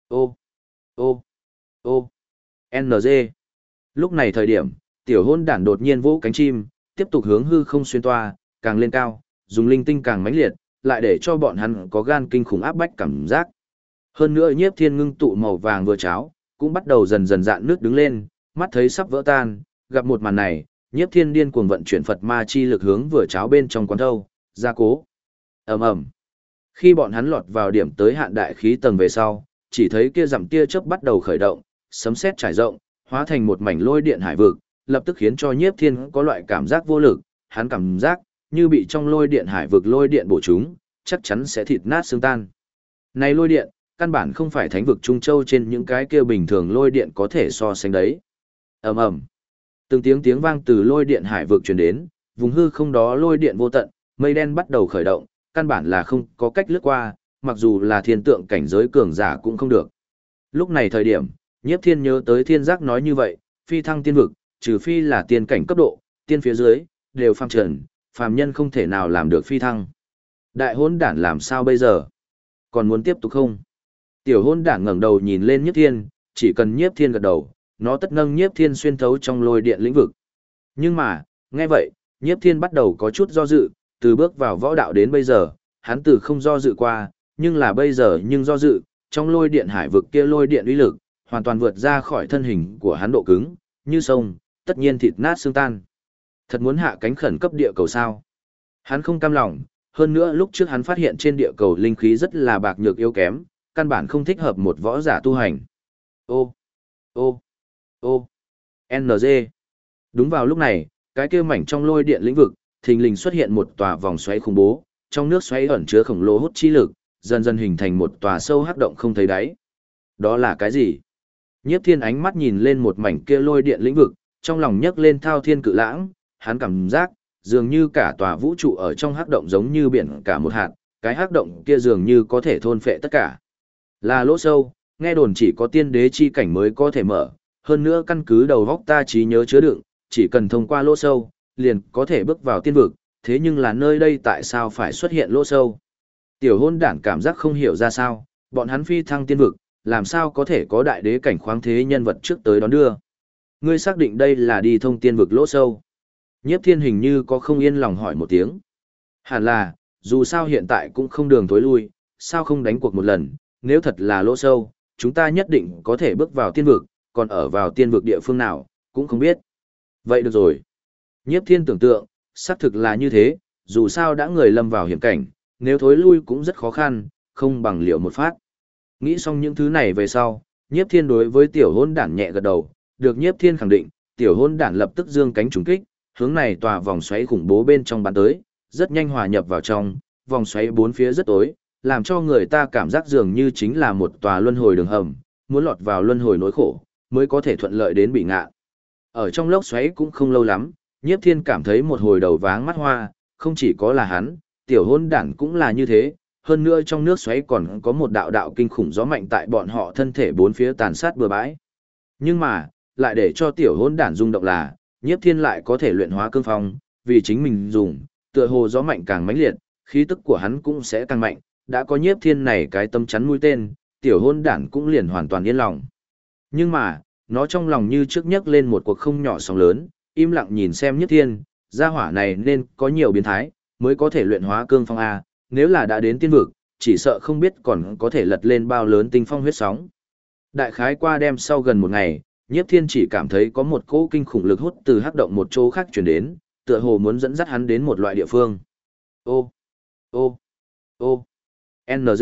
Ô, ô, ô, NG. Lúc này thời điểm, tiểu hôn đản đột nhiên vỗ cánh chim, tiếp tục hướng hư không xuyên toa, càng lên cao, dùng linh tinh càng mãnh liệt, lại để cho bọn hắn có gan kinh khủng áp bách cảm giác. Hơn nữa nhiếp thiên ngưng tụ màu vàng vừa cháo, cũng bắt đầu dần dần dạn nước đứng lên, mắt thấy sắp vỡ tan, gặp một màn này, nhiếp thiên điên cuồng vận chuyển Phật ma chi lực hướng vừa cháo bên trong quán thâu, gia cố. ầm ầm. Khi bọn hắn lọt vào điểm tới hạn đại khí tầng về sau, chỉ thấy kia dặm tia chớp bắt đầu khởi động, sấm sét trải rộng, hóa thành một mảnh lôi điện hải vực, lập tức khiến cho nhiếp thiên có loại cảm giác vô lực, hắn cảm giác như bị trong lôi điện hải vực lôi điện bổ chúng, chắc chắn sẽ thịt nát xương tan. Này lôi điện, căn bản không phải thánh vực Trung Châu trên những cái kia bình thường lôi điện có thể so sánh đấy. Ầm ầm. Từng tiếng vang từ lôi điện hải vực truyền đến, vùng hư không đó lôi điện vô tận, mây đen bắt đầu khởi động, căn bản là không có cách lướt qua, mặc dù là thiên tượng cảnh giới cường giả cũng không được. Lúc này thời điểm, Nhiếp Thiên nhớ tới thiên giác nói như vậy, phi thăng tiên vực, trừ phi là tiên cảnh cấp độ, tiên phía dưới, đều phàm trần, phàm nhân không thể nào làm được phi thăng. Đại hôn đản làm sao bây giờ? Còn muốn tiếp tục không? Tiểu hôn đản ngẩng đầu nhìn lên Nhiếp Thiên, chỉ cần Nhiếp Thiên gật đầu, nó tất nâng Nhiếp Thiên xuyên thấu trong lôi điện lĩnh vực. Nhưng mà, nghe vậy, Nhiếp Thiên bắt đầu có chút do dự, từ bước vào võ đạo đến bây giờ, hắn từ không do dự qua, nhưng là bây giờ nhưng do dự, trong lôi điện hải vực kia lôi điện uy lực, hoàn toàn vượt ra khỏi thân hình của hắn độ cứng, như sông, tất nhiên thịt nát xương tan. Thật muốn hạ cánh khẩn cấp địa cầu sao? Hắn không cam lòng, hơn nữa lúc trước hắn phát hiện trên địa cầu linh khí rất là bạc nhược yếu kém, căn bản không thích hợp một võ giả tu hành. Ô, ô, ô, NG. Đúng vào lúc này, cái kia mảnh trong lôi điện lĩnh vực, thình lình xuất hiện một tòa vòng xoáy khủng bố, trong nước xoáy ẩn chứa khổng lồ hút chi lực, dần dần hình thành một tòa sâu hắc động không thấy đáy. Đó là cái gì? Nhiếp Thiên ánh mắt nhìn lên một mảnh kia lôi điện lĩnh vực, trong lòng nhấc lên thao thiên cự lãng, hắn cảm giác dường như cả tòa vũ trụ ở trong hắc động giống như biển cả một hạt, cái hắc động kia dường như có thể thôn phệ tất cả. Là lỗ sâu, nghe đồn chỉ có tiên đế chi cảnh mới có thể mở, hơn nữa căn cứ đầu góc ta trí nhớ chứa đựng, chỉ cần thông qua lỗ sâu, liền có thể bước vào tiên vực, thế nhưng là nơi đây tại sao phải xuất hiện lỗ sâu? Tiểu hôn đản cảm giác không hiểu ra sao, bọn hắn phi thăng tiên vực, làm sao có thể có đại đế cảnh khoáng thế nhân vật trước tới đón đưa. Ngươi xác định đây là đi thông tiên vực lỗ sâu. Nhiếp Thiên hình như có không yên lòng hỏi một tiếng. Hẳn là, dù sao hiện tại cũng không đường tối lui, sao không đánh cuộc một lần, nếu thật là lỗ sâu, chúng ta nhất định có thể bước vào tiên vực, còn ở vào tiên vực địa phương nào, cũng không biết. Vậy được rồi. Nhiếp Thiên tưởng tượng, xác thực là như thế, dù sao đã người lâm vào hiểm cảnh, nếu thối lui cũng rất khó khăn, không bằng liệu một phát. Nghĩ xong những thứ này về sau, Nhiếp Thiên đối với tiểu hôn đản nhẹ gật đầu, được Nhiếp Thiên khẳng định, tiểu hôn đản lập tức dương cánh trùng kích, hướng này tòa vòng xoáy khủng bố bên trong bắn tới, rất nhanh hòa nhập vào trong, vòng xoáy bốn phía rất tối, làm cho người ta cảm giác dường như chính là một tòa luân hồi đường hầm, muốn lọt vào luân hồi nỗi khổ, mới có thể thuận lợi đến bị ngạ. Ở trong lốc xoáy cũng không lâu lắm, Nhiếp Thiên cảm thấy một hồi đầu váng mắt hoa, không chỉ có là hắn, tiểu hôn đản cũng là như thế, hơn nữa trong nước xoáy còn có một đạo đạo kinh khủng gió mạnh tại bọn họ thân thể bốn phía tàn sát bừa bãi. Nhưng mà, lại để cho tiểu hôn đản rung động là, Nhiếp Thiên lại có thể luyện hóa cương phong, vì chính mình dùng, tựa hồ gió mạnh càng mãnh liệt, khí tức của hắn cũng sẽ càng mạnh, đã có Nhiếp Thiên này cái tâm chắn mũi tên, tiểu hôn đản cũng liền hoàn toàn yên lòng. Nhưng mà, nó trong lòng như trước nhấc lên một cuộc không nhỏ sóng lớn, im lặng nhìn xem Nhiếp Thiên, gia hỏa này nên có nhiều biến thái, mới có thể luyện hóa cương phong A, nếu là đã đến tiên vực, chỉ sợ không biết còn có thể lật lên bao lớn tinh phong huyết sóng. Đại khái qua đêm sau gần một ngày, Nhiếp Thiên chỉ cảm thấy có một cỗ kinh khủng lực hút từ hắc động một chỗ khác truyền đến, tựa hồ muốn dẫn dắt hắn đến một loại địa phương. Ô, ô, ô, NG.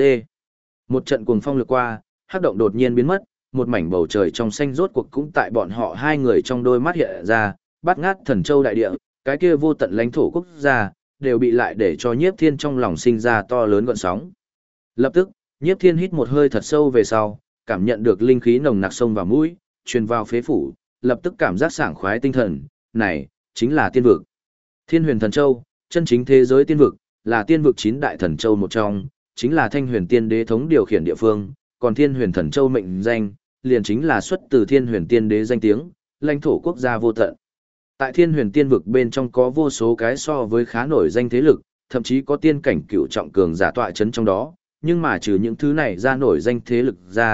Một trận cuồng phong lướt qua, hắc động đột nhiên biến mất, một mảnh bầu trời trong xanh rốt cuộc cũng tại bọn họ hai người trong đôi mắt hiện ra, bát ngát thần châu đại địa, cái kia vô tận lãnh thổ quốc gia, đều bị lại để cho Nhiếp Thiên trong lòng sinh ra to lớn gợn sóng. Lập tức, Nhiếp Thiên hít một hơi thật sâu về sau, cảm nhận được linh khí nồng nặc xông vào mũi, truyền vào phế phủ, lập tức cảm giác sảng khoái tinh thần, này, chính là tiên vực. Thiên Huyền Thần Châu, chân chính thế giới tiên vực, là tiên vực 9 đại thần châu một trong, chính là Thanh Huyền Tiên Đế thống điều khiển địa phương, còn Thiên Huyền Thần Châu mệnh danh, liền chính là xuất từ Thiên Huyền Tiên Đế danh tiếng, lãnh thổ quốc gia vô tận. Tại Thiên Huyền Tiên vực bên trong có vô số cái so với khá nổi danh thế lực, thậm chí có tiên cảnh cựu trọng cường giả tọa chấn trong đó, nhưng mà trừ những thứ này ra nổi danh thế lực ra,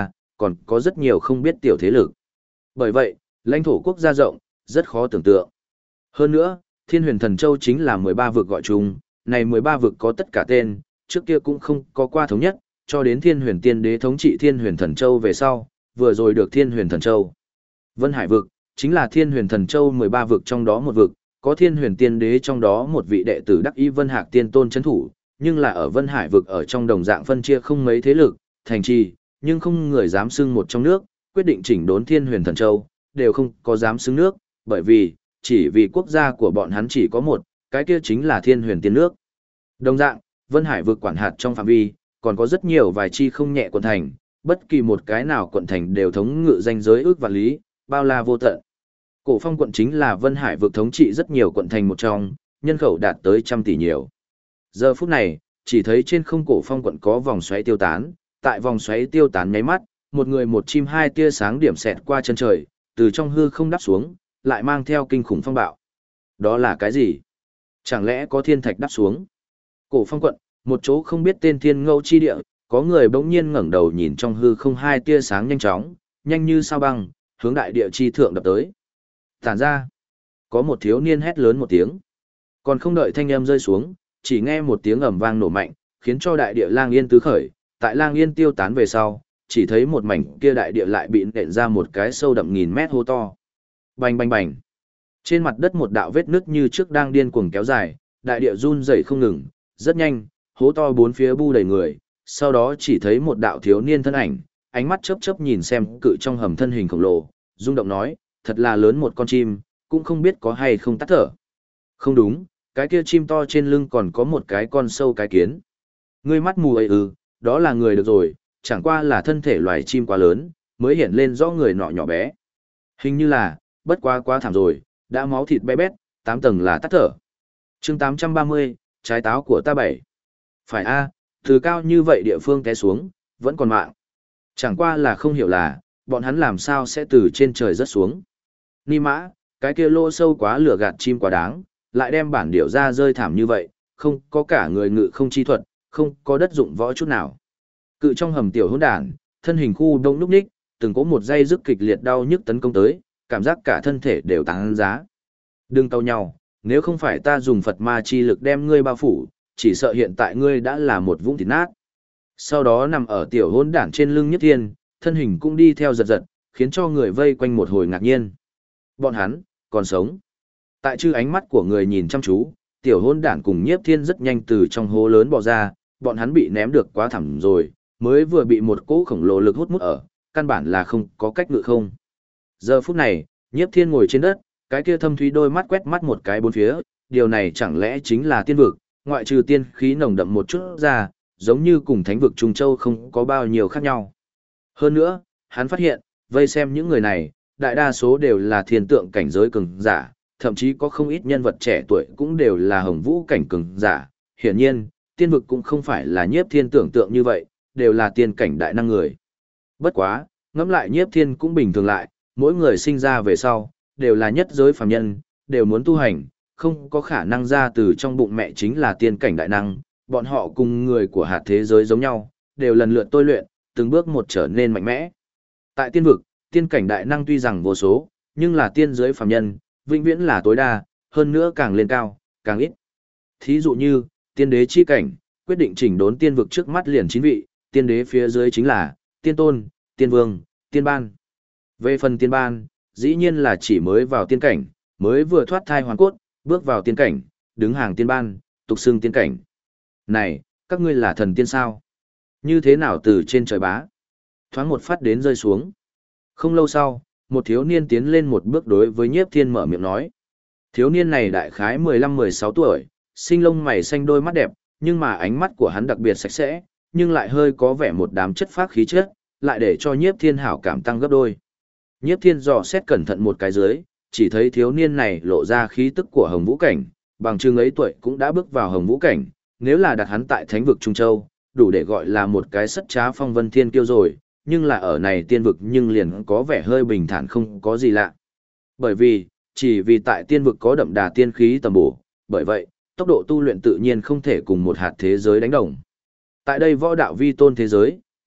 còn có rất nhiều không biết tiểu thế lực. Bởi vậy, lãnh thổ quốc gia rộng, rất khó tưởng tượng. Hơn nữa, Thiên Huyền Thần Châu chính là 13 vực gọi chung, này 13 vực có tất cả tên, trước kia cũng không có qua thống nhất, cho đến Thiên Huyền Tiên Đế thống trị Thiên Huyền Thần Châu về sau, vừa rồi được Thiên Huyền Thần Châu. Vân Hải vực chính là Thiên Huyền Thần Châu 13 vực trong đó một vực, có Thiên Huyền Tiên Đế trong đó một vị đệ tử đắc ý Vân Hạc Tiên Tôn trấn thủ, nhưng là ở Vân Hải vực ở trong đồng dạng phân chia không mấy thế lực, thành trì, nhưng không người dám xưng một trong nước, quyết định chỉnh đốn Thiên Huyền Thần Châu, đều không có dám xưng nước, bởi vì, chỉ vì quốc gia của bọn hắn chỉ có một, cái kia chính là Thiên Huyền Tiên nước. Đồng dạng, Vân Hải vực quản hạt trong phạm vi, còn có rất nhiều vài chi không nhẹ quận thành, bất kỳ một cái nào quận thành đều thống ngự danh giới ước vạn lý, bao la vô tận. Cổ Phong quận chính là Vân Hải vực thống trị rất nhiều quận thành một trong, nhân khẩu đạt tới trăm tỷ nhiều. Giờ phút này, chỉ thấy trên không Cổ Phong quận có vòng xoáy tiêu tán, tại vòng xoáy tiêu tán nháy mắt, một người một chim hai tia sáng điểm xẹt qua chân trời, từ trong hư không đáp xuống, lại mang theo kinh khủng phong bạo. Đó là cái gì? Chẳng lẽ có thiên thạch đáp xuống? Cổ Phong quận, một chỗ không biết tên thiên ngẫu chi địa, có người bỗng nhiên ngẩng đầu nhìn trong hư không hai tia sáng nhanh chóng, nhanh như sao băng, hướng đại địa chi thượng đập tới. Tản ra, có một thiếu niên hét lớn một tiếng. Còn không đợi thanh âm rơi xuống, chỉ nghe một tiếng ầm vang nổ mạnh, khiến cho đại địa lang yên tứ khởi, tại lang yên tiêu tán về sau, chỉ thấy một mảnh kia đại địa lại bị nện ra một cái sâu đậm nghìn mét hố to. Bành bành bành. Trên mặt đất một đạo vết nứt như trước đang điên cuồng kéo dài, đại địa run rẩy không ngừng, rất nhanh, hố to bốn phía bu đầy người, sau đó chỉ thấy một đạo thiếu niên thân ảnh, ánh mắt chớp chớp nhìn xem cự trong hầm thân hình khổng lồ, rung động nói, thật là lớn một con chim, cũng không biết có hay không tắt thở. Không đúng, cái kia chim to trên lưng còn có một cái con sâu cái kiến. Ngươi mắt mù ấy đó là người được rồi, chẳng qua là thân thể loài chim quá lớn, mới hiện lên rõ người nọ nhỏ bé. Hình như là, bất quá quá thảm rồi, đã máu thịt bé bét, 8 tầng là tắt thở. Chương 830, trái táo của ta bảy. Phải a, từ cao như vậy địa phương té xuống, vẫn còn mạng. Chẳng qua là không hiểu là, bọn hắn làm sao sẽ từ trên trời rớt xuống. Ni mã, cái kia lô sâu quá lửa gạt chim quá đáng, lại đem bản điểu ra rơi thảm như vậy, không có cả người ngự không chi thuật, không có đất dụng võ chút nào. Cự trong hầm tiểu hỗn đản, thân hình khu đông lúc ních, từng có một dây rức kịch liệt đau nhức tấn công tới, cảm giác cả thân thể đều tăng giá. Đừng tâu nhau, nếu không phải ta dùng Phật ma chi lực đem ngươi bao phủ, chỉ sợ hiện tại ngươi đã là một vũng thịt nát. Sau đó nằm ở tiểu hỗn đản trên lưng Nhất Thiên, thân hình cũng đi theo giật giật, khiến cho người vây quanh một hồi ngạc nhiên. Bọn hắn, còn sống. Tại chư ánh mắt của người nhìn chăm chú, tiểu hỗn đản cùng Nhiếp Thiên rất nhanh từ trong hố lớn bò ra, bọn hắn bị ném được quá thẳm rồi, mới vừa bị một cỗ khổng lồ lực hút mút ở, căn bản là không có cách ngự không. Giờ phút này, Nhiếp Thiên ngồi trên đất, cái kia thâm thúy đôi mắt quét mắt một cái bốn phía, điều này chẳng lẽ chính là tiên vực, ngoại trừ tiên khí nồng đậm một chút ra, giống như cùng thánh vực Trung Châu không có bao nhiêu khác nhau. Hơn nữa, hắn phát hiện, vây xem những người này, đại đa số đều là thiên tượng cảnh giới cường giả, thậm chí có không ít nhân vật trẻ tuổi cũng đều là hồng vũ cảnh cường giả. Hiển nhiên, tiên vực cũng không phải là Nhiếp Thiên tưởng tượng như vậy, đều là tiên cảnh đại năng người. Bất quá, ngẫm lại Nhiếp Thiên cũng bình thường lại, mỗi người sinh ra về sau, đều là nhất giới phàm nhân, đều muốn tu hành, không có khả năng ra từ trong bụng mẹ chính là tiên cảnh đại năng, bọn họ cùng người của hạt thế giới giống nhau, đều lần lượt tôi luyện, từng bước một trở nên mạnh mẽ. Tại tiên vực, tiên cảnh đại năng tuy rằng vô số, nhưng là tiên giới phàm nhân, vĩnh viễn là tối đa, hơn nữa càng lên cao, càng ít. Thí dụ như, tiên đế chi cảnh, quyết định chỉnh đốn tiên vực trước mắt liền 9 vị, tiên đế phía dưới chính là tiên tôn, tiên vương, tiên ban. Về phần tiên ban, dĩ nhiên là chỉ mới vào tiên cảnh, mới vừa thoát thai hoàn cốt, bước vào tiên cảnh, đứng hàng tiên ban, tục xưng tiên cảnh. Này, các ngươi là thần tiên sao? Như thế nào từ trên trời bá? Thoáng một phát đến rơi xuống. Không lâu sau, một thiếu niên tiến lên một bước đối với Nhiếp Thiên mở miệng nói. Thiếu niên này đại khái 15-16 tuổi, sinh lông mày xanh đôi mắt đẹp, nhưng mà ánh mắt của hắn đặc biệt sạch sẽ, nhưng lại hơi có vẻ một đám chất phác khí chất, lại để cho Nhiếp Thiên hảo cảm tăng gấp đôi. Nhiếp Thiên dò xét cẩn thận một cái dưới, chỉ thấy thiếu niên này lộ ra khí tức của Hồng Vũ cảnh, bằng chừng ấy tuổi cũng đã bước vào Hồng Vũ cảnh, nếu là đặt hắn tại Thánh vực Trung Châu, đủ để gọi là một cái sất trá phong vân thiên kiêu rồi, nhưng là ở này tiên vực nhưng liền có vẻ hơi bình thản không có gì lạ. Bởi vì, chỉ vì tại tiên vực có đậm đà tiên khí tầm bổ, bởi vậy, tốc độ tu luyện tự nhiên không thể cùng một hạt thế giới đánh đồng. Tại đây võ đạo vi tôn thế giới,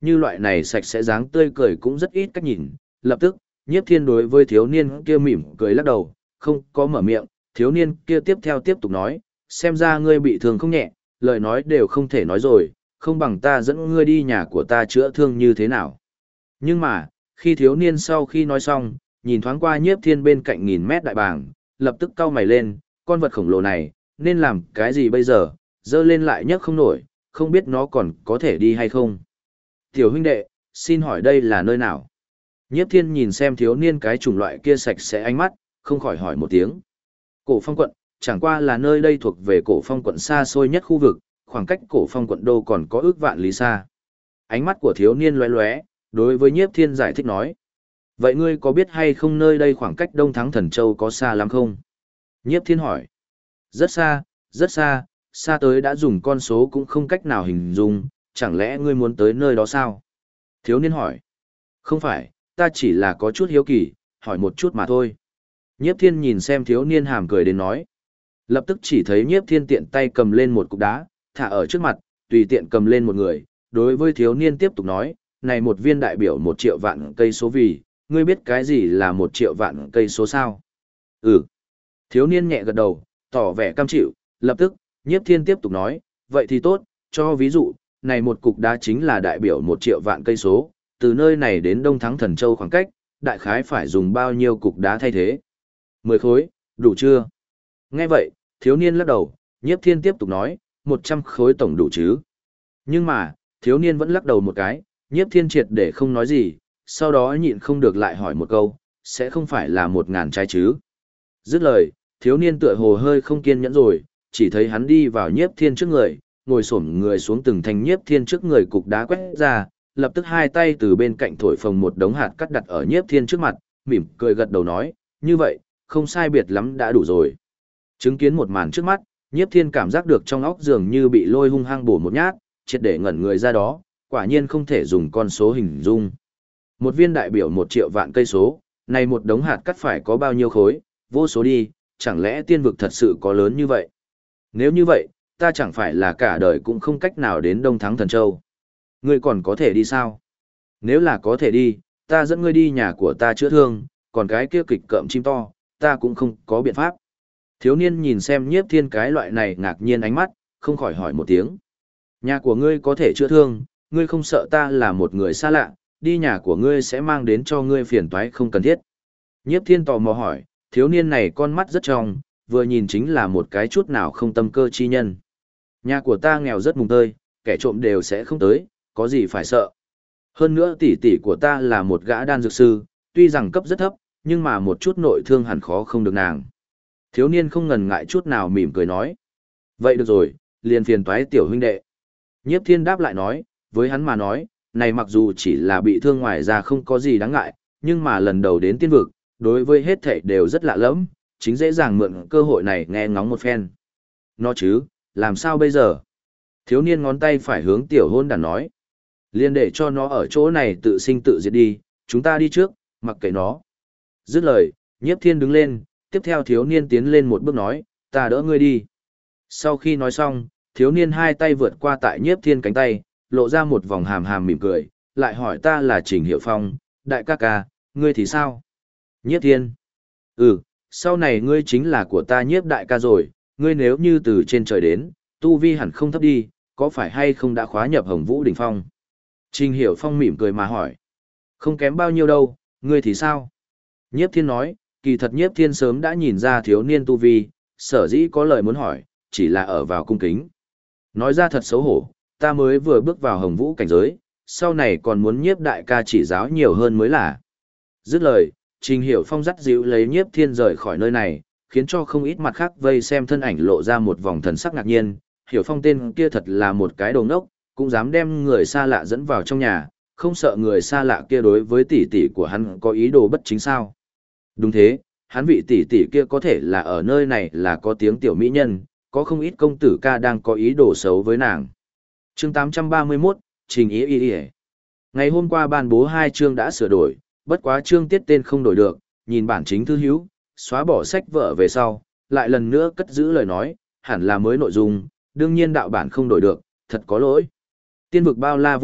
như loại này sạch sẽ dáng tươi cười cũng rất ít cách nhìn. Lập tức, Nhiếp Thiên đối với thiếu niên kia mỉm cười lắc đầu, không có mở miệng, thiếu niên kia tiếp tục nói, xem ra ngươi bị thương không nhẹ, lời nói đều không thể nói rồi, không bằng ta dẫn ngươi đi nhà của ta chữa thương như thế nào. Nhưng mà, khi thiếu niên sau khi nói xong, nhìn thoáng qua Nhiếp Thiên bên cạnh 1000 mét đại bàng, lập tức cau mày lên, con vật khổng lồ này, nên làm cái gì bây giờ, dơ lên lại nhấc không nổi, không biết nó còn có thể đi hay không. Tiểu huynh đệ, xin hỏi đây là nơi nào? Nhiếp Thiên nhìn xem thiếu niên cái chủng loại kia sạch sẽ ánh mắt, không khỏi hỏi một tiếng. Cổ Phong quận, chẳng qua là nơi đây thuộc về Cổ Phong quận xa xôi nhất khu vực, khoảng cách Cổ Phong quận đô còn có ước vạn lý xa. Ánh mắt của thiếu niên lóe lóe, đối với Nhiếp Thiên giải thích nói. Vậy ngươi có biết hay không nơi đây khoảng cách Đông Thắng Thần Châu có xa lắm không? Nhiếp Thiên hỏi. Rất xa, rất xa, xa tới đã dùng con số cũng không cách nào hình dung, chẳng lẽ ngươi muốn tới nơi đó sao? Thiếu niên hỏi. Không phải, ta chỉ là có chút hiếu kỳ, hỏi một chút mà thôi. Nhiếp Thiên nhìn xem thiếu niên hàm cười đến nói. Lập tức chỉ thấy Nhiếp Thiên tiện tay cầm lên một cục đá, thả ở trước mặt, tùy tiện cầm lên một người, đối với thiếu niên tiếp tục nói, này một viên đại biểu 1 triệu vạn cây số vì, ngươi biết cái gì là 1 triệu vạn cây số sao? Ừ. Thiếu niên nhẹ gật đầu, tỏ vẻ cam chịu, lập tức, Nhiếp Thiên tiếp tục nói, vậy thì tốt, cho ví dụ, này một cục đá chính là đại biểu 1 triệu vạn cây số, từ nơi này đến Đông Thắng Thần Châu khoảng cách, đại khái phải dùng bao nhiêu cục đá thay thế? 10 khối, đủ chưa? Nghe vậy, thiếu niên lắc đầu, Nhiếp Thiên tiếp tục nói, 100 khối tổng đủ chứ? Nhưng mà, thiếu niên vẫn lắc đầu một cái, Nhiếp Thiên triệt để không nói gì, sau đó nhịn không được lại hỏi một câu, sẽ không phải là 1000 trái chứ? Dứt lời, thiếu niên tựa hồ hơi không kiên nhẫn rồi, chỉ thấy hắn đi vào Nhiếp Thiên trước người, ngồi xổm người xuống từng thành Nhiếp Thiên trước người cục đá quét ra, lập tức hai tay từ bên cạnh thổi phồng một đống hạt cắt đặt ở Nhiếp Thiên trước mặt, mỉm cười gật đầu nói, như vậy, không sai biệt lắm đã đủ rồi. Chứng kiến một màn trước mắt, Nhiếp Thiên cảm giác được trong óc dường như bị lôi hung hăng bổ một nhát, triệt để ngẩn người ra đó, quả nhiên không thể dùng con số hình dung. Một viên đại biểu 1 triệu vạn cây số, này một đống hạt cắt phải có bao nhiêu khối, vô số đi, chẳng lẽ tiên vực thật sự có lớn như vậy? Nếu như vậy, ta chẳng phải là cả đời cũng không cách nào đến Đông Thắng Thần Châu. Ngươi còn có thể đi sao? Nếu là có thể đi, ta dẫn ngươi đi nhà của ta chữa thương, còn cái kia kịch cợm chim to, ta cũng không có biện pháp. Thiếu niên nhìn xem Nhiếp Thiên cái loại này ngạc nhiên ánh mắt, không khỏi hỏi một tiếng. Nhà của ngươi có thể chữa thương, ngươi không sợ ta là một người xa lạ, đi nhà của ngươi sẽ mang đến cho ngươi phiền toái không cần thiết. Nhiếp Thiên tò mò hỏi, thiếu niên này con mắt rất trong, vừa nhìn chính là một cái chút nào không tâm cơ chi nhân. Nhà của ta nghèo rất mùng tơi, kẻ trộm đều sẽ không tới, có gì phải sợ. Hơn nữa tỷ tỷ của ta là một gã đan dược sư, tuy rằng cấp rất thấp, nhưng mà một chút nội thương hẳn khó không được nàng. Thiếu niên không ngần ngại chút nào mỉm cười nói. Vậy được rồi, liền phiền toái tiểu huynh đệ. Nhiếp Thiên đáp lại nói, với hắn mà nói, này mặc dù chỉ là bị thương ngoài ra không có gì đáng ngại, nhưng mà lần đầu đến tiên vực, đối với hết thảy đều rất lạ lẫm, chính dễ dàng mượn cơ hội này nghe ngóng một phen. Nó chứ, làm sao bây giờ? Thiếu niên ngón tay phải hướng tiểu hôn đàn nói. Liên để cho nó ở chỗ này tự sinh tự diệt đi, chúng ta đi trước, mặc kệ nó. Dứt lời, Nhiếp Thiên đứng lên, tiếp theo thiếu niên tiến lên một bước nói, ta đỡ ngươi đi. Sau khi nói xong, thiếu niên hai tay vượt qua tại Nhiếp Thiên cánh tay, lộ ra một vòng hàm hàm mỉm cười, lại hỏi ta là Trình Hiệu Phong, đại ca ca, ngươi thì sao? Nhiếp Thiên. Ừ, sau này ngươi chính là của ta Nhiếp đại ca rồi, ngươi nếu như từ trên trời đến, tu vi hẳn không thấp đi, có phải hay không đã khóa nhập Hồng Vũ đỉnh phong? Trình Hiểu Phong mỉm cười mà hỏi. Không kém bao nhiêu đâu, ngươi thì sao? Nhiếp Thiên nói, kỳ thật Nhiếp Thiên sớm đã nhìn ra thiếu niên tu vi, sở dĩ có lời muốn hỏi, chỉ là ở vào cung kính. Nói ra thật xấu hổ, ta mới vừa bước vào Hồng Vũ cảnh giới, sau này còn muốn Nhiếp đại ca chỉ giáo nhiều hơn mới là. Dứt lời, Trình Hiểu Phong dắt dịu lấy Nhiếp Thiên rời khỏi nơi này, khiến cho không ít mặt khác vây xem thân ảnh lộ ra một vòng thần sắc ngạc nhiên. Hiểu Phong tên kia thật là một cái đồ ngốc, cũng dám đem người xa lạ dẫn vào trong nhà, không sợ người xa lạ kia đối với tỷ tỷ của hắn có ý đồ bất chính sao. Đúng thế, hắn vị tỷ tỷ kia có thể là ở nơi này là có tiếng tiểu mỹ nhân, có không ít công tử ca đang có ý đồ xấu với nàng. Chương 831, Trình Ý Y Y. Ngày hôm qua ban bố 2 chương đã sửa đổi, bất quá chương tiết tên không đổi được, nhìn bản chính thư hữu, xóa bỏ sách vở về sau, lại lần nữa cất giữ lời nói, hẳn là mới nội dung, đương nhiên đạo bản không đổi được, thật có lỗi. Tiên vực bao la vô tận,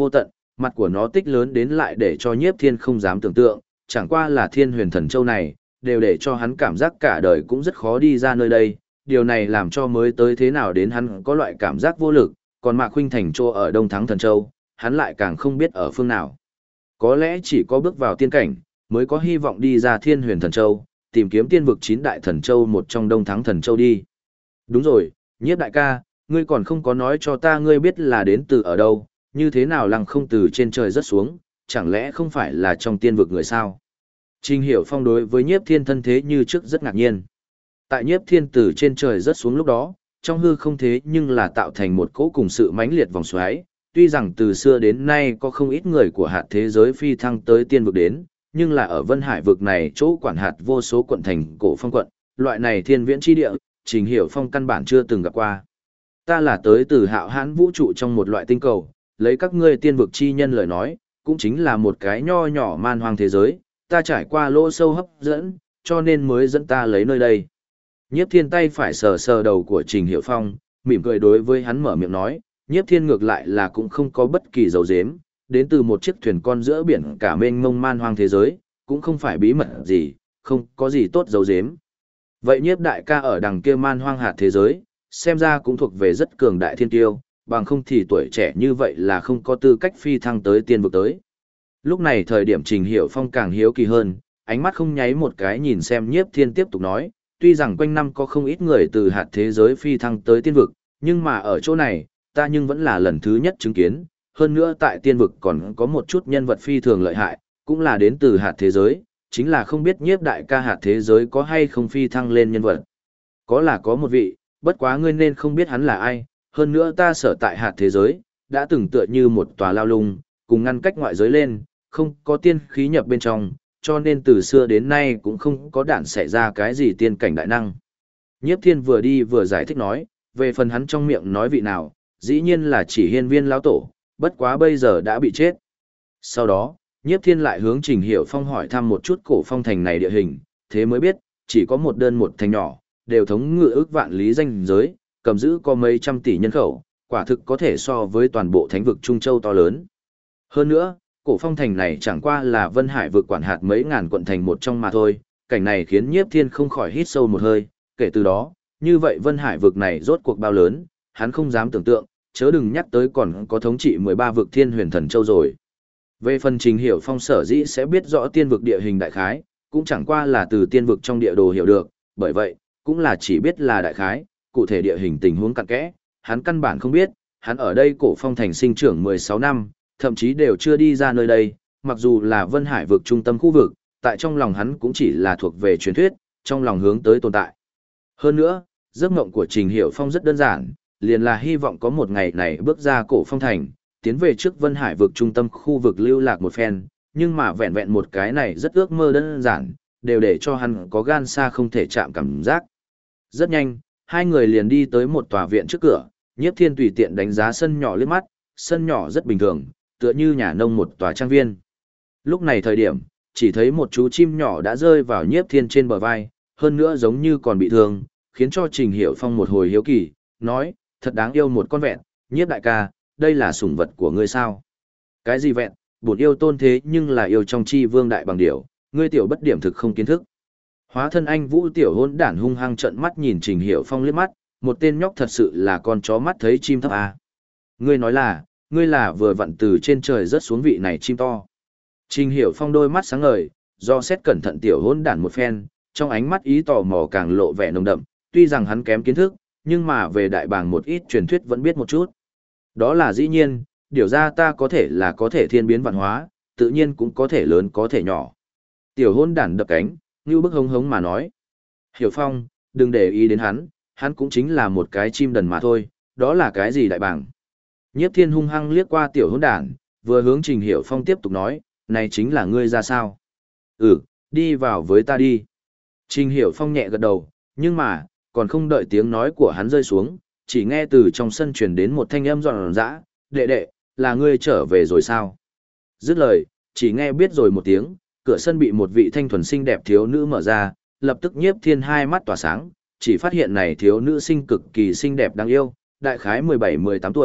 mặt của nó tích lớn đến lại để cho Nhiếp Thiên không dám tưởng tượng, chẳng qua là Thiên Huyền Thần Châu này, đều để cho hắn cảm giác cả đời cũng rất khó đi ra nơi đây, điều này làm cho mới tới thế nào đến hắn có loại cảm giác vô lực, còn Mạc Khuynh Thành chỗ ở Đông Thắng Thần Châu, hắn lại càng không biết ở phương nào. Có lẽ chỉ có bước vào tiên cảnh, mới có hy vọng đi ra Thiên Huyền Thần Châu, tìm kiếm tiên vực 9 đại thần châu một trong Đông Thắng Thần Châu đi. Đúng rồi, Nhiếp đại ca, ngươi còn không có nói cho ta ngươi biết là đến từ ở đâu, như thế nào lăng không từ trên trời rớt xuống, chẳng lẽ không phải là trong tiên vực người sao? Trình Hiểu Phong đối với Nhiếp Thiên thân thế như trước rất ngạc nhiên. Tại Nhiếp Thiên từ trên trời rớt xuống lúc đó, trong hư không thế nhưng là tạo thành một cỗ cùng sự mãnh liệt vòng xoáy, tuy rằng từ xưa đến nay có không ít người của hạt thế giới phi thăng tới tiên vực đến, nhưng là ở Vân Hải vực này chỗ quản hạt vô số quận thành cổ phong quận, loại này thiên viễn chi địa, Trình Hiểu Phong căn bản chưa từng gặp qua. Ta là tới từ hạo hãn vũ trụ trong một loại tinh cầu, lấy các ngươi tiên vực chi nhân lời nói, cũng chính là một cái nho nhỏ man hoang thế giới, ta trải qua lỗ sâu hấp dẫn, cho nên mới dẫn ta lấy nơi đây. Nhiếp Thiên tay phải sờ sờ đầu của Trình Hiểu Phong, mỉm cười đối với hắn mở miệng nói, Nhiếp Thiên ngược lại là cũng không có bất kỳ dấu dếm, đến từ một chiếc thuyền con giữa biển cả mênh mông man hoang thế giới, cũng không phải bí mật gì, không có gì tốt dấu dếm. Vậy Nhiếp đại ca ở đằng kia man hoang hạt thế giới, xem ra cũng thuộc về rất cường đại thiên tiêu, bằng không thì tuổi trẻ như vậy là không có tư cách phi thăng tới tiên vực tới. Lúc này thời điểm Trình Hiểu Phong càng hiếu kỳ hơn, ánh mắt không nháy một cái nhìn xem Nhiếp Thiên tiếp tục nói, tuy rằng quanh năm có không ít người từ hạt thế giới phi thăng tới tiên vực, nhưng mà ở chỗ này, ta nhưng vẫn là lần thứ nhất chứng kiến, hơn nữa tại tiên vực còn có một chút nhân vật phi thường lợi hại, cũng là đến từ hạt thế giới, chính là không biết Nhiếp đại ca hạt thế giới có hay không phi thăng lên nhân vật. Có là có một vị, bất quá ngươi nên không biết hắn là ai, hơn nữa ta sở tại hạt thế giới, đã từng tựa như một tòa lao lung, cùng ngăn cách ngoại giới lên, không có tiên khí nhập bên trong, cho nên từ xưa đến nay cũng không có đản xảy ra cái gì tiên cảnh đại năng. Nhiếp Thiên vừa đi vừa giải thích nói, về phần hắn trong miệng nói vị nào, dĩ nhiên là chỉ Hiên Viên lão tổ, bất quá bây giờ đã bị chết. Sau đó, Nhiếp Thiên lại hướng Trình Hiểu Phong hỏi thăm một chút cổ phong thành này địa hình, thế mới biết, chỉ có một đơn một thành nhỏ, đều thống ngự ước vạn lý danh giới, cầm giữ có mấy trăm tỷ nhân khẩu, quả thực có thể so với toàn bộ thánh vực Trung Châu to lớn. Hơn nữa, cổ phong thành này chẳng qua là Vân Hải vực quản hạt mấy ngàn quận thành một trong mà thôi, cảnh này khiến Nhiếp Thiên không khỏi hít sâu một hơi, kể từ đó, như vậy Vân Hải vực này rốt cuộc bao lớn, hắn không dám tưởng tượng, chớ đừng nhắc tới còn có thống trị 13 vực Thiên Huyền Thần Châu rồi. Về phần Trình Hiểu Phong sở dĩ sẽ biết rõ tiên vực địa hình đại khái, cũng chẳng qua là từ tiên vực trong địa đồ hiểu được, bởi vậy, cũng là chỉ biết là đại khái, cụ thể địa hình tình huống cặn kẽ, hắn căn bản không biết, hắn ở đây cổ phong thành sinh trưởng 16 năm, thậm chí đều chưa đi ra nơi đây, mặc dù là Vân Hải vực trung tâm khu vực, tại trong lòng hắn cũng chỉ là thuộc về truyền thuyết, trong lòng hướng tới tồn tại. Hơn nữa, giấc mộng của Trình Hiểu Phong rất đơn giản, liền là hy vọng có một ngày này bước ra cổ phong thành, tiến về trước Vân Hải vực trung tâm khu vực lưu lạc một phen, nhưng mà vẹn vẹn một cái này rất ước mơ đơn giản, đều để cho hắn có gan xa không thể chạm cảm giác. Rất nhanh, hai người liền đi tới một tòa viện trước cửa, Nhiếp Thiên tùy tiện đánh giá sân nhỏ liếc mắt, sân nhỏ rất bình thường, tựa như nhà nông một tòa trang viên. Lúc này thời điểm, chỉ thấy một chú chim nhỏ đã rơi vào Nhiếp Thiên trên bờ vai, hơn nữa giống như còn bị thương, khiến cho Trình Hiểu Phong một hồi hiếu kỳ, nói, thật đáng yêu một con vẹn, Nhiếp đại ca, đây là sủng vật của ngươi sao? Cái gì vẹn, bổn yêu tôn thế nhưng là yêu trong chi vương đại bằng điểu, ngươi tiểu bất điểm thực không kiến thức. Hóa thân anh vũ tiểu hôn đản hung hăng trợn mắt nhìn Trình Hiểu Phong liếc mắt, một tên nhóc thật sự là con chó mắt thấy chim thấp à. Ngươi nói là, ngươi là vừa vặn từ trên trời rớt xuống vị này chim to. Trình Hiểu Phong đôi mắt sáng ngời, do xét cẩn thận tiểu hôn đản một phen, trong ánh mắt ý tò mò càng lộ vẻ nồng đậm, tuy rằng hắn kém kiến thức, nhưng mà về đại bàng một ít truyền thuyết vẫn biết một chút. Đó là dĩ nhiên, điều ra ta có thể là có thể thiên biến vạn hóa, tự nhiên cũng có thể lớn có thể nhỏ. Tiểu hôn đản đập cánh, như bức hống hống mà nói. Hiểu Phong, đừng để ý đến hắn cũng chính là một cái chim đần mà thôi, đó là cái gì đại bàng. Nhiếp Thiên hung hăng liếc qua tiểu hôn đản, vừa hướng Trình Hiểu Phong tiếp tục nói, này chính là ngươi ra sao? Đi vào với ta đi. Trình Hiểu Phong nhẹ gật đầu, nhưng mà, còn không đợi tiếng nói của hắn rơi xuống, chỉ nghe từ trong sân truyền đến một thanh âm giòn giã, đệ đệ, là ngươi trở về rồi sao? Dứt lời, chỉ nghe biết rồi một tiếng, cửa sân bị một vị thanh thuần xinh đẹp thiếu nữ mở ra, lập tức Nhiếp Thiên hai mắt tỏa sáng, chỉ phát hiện này thiếu nữ xinh cực kỳ xinh đẹp đáng yêu, đại khái 17-18 tuổi,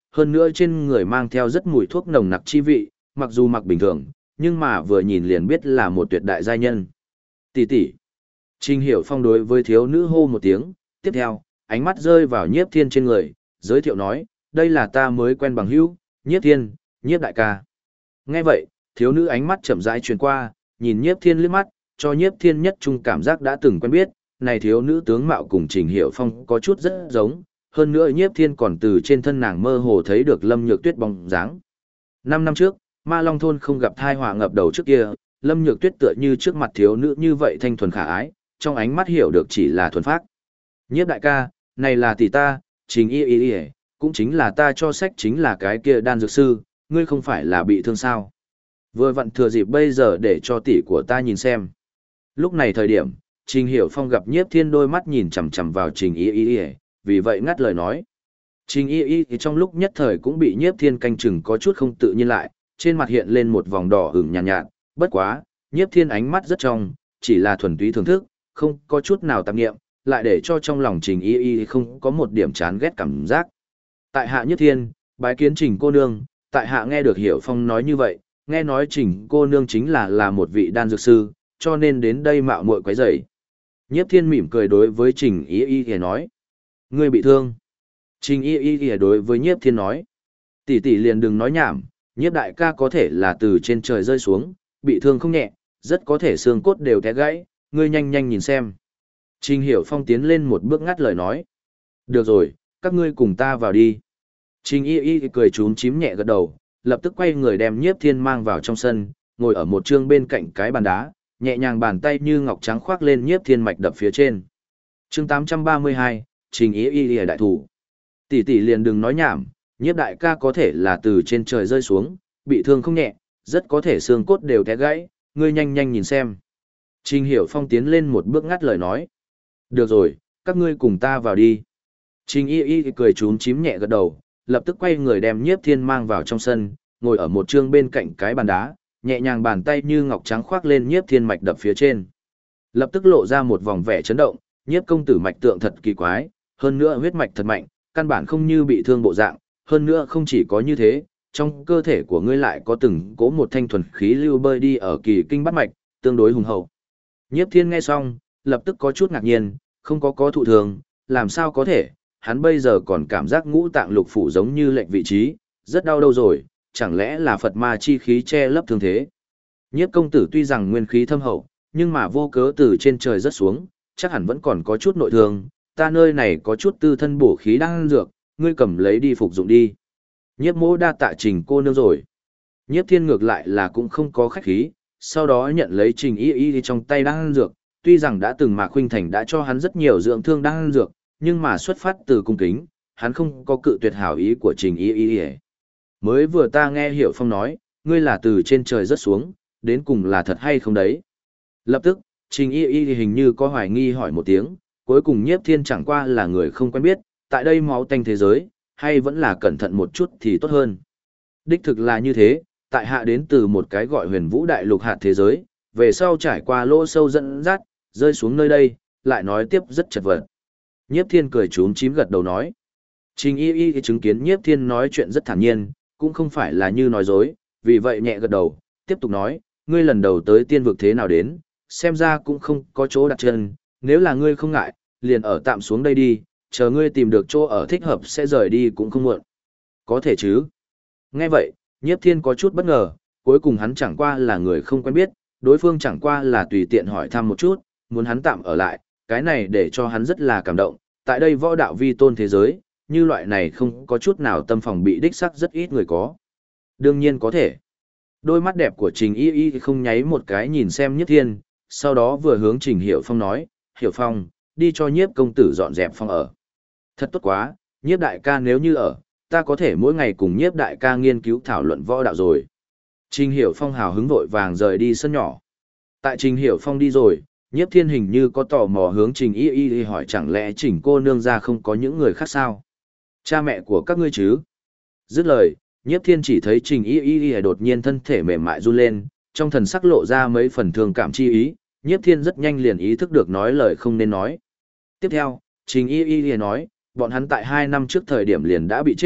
hơn nữa trên người mang theo rất mùi thuốc nồng nặc chi vị, mặc dù mặc bình thường, nhưng mà vừa nhìn liền biết là một tuyệt đại giai nhân. Tỷ tỷ. Trình Hiểu Phong đối với thiếu nữ hô một tiếng, tiếp theo, ánh mắt rơi vào Nhiếp Thiên trên người, giới thiệu nói, đây là ta mới quen bằng hữu, Nhiếp Thiên, Nhiếp đại ca. Nghe vậy, thiếu nữ ánh mắt chậm rãi truyền qua, nhìn Nhiếp Thiên liếc mắt, cho Nhiếp Thiên nhất trung cảm giác đã từng quen biết, này thiếu nữ tướng mạo cùng Trình Hiểu Phong có chút rất giống, hơn nữa Nhiếp Thiên còn từ trên thân nàng mơ hồ thấy được Lâm Nhược Tuyết bóng dáng. 5 năm trước, Ma Long thôn không gặp tai họa ngập đầu trước kia, Lâm Nhược Tuyết tựa như trước mặt thiếu nữ như vậy thanh thuần khả ái, trong ánh mắt hiểu được chỉ là thuần phác. Nhiếp đại ca, này là tỷ ta, Trình Y, cũng chính là ta cho sách chính là cái kia đan dược sư, ngươi không phải là bị thương sao? Vừa vặn thừa dịp bây giờ để cho tỷ của ta nhìn xem. Lúc này thời điểm, Trình Hiểu Phong gặp Nhiếp Thiên đôi mắt nhìn chằm chằm vào Trình Y, vì vậy ngắt lời nói. Trình Y thì trong lúc nhất thời cũng bị Nhiếp Thiên canh chừng có chút không tự nhiên lại, trên mặt hiện lên một vòng đỏ ửng nhàn nhạt, bất quá, Nhiếp Thiên ánh mắt rất trong, chỉ là thuần túy thưởng thức, không có chút nào tạp nghiệm, lại để cho trong lòng Trình Y không có một điểm chán ghét cảm giác. Tại hạ Nhiếp Thiên, bái kiến Trình cô nương, tại hạ nghe được Hiểu Phong nói như vậy, nghe nói Trình cô nương chính là một vị đan dược sư, cho nên đến đây mạo muội quấy rầy. Nhiếp Thiên mỉm cười đối với Trình Y nói, ngươi bị thương. Trình Y đối với Nhiếp Thiên nói, tỷ tỷ liền đừng nói nhảm, Nhiếp đại ca có thể là từ trên trời rơi xuống, bị thương không nhẹ, rất có thể xương cốt đều té gãy, ngươi nhanh nhanh nhìn xem. Trình Hiểu Phong tiến lên một bước ngắt lời nói. Được rồi, các ngươi cùng ta vào đi. Trình Y cười trúng chím nhẹ gật đầu, lập tức quay người đem Nhiếp Thiên mang vào trong sân, ngồi ở một chương bên cạnh cái bàn đá, nhẹ nhàng bàn tay như ngọc trắng khoác lên Nhiếp Thiên mạch đập phía trên. Chương 832, Trình Y đại thủ. Tỷ tỷ liền đừng nói nhảm, Nhiếp đại ca có thể là từ trên trời rơi xuống, bị thương không nhẹ, rất có thể xương cốt đều té gãy, ngươi nhanh nhanh nhìn xem. Trình Hiểu Phong tiến lên một bước ngắt lời nói. Được rồi, các ngươi cùng ta vào đi. Trình Y cười trúng chím nhẹ gật đầu, lập tức quay người đem Nhiếp Thiên mang vào trong sân, ngồi ở một chương bên cạnh cái bàn đá, nhẹ nhàng bàn tay như ngọc trắng khoác lên Nhiếp Thiên mạch đập phía trên. Lập tức lộ ra một vòng vẻ chấn động, Nhiếp công tử mạch tượng thật kỳ quái, hơn nữa huyết mạch thật mạnh, căn bản không như bị thương bộ dạng, hơn nữa không chỉ có như thế, trong cơ thể của ngươi lại có từng cỗ một thanh thuần khí lưu bơi đi ở kỳ kinh bát mạch, tương đối hùng hậu. Nhiếp Thiên nghe xong, lập tức có chút ngạc nhiên, không có thụ thường, làm sao có thể, hắn bây giờ còn cảm giác ngũ tạng lục phủ giống như lệch vị trí, rất đau đâu rồi, chẳng lẽ là Phật ma chi khí che lấp thương thế. Nhiếp công tử tuy rằng nguyên khí thâm hậu, nhưng mà vô cớ từ trên trời rớt xuống, chắc hẳn vẫn còn có chút nội thương, ta nơi này có chút tư thân bổ khí đang dược, ngươi cầm lấy đi phục dụng đi. Nhiếp mỗ đa tạ Trình cô nương rồi. Nhiếp Thiên ngược lại là cũng không có khách khí, sau đó nhận lấy Trình Y trong tay đang dược, tuy rằng đã từng Mạc Khuynh Thành đã cho hắn rất nhiều dưỡng thương đang dược, nhưng mà xuất phát từ cung kính, hắn không có cự tuyệt hảo ý của Trình Y. Mới vừa ta nghe Hiểu Phong nói, ngươi là từ trên trời rớt xuống, đến cùng là thật hay không đấy. Lập tức, Trình Y hình như có hoài nghi hỏi một tiếng, cuối cùng Nhiếp Thiên chẳng qua là người không quen biết, tại đây máu tanh thế giới, hay vẫn là cẩn thận một chút thì tốt hơn. Đích thực là như thế, tại hạ đến từ một cái gọi Huyền Vũ Đại Lục hạt thế giới, về sau trải qua lỗ sâu dẫn dắt, rơi xuống nơi đây, lại nói tiếp rất chật vật. Nhiếp Thiên cười chúm chím gật đầu nói. Trình Y chứng kiến Nhiếp Thiên nói chuyện rất thản nhiên, cũng không phải là như nói dối, vì vậy nhẹ gật đầu, tiếp tục nói, ngươi lần đầu tới tiên vực thế nào đến, xem ra cũng không có chỗ đặt chân, nếu là ngươi không ngại, liền ở tạm xuống đây đi, chờ ngươi tìm được chỗ ở thích hợp sẽ rời đi cũng không muộn. Có thể chứ. Nghe vậy, Nhiếp Thiên có chút bất ngờ, cuối cùng hắn chẳng qua là người không quen biết, đối phương chẳng qua là tùy tiện hỏi thăm một chút, muốn hắn tạm ở lại, cái này để cho hắn rất là cảm động, tại đây võ đạo vi tôn thế giới, như loại này không có chút nào tâm phòng bị đích sắc rất ít người có. Đương nhiên có thể. Đôi mắt đẹp của Trình Y không nháy một cái nhìn xem Nhiếp Thiên, sau đó vừa hướng Trình Hiểu Phong nói, Hiểu Phong, đi cho Nhiếp công tử dọn dẹp phòng ở. Thật tốt quá, Nhiếp đại ca nếu như ở, ta có thể mỗi ngày cùng Nhiếp đại ca nghiên cứu thảo luận võ đạo rồi. Trình Hiểu Phong hào hứng vội vàng rời đi sân nhỏ. Tại Trình Hiểu Phong đi rồi, Nhiếp Thiên hình như có tò mò hướng Trình Y hỏi chẳng lẽ Trình cô nương ra không có những người khác sao? Cha mẹ của các ngươi chứ? Dứt lời, Nhiếp Thiên chỉ thấy Trình Y đột nhiên thân thể mềm mại run lên, trong thần sắc lộ ra mấy phần thương cảm chi ý, Nhiếp Thiên rất nhanh liền ý thức được nói lời không nên nói. Tiếp theo, Trình Y nói, bọn hắn tại 2 năm trước thời điểm liền đã bị chết,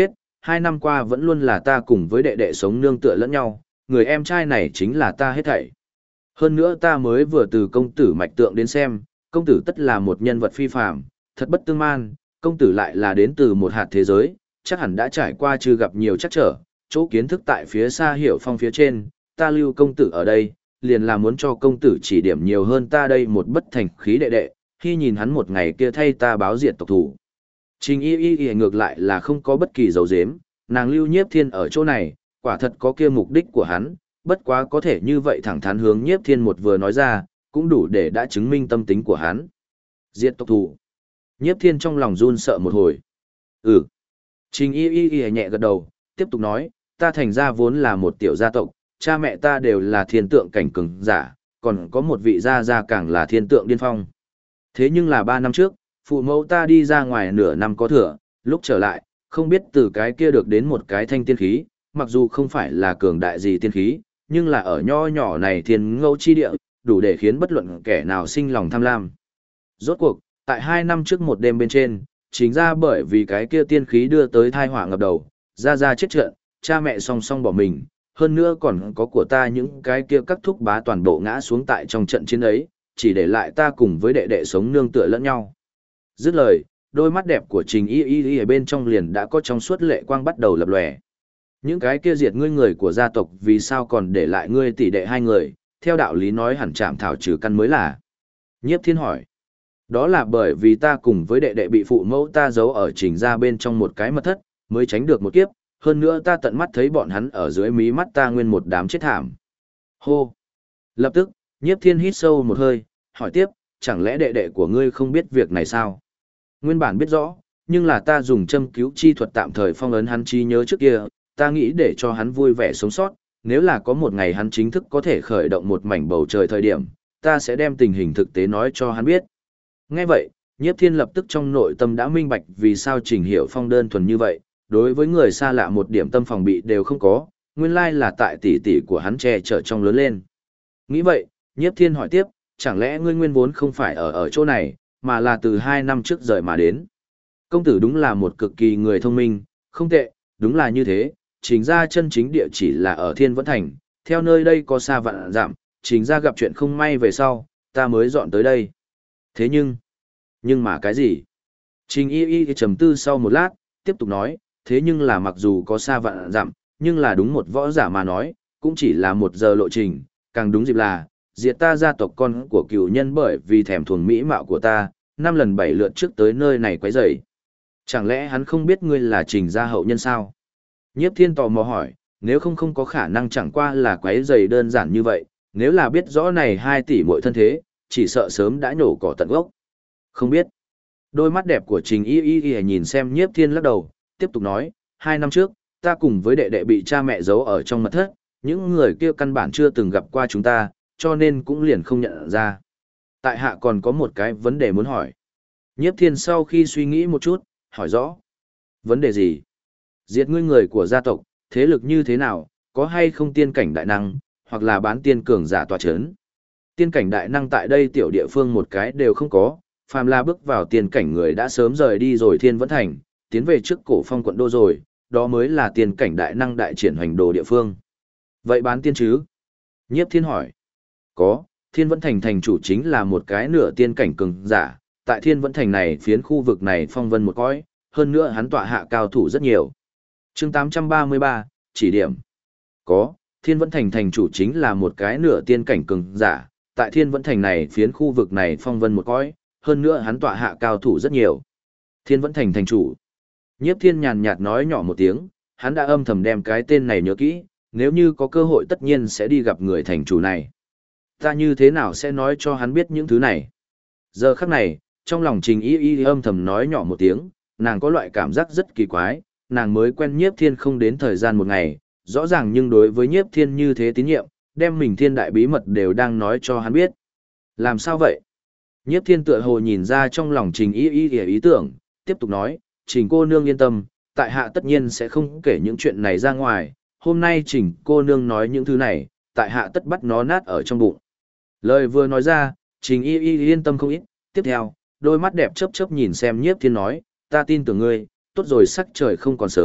2 năm qua vẫn luôn là ta cùng với đệ đệ sống nương tựa lẫn nhau, người em trai này chính là ta hết thảy. Hơn nữa ta mới vừa từ công tử mạch tượng đến xem, công tử tất là một nhân vật phi phàm, thật bất tương man, công tử lại là đến từ một hạt thế giới, chắc hẳn đã trải qua chưa gặp nhiều trắc trở, chỗ kiến thức tại phía xa hiểu phong phía trên, ta lưu công tử ở đây, liền là muốn cho công tử chỉ điểm nhiều hơn ta đây một bất thành khí đệ đệ, khi nhìn hắn một ngày kia thay ta báo diệt tộc thủ. Trình y ngược lại là không có bất kỳ dấu dếm, nàng lưu nhiếp thiên ở chỗ này, quả thật có kia mục đích của hắn, bất quá có thể như vậy thẳng thắn hướng nhiếp thiên một vừa nói ra, cũng đủ để đã chứng minh tâm tính của hắn. Diệt tộc thủ. Nhiếp thiên trong lòng run sợ một hồi. Trình y nhẹ gật đầu, tiếp tục nói, ta thành ra vốn là một tiểu gia tộc, cha mẹ ta đều là thiên tượng cảnh cường giả, còn có một vị gia gia càng là thiên tượng điên phong. Thế nhưng là 3 năm trước, phụ mẫu ta đi ra ngoài nửa năm có thừa, lúc trở lại, không biết từ cái kia được đến một cái thanh tiên khí, mặc dù không phải là cường đại gì tiên khí, nhưng là ở nho nhỏ này thiên ngẫu chi địa, đủ để khiến bất luận kẻ nào sinh lòng tham lam. Rốt cuộc, tại 2 năm trước một đêm bên trên, chính ra bởi vì cái kia tiên khí đưa tới thai họa ngập đầu, ra chết trận, cha mẹ song song bỏ mình, hơn nữa còn có của ta những cái kia các thúc bá toàn bộ ngã xuống tại trong trận chiến ấy, chỉ để lại ta cùng với đệ đệ sống nương tựa lẫn nhau. Dứt lời, đôi mắt đẹp của Trình Y ở bên trong liền đã có trong suốt lệ quang bắt đầu lập lòe. Những cái kia diệt ngươi người của gia tộc vì sao còn để lại ngươi tỷ đệ 2 người, theo đạo lý nói hẳn chạm thảo trừ căn mới là. Nhiếp Thiên hỏi. Đó là bởi vì ta cùng với đệ đệ bị phụ mẫu ta giấu ở Trình gia bên trong một cái mật thất, mới tránh được một kiếp, hơn nữa ta tận mắt thấy bọn hắn ở dưới mí mắt ta nguyên một đám chết thảm. Hô! Lập tức, Nhiếp Thiên hít sâu một hơi, hỏi tiếp, chẳng lẽ đệ đệ của ngươi không biết việc này sao? Nguyên bản biết rõ, nhưng là ta dùng châm cứu chi thuật tạm thời phong ấn hắn trí nhớ trước kia, ta nghĩ để cho hắn vui vẻ sống sót, nếu là có một ngày hắn chính thức có thể khởi động một mảnh bầu trời thời điểm, ta sẽ đem tình hình thực tế nói cho hắn biết. Nghe vậy, Nhiếp Thiên lập tức trong nội tâm đã minh bạch vì sao Trình Hiểu Phong đơn thuần như vậy, đối với người xa lạ một điểm tâm phòng bị đều không có, nguyên lai là tại tỷ tỷ của hắn che chở trong lớn lên. Nghĩ vậy, Nhiếp Thiên hỏi tiếp, chẳng lẽ ngươi nguyên vốn không phải ở chỗ này, mà là từ 2 năm trước rời mà đến. Công tử đúng là một cực kỳ người thông minh, không tệ, đúng là như thế, chính ra chân chính địa chỉ là ở Thiên Vẫn Thành, theo nơi đây có xa vạn dặm, chính ra gặp chuyện không may về sau, ta mới dọn tới đây. Thế nhưng mà cái gì? Trình y trầm tư sau một lát, tiếp tục nói, thế nhưng là mặc dù có xa vạn dặm, nhưng là đúng một võ giả mà nói, cũng chỉ là 1 giờ lộ trình, càng đúng dịp là, diệt ta gia tộc con của cựu nhân bởi vì thèm thuồng mỹ mạo của ta, 5 lần 7 lượt trước tới nơi này quấy rầy. Chẳng lẽ hắn không biết ngươi là Trình gia hậu nhân sao? Nhiếp Thiên tò mò hỏi, nếu không có khả năng chẳng qua là quấy rầy đơn giản như vậy, nếu là biết rõ này 2 tỷ muội thân thế, chỉ sợ sớm đã nhổ cỏ tận gốc. Không biết. Đôi mắt đẹp của Trình Y nhìn xem Nhiếp Thiên lắc đầu, tiếp tục nói, 2 năm trước, ta cùng với đệ đệ bị cha mẹ giấu ở trong mật thất, những người kia căn bản chưa từng gặp qua chúng ta, cho nên cũng liền không nhận ra. Tại hạ còn có một cái vấn đề muốn hỏi. Nhiếp Thiên sau khi suy nghĩ một chút, hỏi rõ. Vấn đề gì? Diệt ngươi người của gia tộc, thế lực như thế nào, có hay không tiên cảnh đại năng, hoặc là bán tiên cường giả tọa chấn? Tiên cảnh đại năng tại đây tiểu địa phương một cái đều không có, phàm là bước vào tiên cảnh người đã sớm rời đi rồi Thiên Vẫn Thành, tiến về trước Cổ Phong quận đô rồi, đó mới là tiên cảnh đại năng đại triển hoành đồ địa phương. Vậy bán tiên chứ? Nhiếp Thiên hỏi. Có, Thiên Vẫn Thành thành chủ chính là một cái nửa tiên cảnh cường giả, tại Thiên Vẫn Thành này phiến khu vực này phong vân một cõi, hơn nữa hắn tọa hạ cao thủ rất nhiều. Chương 833, chỉ điểm. Có, Thiên Vẫn Thành thành chủ chính là một cái nửa tiên cảnh cường giả, tại Thiên Vẫn Thành này phiến khu vực này phong vân một cõi, hơn nữa hắn tọa hạ cao thủ rất nhiều. Thiên Vẫn Thành thành chủ. Nhiếp Thiên nhàn nhạt nói nhỏ một tiếng, hắn đã âm thầm đem cái tên này nhớ kỹ, nếu như có cơ hội tất nhiên sẽ đi gặp người thành chủ này. Ta như thế nào sẽ nói cho hắn biết những thứ này? Giờ khắc này, trong lòng Trình Y âm thầm nói nhỏ một tiếng, nàng có loại cảm giác rất kỳ quái, nàng mới quen Nhiếp Thiên không đến thời gian một ngày, rõ ràng nhưng đối với Nhiếp Thiên như thế tín nhiệm, đem mình thiên đại bí mật đều đang nói cho hắn biết. Làm sao vậy? Nhiếp Thiên tựa hồ nhìn ra trong lòng Trình Y ý tưởng, tiếp tục nói, Trình cô nương yên tâm, tại hạ tất nhiên sẽ không kể những chuyện này ra ngoài, hôm nay Trình cô nương nói những thứ này, tại hạ tất bắt nó nát ở trong bụng. Lời vừa nói ra, Trình Y yên tâm không ít, tiếp theo, đôi mắt đẹp chớp chớp nhìn xem Nhiếp Thiên nói, ta tin tưởng ngươi, tốt rồi sắc trời không còn sớm,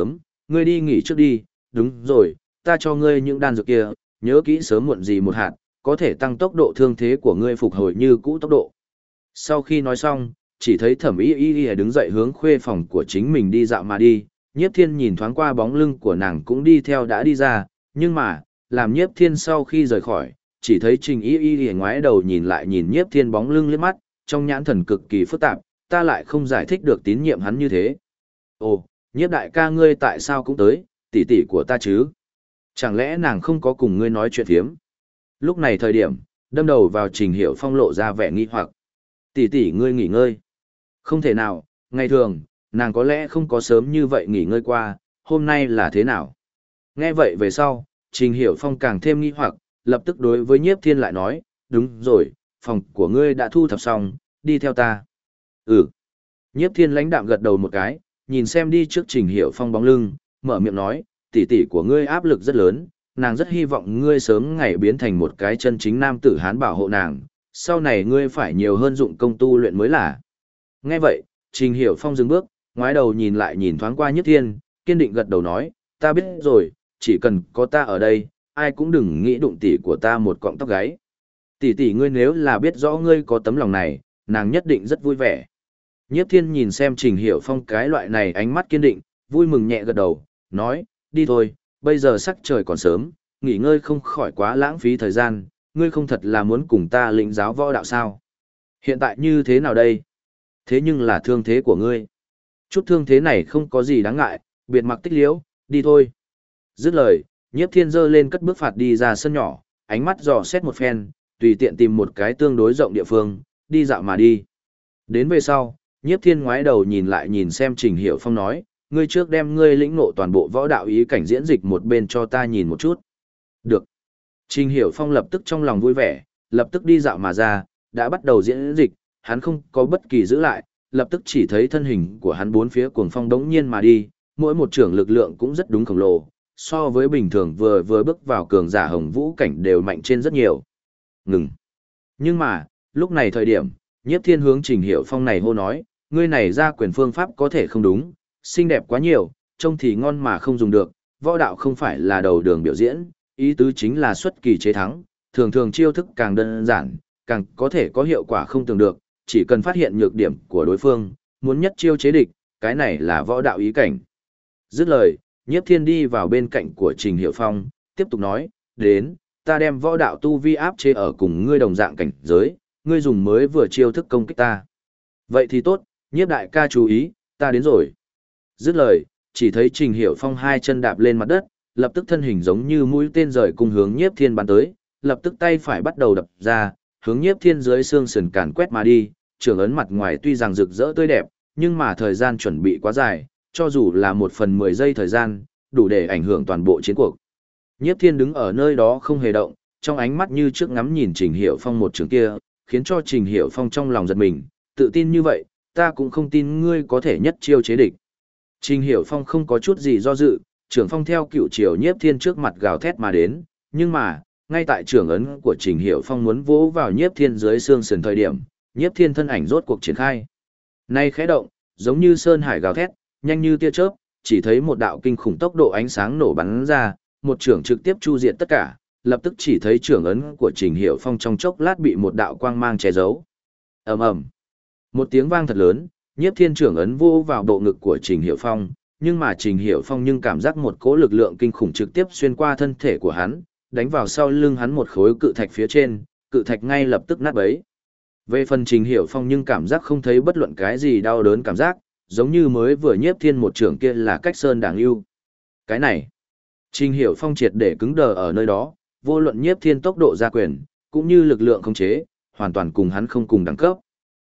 Ngươi đi nghỉ trước đi, đúng rồi, ta cho ngươi những đan dược kia, nhớ kỹ sớm muộn gì một hạt, có thể tăng tốc độ thương thế của ngươi phục hồi như cũ tốc độ. Sau khi nói xong, chỉ thấy Thẩm Y đứng dậy hướng khuê phòng của chính mình đi dạo mà đi, Nhiếp Thiên nhìn thoáng qua bóng lưng của nàng cũng đi theo đã đi ra, nhưng mà, làm Nhiếp Thiên sau khi rời khỏi, chỉ thấy Trình Y ngoái đầu nhìn lại nhìn Nhiếp Thiên bóng lưng liếc mắt, trong nhãn thần cực kỳ phức tạp, ta lại không giải thích được tín nhiệm hắn như thế. Ồ, Nhiếp đại ca ngươi tại sao cũng tới, tỷ tỷ của ta chứ? Chẳng lẽ nàng không có cùng ngươi nói chuyện thiếm? Lúc này thời điểm, đâm đầu vào Trình Hiểu Phong lộ ra vẻ nghi hoặc. Tỷ tỷ ngươi nghỉ ngơi. Không thể nào, ngày thường, nàng có lẽ không có sớm như vậy nghỉ ngơi qua, hôm nay là thế nào? Nghe vậy về sau, Trình Hiểu Phong càng thêm nghi hoặc, lập tức đối với Nhiếp Thiên lại nói, đúng rồi, phòng của ngươi đã thu thập xong, đi theo ta. Ừ. Nhiếp Thiên lãnh đạm gật đầu một cái, nhìn xem đi trước Trình Hiểu Phong bóng lưng, mở miệng nói, tỷ tỷ của ngươi áp lực rất lớn, nàng rất hy vọng ngươi sớm ngày biến thành một cái chân chính nam tử Hán bảo hộ nàng, sau này ngươi phải nhiều hơn dụng công tu luyện mới là. Nghe vậy, Trình Hiểu Phong dừng bước, ngoái đầu nhìn lại nhìn thoáng qua Nhiếp Thiên, kiên định gật đầu nói, ta biết rồi, chỉ cần có ta ở đây, ai cũng đừng nghĩ đụng tỷ của ta một cọng tóc gáy. Tỷ tỷ ngươi nếu là biết rõ ngươi có tấm lòng này, nàng nhất định rất vui vẻ. Nhiếp Thiên nhìn xem Trình Hiểu Phong cái loại này ánh mắt kiên định, vui mừng nhẹ gật đầu, nói, đi thôi, bây giờ sắc trời còn sớm, nghỉ ngơi không khỏi quá lãng phí thời gian, ngươi không thật là muốn cùng ta lĩnh giáo võ đạo sao? Hiện tại như thế nào đây? Thế nhưng là thương thế của ngươi. Chút thương thế này không có gì đáng ngại, biệt mặc tích liễu, đi thôi. Dứt lời, Nhiếp Thiên giơ lên cất bước phạt đi ra sân nhỏ, ánh mắt dò xét một phen, tùy tiện tìm một cái tương đối rộng địa phương, đi dạo mà đi. Đến về sau, Nhiếp Thiên ngoái đầu nhìn lại nhìn xem Trình Hiểu Phong nói, ngươi trước đem ngươi lĩnh ngộ toàn bộ võ đạo ý cảnh diễn dịch một bên cho ta nhìn một chút. Được. Trình Hiểu Phong lập tức trong lòng vui vẻ, lập tức đi dạo mà ra, đã bắt đầu diễn dịch, hắn không có bất kỳ giữ lại, lập tức chỉ thấy thân hình của hắn bốn phía cuồng phong đống nhiên mà đi, mỗi một trưởng lực lượng cũng rất đúng khổng lồ, so với bình thường vừa bước vào cường giả hồng vũ cảnh đều mạnh trên rất nhiều. Ngừng. Nhưng mà, lúc này thời điểm, Nhiếp Thiên hướng Trình Hiểu Phong này hô nói, ngươi này ra quyền phương pháp có thể không đúng, xinh đẹp quá nhiều, trông thì ngon mà không dùng được, võ đạo không phải là đầu đường biểu diễn, ý tứ chính là xuất kỳ chế thắng, thường thường chiêu thức càng đơn giản, càng có thể có hiệu quả không tưởng được, chỉ cần phát hiện nhược điểm của đối phương, muốn nhất chiêu chế địch, cái này là võ đạo ý cảnh. Dứt lời, Nhiếp Thiên đi vào bên cạnh của Trình Hiểu Phong, tiếp tục nói, đến, ta đem võ đạo tu vi áp chế ở cùng ngươi đồng dạng cảnh giới, ngươi dùng mới vừa chiêu thức công kích ta. Vậy thì tốt, Nhiếp đại ca chú ý, ta đến rồi. Dứt lời, chỉ thấy Trình Hiểu Phong hai chân đạp lên mặt đất, lập tức thân hình giống như mũi tên rời cùng hướng Nhiếp Thiên bắn tới, lập tức tay phải bắt đầu đập ra, hướng Nhiếp Thiên dưới xương sườn càn quét mà đi, trường ấn mặt ngoài tuy rằng rực rỡ tươi đẹp, nhưng mà thời gian chuẩn bị quá dài, cho dù là 1/10 giây thời gian, đủ để ảnh hưởng toàn bộ chiến cuộc. Nhiếp Thiên đứng ở nơi đó không hề động, trong ánh mắt như trước ngắm nhìn Trình Hiểu Phong một trường kia, khiến cho Trình Hiểu Phong trong lòng giật mình, tự tin như vậy, ta cũng không tin ngươi có thể nhất chiêu chế địch. Trình Hiểu Phong không có chút gì do dự, trưởng phong theo cựu chiều Nhiếp Thiên trước mặt gào thét mà đến, nhưng mà, ngay tại trưởng ấn của Trình Hiểu Phong muốn vỗ vào Nhiếp Thiên dưới xương sườn thời điểm, Nhiếp Thiên thân ảnh rốt cuộc triển khai. Nay khẽ động, giống như sơn hải gào thét, nhanh như tia chớp, chỉ thấy một đạo kinh khủng tốc độ ánh sáng nổ bắn ra, một trưởng trực tiếp chu diệt tất cả, lập tức chỉ thấy trưởng ấn của Trình Hiểu Phong trong chốc lát bị một đạo quang mang che giấu. Ầm ầm. Một tiếng vang thật lớn, Nhiếp Thiên trưởng ấn vô vào bộ ngực của Trình Hiểu Phong, nhưng mà Trình Hiểu Phong nhưng cảm giác một cỗ lực lượng kinh khủng trực tiếp xuyên qua thân thể của hắn, đánh vào sau lưng hắn một khối cự thạch phía trên, cự thạch ngay lập tức nát bấy. Về phần Trình Hiểu Phong nhưng cảm giác không thấy bất luận cái gì đau đớn cảm giác, giống như mới vừa Nhiếp Thiên một trưởng kia là cách sơn đảng lưu. Cái này, Trình Hiểu Phong triệt để cứng đờ ở nơi đó, vô luận Nhiếp Thiên tốc độ ra quyền, cũng như lực lượng khống chế, hoàn toàn cùng hắn không cùng đẳng cấp.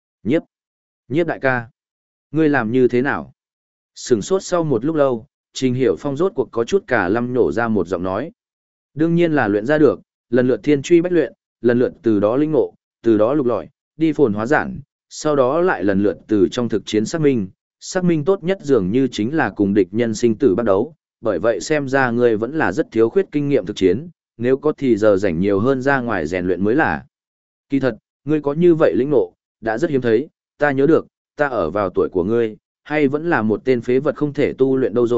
Nhiếp đại ca, ngươi làm như thế nào? Sửng sốt sau một lúc lâu, Trình Hiểu Phong rốt cuộc có chút cả lâm nổ ra một giọng nói. Đương nhiên là luyện ra được, lần lượt thiên truy bách luyện, lần lượt từ đó linh ngộ, từ đó lục lọi, đi phồn hóa giản, sau đó lại lần lượt từ trong thực chiến xác minh tốt nhất dường như chính là cùng địch nhân sinh tử bắt đấu, bởi vậy xem ra ngươi vẫn là rất thiếu khuyết kinh nghiệm thực chiến, nếu có thì giờ rảnh nhiều hơn ra ngoài rèn luyện mới là. Kỳ thật, ngươi có như vậy lĩnh ngộ, đã rất hiếm thấy, ta nhớ được, ta ở vào tuổi của ngươi, hay vẫn là một tên phế vật không thể tu luyện đâu rồi,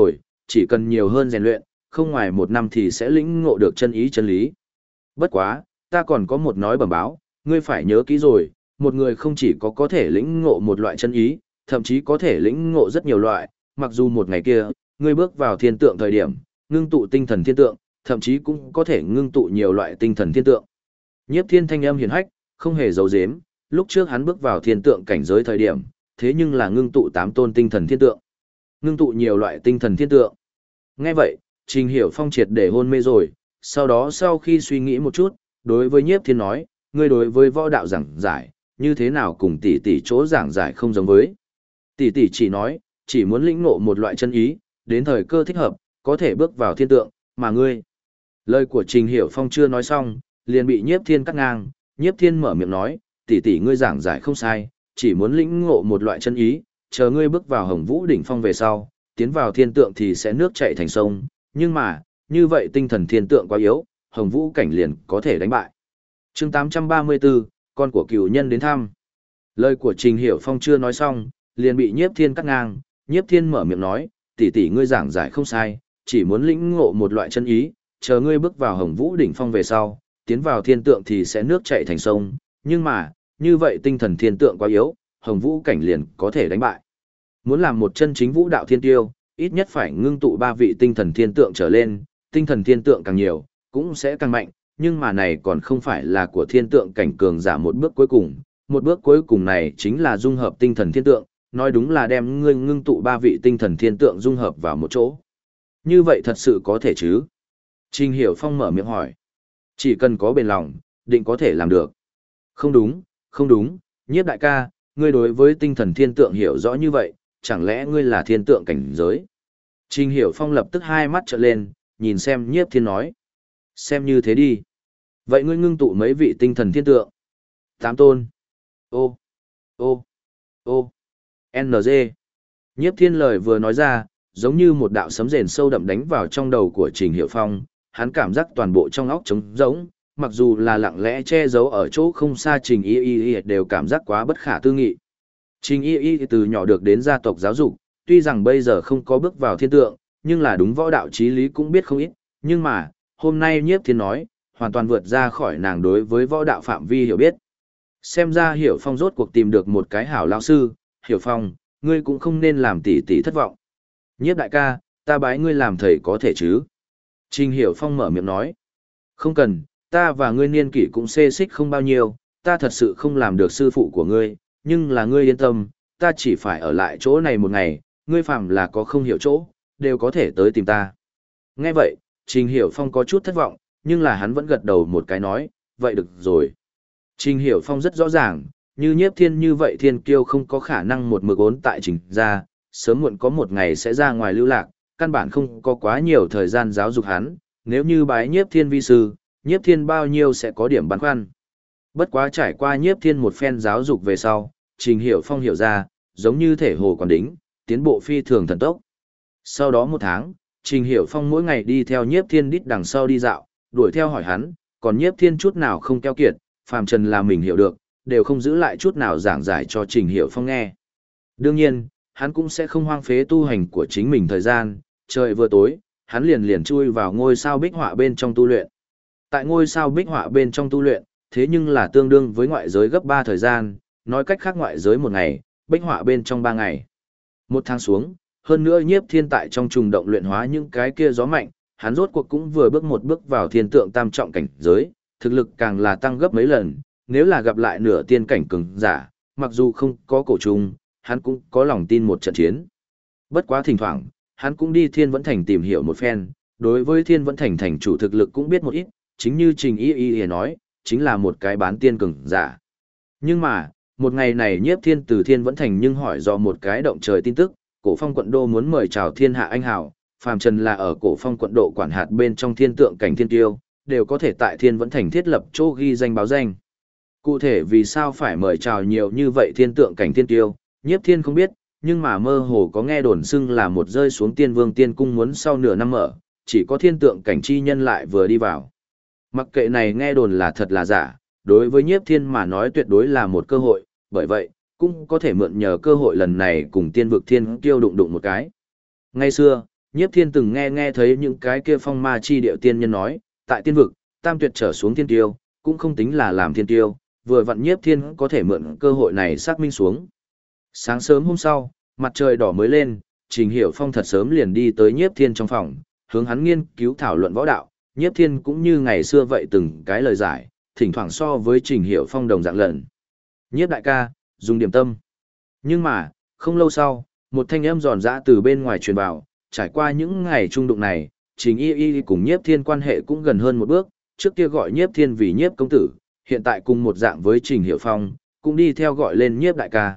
chỉ cần nhiều hơn rèn luyện, không ngoài 1 năm thì sẽ lĩnh ngộ được chân ý chân lý. Bất quá, ta còn có một nói bẩm báo, ngươi phải nhớ kỹ rồi, một người không chỉ có thể lĩnh ngộ một loại chân ý, thậm chí có thể lĩnh ngộ rất nhiều loại, mặc dù một ngày kia, ngươi bước vào thiên tượng thời điểm, ngưng tụ tinh thần thiên tượng, thậm chí cũng có thể ngưng tụ nhiều loại tinh thần thiên tượng. Nhiếp Thiên thanh âm hiển hách, không hề giấu giếm, lúc trước hắn bước vào thiên tượng cảnh giới thời điểm, thế nhưng là ngưng tụ 8 tôn tinh thần thiên tượng. Ngưng tụ nhiều loại tinh thần thiên tượng. Nghe vậy, Trình Hiểu Phong triệt để hôn mê rồi, sau đó sau khi suy nghĩ một chút, đối với Nhiếp Thiên nói, ngươi đối với võ đạo giảng giải, như thế nào cùng tỷ tỷ chỗ giảng giải không giống với. Tỷ tỷ chỉ nói, chỉ muốn lĩnh ngộ một loại chân ý, đến thời cơ thích hợp, có thể bước vào thiên tượng, mà ngươi. Lời của Trình Hiểu Phong chưa nói xong, liền bị Nhiếp Thiên cắt ngang, Nhiếp Thiên mở miệng nói, tỷ tỷ ngươi giảng giải không sai, chỉ muốn lĩnh ngộ một loại chân ý, chờ ngươi bước vào Hồng Vũ đỉnh phong về sau, tiến vào thiên tượng thì sẽ nước chảy thành sông, nhưng mà, như vậy tinh thần thiên tượng quá yếu, Hồng Vũ cảnh liền có thể đánh bại. Chương 834, con của cửu nhân đến thăm. Lời của Trình Hiểu Phong chưa nói xong, liền bị Nhiếp Thiên cắt ngang, Nhiếp Thiên mở miệng nói, tỷ tỷ ngươi giảng giải không sai, chỉ muốn lĩnh ngộ một loại chân ý, chờ ngươi bước vào Hồng Vũ đỉnh phong về sau, tiến vào thiên tượng thì sẽ nước chảy thành sông, nhưng mà, như vậy tinh thần thiên tượng quá yếu, Hồng Vũ cảnh liền có thể đánh bại. Muốn làm một chân chính vũ đạo thiên tiêu, ít nhất phải ngưng tụ 3 vị tinh thần thiên tượng trở lên, tinh thần thiên tượng càng nhiều, cũng sẽ càng mạnh, nhưng mà này còn không phải là của thiên tượng cảnh cường giả một bước cuối cùng. Một bước cuối cùng này chính là dung hợp tinh thần thiên tượng, nói đúng là đem ngươi ngưng tụ 3 vị tinh thần thiên tượng dung hợp vào một chỗ. Như vậy thật sự có thể chứ? Trình Hiểu Phong mở miệng hỏi. Chỉ cần có bền lòng, định có thể làm được. Không đúng, không đúng, Nhiếp đại ca, ngươi đối với tinh thần thiên tượng hiểu rõ như vậy, chẳng lẽ ngươi là thiên tượng cảnh giới? Trình Hiểu Phong lập tức hai mắt trợn lên, nhìn xem Nhiếp Thiên nói. Xem như thế đi. Vậy ngươi ngưng tụ mấy vị tinh thần thiên tượng? 8 tôn. Ô, ô, ô, NG. Nhiếp Thiên lời vừa nói ra, giống như một đạo sấm rền sâu đậm đánh vào trong đầu của Trình Hiểu Phong, hắn cảm giác toàn bộ trong óc trống rỗng, mặc dù là lặng lẽ che giấu ở chỗ không xa Trình Y đều cảm giác quá bất khả tư nghị. Trình Y từ nhỏ được đến gia tộc giáo dục, tuy rằng bây giờ không có bước vào thiên tượng, nhưng là đúng võ đạo chí lý cũng biết không ít, nhưng mà, hôm nay Nhiếp Thiên nói, hoàn toàn vượt ra khỏi nàng đối với võ đạo phạm vi hiểu biết. Xem ra Hiểu Phong rốt cuộc tìm được một cái hảo lão sư, Hiểu Phong, ngươi cũng không nên làm tỷ tỷ thất vọng. Nhiếp đại ca, ta bái ngươi làm thầy có thể chứ? Trình Hiểu Phong mở miệng nói. Không cần, ta và ngươi niên kỷ cũng xê xích không bao nhiêu, ta thật sự không làm được sư phụ của ngươi, nhưng là ngươi yên tâm, ta chỉ phải ở lại chỗ này một ngày, ngươi phạm là có không hiểu chỗ, đều có thể tới tìm ta. Nghe vậy, Trình Hiểu Phong có chút thất vọng, nhưng là hắn vẫn gật đầu một cái nói, vậy được rồi. Trình Hiểu Phong rất rõ ràng, như Nhiếp Thiên như vậy thiên kiêu không có khả năng một mực ốn tại Trình gia, sớm muộn có một ngày sẽ ra ngoài lưu lạc, căn bản không có quá nhiều thời gian giáo dục hắn, nếu như bái Nhiếp Thiên vi sư, Nhiếp Thiên bao nhiêu sẽ có điểm băn khoăn. Bất quá trải qua Nhiếp Thiên một phen giáo dục về sau, Trình Hiểu Phong hiểu ra, giống như thể hồ còn đính, tiến bộ phi thường thần tốc. Sau đó 1 tháng, Trình Hiểu Phong mỗi ngày đi theo Nhiếp Thiên đít đằng sau đi dạo, đuổi theo hỏi hắn, còn Nhiếp Thiên chút nào không keo kiệt, phàm trần là mình hiểu được, đều không giữ lại chút nào giảng giải cho Trình Hiểu Phong nghe. Đương nhiên, hắn cũng sẽ không hoang phế tu hành của chính mình thời gian, trời vừa tối, hắn liền chui vào ngôi sao bích họa bên trong tu luyện. Tại ngôi sao bích họa bên trong tu luyện, thế nhưng là tương đương với ngoại giới gấp 3 thời gian, nói cách khác ngoại giới 1 ngày, bích họa bên trong 3 ngày. 1 tháng xuống, hơn nữa Nhiếp Thiên tại trong trùng động luyện hóa những cái kia gió mạnh, hắn rốt cuộc cũng vừa bước bước vào thiên tượng tam trọng cảnh giới, thực lực càng là tăng gấp mấy lần, nếu là gặp lại nửa tiên cảnh cường giả, mặc dù không có cổ trùng, hắn cũng có lòng tin một trận chiến. Bất quá thỉnh thoảng, hắn cũng đi Thiên Vẫn Thành tìm hiểu một phen, đối với Thiên Vẫn Thành thành chủ thực lực cũng biết một ít, chính như Trình Y nói, chính là một cái bán tiên cường giả. Nhưng mà, một ngày này Nhiếp Thiên từ Thiên Vẫn Thành nhưng hỏi do một cái động trời tin tức, Cổ Phong quận đô muốn mời chào thiên hạ anh hào, phàm trần là ở Cổ Phong quận độ quản hạt bên trong thiên tượng cảnh thiên tiêu, đều có thể tại Thiên Vẫn Thành thiết lập chỗ ghi danh báo danh. Cụ thể vì sao phải mời chào nhiều như vậy thiên tượng cảnh thiên tiêu, Nhiếp Thiên không biết, nhưng mà mơ hồ có nghe đồn xưng là một rơi xuống tiên vương tiên cung muốn sau nửa năm mở, chỉ có thiên tượng cảnh chi nhân lại vừa đi vào. Mặc kệ này nghe đồn là thật là giả, đối với Nhiếp Thiên mà nói tuyệt đối là một cơ hội, bởi vậy, cũng có thể mượn nhờ cơ hội lần này cùng tiên vực thiên kiêu đụng một cái. Ngay xưa, Nhiếp Thiên từng nghe thấy những cái kia phong ma chi điệu tiên nhân nói, tại tiên vực, tam tuyệt trở xuống thiên tiêu, cũng không tính là làm thiên tiêu, vừa vặn Nhiếp Thiên có thể mượn cơ hội này xác minh xuống. Sáng sớm hôm sau, mặt trời đỏ mới lên, Trình Hiểu Phong thật sớm liền đi tới Nhiếp Thiên trong phòng, hướng hắn nghiên cứu thảo luận võ đạo, Nhiếp Thiên cũng như ngày xưa vậy từng cái lời giải, thỉnh thoảng so với Trình Hiểu Phong đồng dạng lần. Nhiếp đại ca, dùng điểm tâm. Nhưng mà, không lâu sau, một thanh âm giòn giã từ bên ngoài truyền vào, trải qua những ngày trung đụng này, Trình Y Y cùng Nhiếp Thiên quan hệ cũng gần hơn một bước, trước kia gọi Nhiếp Thiên vì Nhiếp công tử, hiện tại cùng một dạng với Trình Hiểu Phong, cũng đi theo gọi lên Nhiếp đại ca.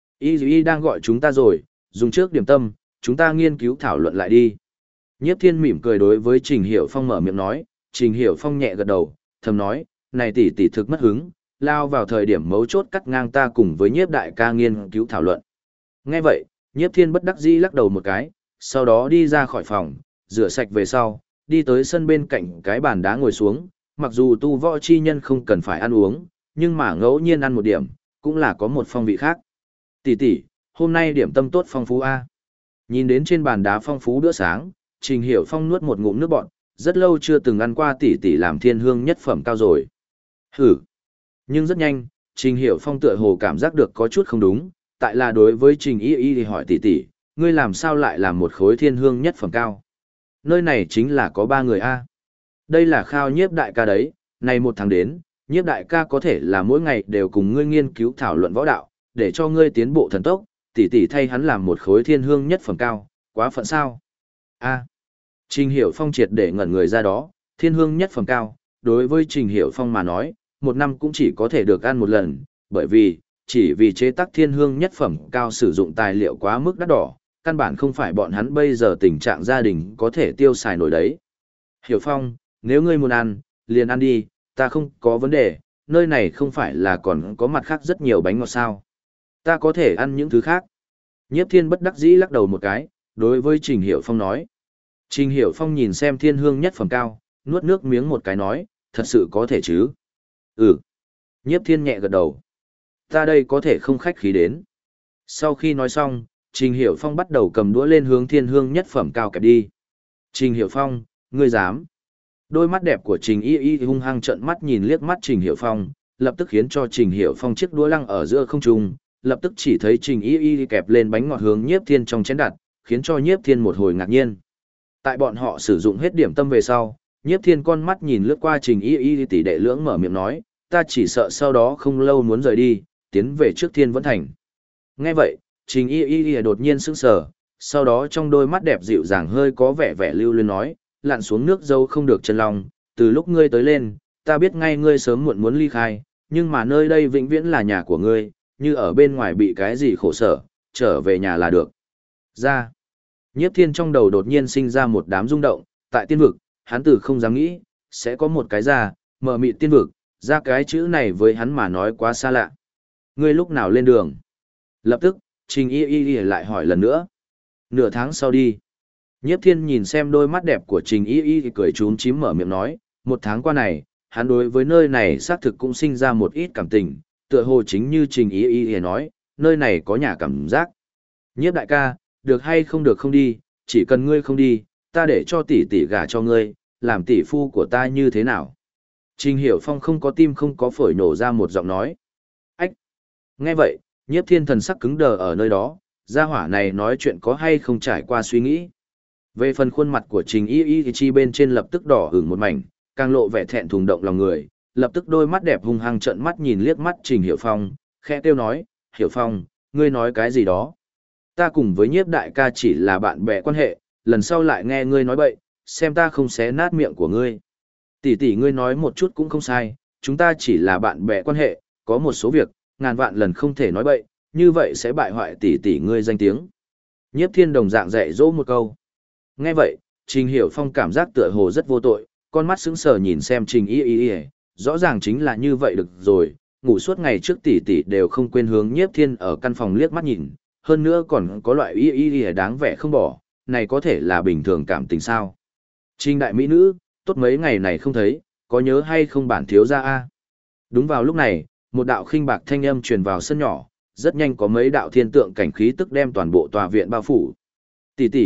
Y Y đang gọi chúng ta rồi, dùng trước điểm tâm, chúng ta nghiên cứu thảo luận lại đi. Nhiếp Thiên mỉm cười đối với Trình Hiểu Phong mở miệng nói, Trình Hiểu Phong nhẹ gật đầu, thầm nói, này tỷ tỷ thực mất hứng, lao vào thời điểm mấu chốt cắt ngang ta cùng với Nhiếp đại ca nghiên cứu thảo luận. Nghe vậy, Nhiếp Thiên bất đắc dĩ lắc đầu một cái, sau đó đi ra khỏi phòng, rửa sạch về sau, đi tới sân bên cạnh cái bàn đá ngồi xuống, mặc dù tu võ chi nhân không cần phải ăn uống, nhưng mà ngẫu nhiên ăn một điểm, cũng là có một phong vị khác. Tỷ tỷ, hôm nay điểm tâm tốt phong phú a. Nhìn đến trên bàn đá phong phú bữa sáng, Trình Hiểu Phong nuốt một ngụm nước bọt, rất lâu chưa từng ăn qua tỷ tỷ làm thiên hương nhất phẩm cao rồi. Hử. Nhưng rất nhanh, Trình Hiểu Phong tựa hồ cảm giác được có chút không đúng, tại là đối với Trình Y Y thì hỏi tỷ tỷ, ngươi làm sao lại làm một khối thiên hương nhất phẩm cao? Nơi này chính là có 3 người a. Đây là Khao Nhiếp đại ca đấy, này một tháng đến, Nhiếp đại ca có thể là mỗi ngày đều cùng ngươi nghiên cứu thảo luận võ đạo, để cho ngươi tiến bộ thần tốc, tỷ tỷ thay hắn làm một khối thiên hương nhất phẩm cao, quá phận sao? A. Trình Hiểu Phong triệt để ngẩn người ra đó, thiên hương nhất phẩm cao, đối với Trình Hiểu Phong mà nói, một năm cũng chỉ có thể được ăn một lần, bởi vì, chỉ vì chế tác thiên hương nhất phẩm cao sử dụng tài liệu quá mức đắt đỏ, căn bản không phải bọn hắn bây giờ tình trạng gia đình có thể tiêu xài nổi đấy. Hiểu Phong, nếu ngươi muốn ăn, liền ăn đi, ta không có vấn đề, nơi này không phải là còn có mặt khác rất nhiều bánh ngọt sao. Ta có thể ăn những thứ khác. Nhiếp Thiên bất đắc dĩ lắc đầu một cái, đối với Trình Hiểu Phong nói. Trình Hiểu Phong nhìn xem thiên hương nhất phẩm cao, nuốt nước miếng một cái nói, thật sự có thể chứ. Ừ. Nhiếp Thiên nhẹ gật đầu. Ta đây có thể không khách khí đến. Sau khi nói xong, Trình Hiểu Phong bắt đầu cầm đũa lên hướng thiên hương nhất phẩm cao kẹp đi. Trình Hiểu Phong, ngươi dám. Đôi mắt đẹp của Trình Y Y hung hăng trợn mắt nhìn liếc mắt Trình Hiểu Phong, lập tức khiến cho Trình Hiểu Phong chiếc đũa lăng ở giữa không trung, lập tức chỉ thấy Trình Y Y kẹp lên bánh ngọt hướng Nhiếp Thiên trong chén đặt, khiến cho Nhiếp Thiên một hồi ngạc nhiên. Tại bọn họ sử dụng hết điểm tâm về sau, Nhiếp Thiên con mắt nhìn lướt qua Trình Y Y tỷ đệ lưỡng mở miệng nói, ta chỉ sợ sau đó không lâu muốn rời đi, tiến về trước Thiên Vẫn Thành. Nghe vậy, Trình Y Y đột nhiên sững sờ, sau đó trong đôi mắt đẹp dịu dàng hơi có vẻ vẻ lưu luyến nói, lặn xuống nước dâu không được chân lòng, từ lúc ngươi tới lên, ta biết ngay ngươi sớm muộn muốn ly khai, nhưng mà nơi đây vĩnh viễn là nhà của ngươi, như ở bên ngoài bị cái gì khổ sở, trở về nhà là được. Ra. Nhiếp Thiên trong đầu đột nhiên sinh ra một đám rung động, tại tiên vực, hắn từ không dám nghĩ, sẽ có một cái ra, mờ mịt tiên vực, ra cái chữ này với hắn mà nói quá xa lạ. Ngươi lúc nào lên đường? Lập tức, Trình Y Y lại hỏi lần nữa. Nửa tháng sau đi. Nhiếp Thiên nhìn xem đôi mắt đẹp của Trình Y Y cười chúm chím mở miệng nói, một tháng qua này, hắn đối với nơi này xác thực cũng sinh ra một ít cảm tình, tựa hồ chính như Trình Y Y nói, nơi này có nhà cảm giác. Nhiếp đại ca, được hay không được không đi, chỉ cần ngươi không đi, ta để cho tỷ tỷ gả cho ngươi, làm tỷ phu của ta như thế nào? Trình Hiểu Phong không có tim không có phổi nổ ra một giọng nói. Ách! Nghe vậy, Nhiếp Thiên thần sắc cứng đờ ở nơi đó, gia hỏa này nói chuyện có hay không trải qua suy nghĩ. Về phần khuôn mặt của Trình Y Y thì chi bên trên lập tức đỏ ửng một mảnh, càng lộ vẻ thẹn thùng động lòng người, lập tức đôi mắt đẹp hung hăng trợn mắt nhìn liếc mắt Trình Hiểu Phong, khẽ kêu nói, Hiểu Phong, ngươi nói cái gì đó? Ta cùng với Nhiếp đại ca chỉ là bạn bè quan hệ, lần sau lại nghe ngươi nói bậy, xem ta không xé nát miệng của ngươi. Tỷ tỷ ngươi nói một chút cũng không sai, chúng ta chỉ là bạn bè quan hệ, có một số việc, ngàn vạn lần không thể nói bậy, như vậy sẽ bại hoại tỷ tỷ ngươi danh tiếng. Nhiếp Thiên đồng dạng dạy dỗ một câu. Nghe vậy, Trình Hiểu Phong cảm giác tựa hồ rất vô tội, con mắt sững sờ nhìn xem Trình Y Y, rõ ràng chính là như vậy được rồi, ngủ suốt ngày trước tỷ tỷ đều không quên hướng Nhiếp Thiên ở căn phòng liếc mắt nhìn, hơn nữa còn có loại Y Y đáng vẻ không bỏ, này có thể là bình thường cảm tình sao? Trình đại mỹ nữ, tốt mấy ngày này không thấy, có nhớ hay không bản thiếu gia a? Đúng vào lúc này, một đạo khinh bạc thanh âm truyền vào sân nhỏ, rất nhanh có mấy đạo thiên tượng cảnh khí tức đem toàn bộ tòa viện bao phủ. Tỷ tỷ,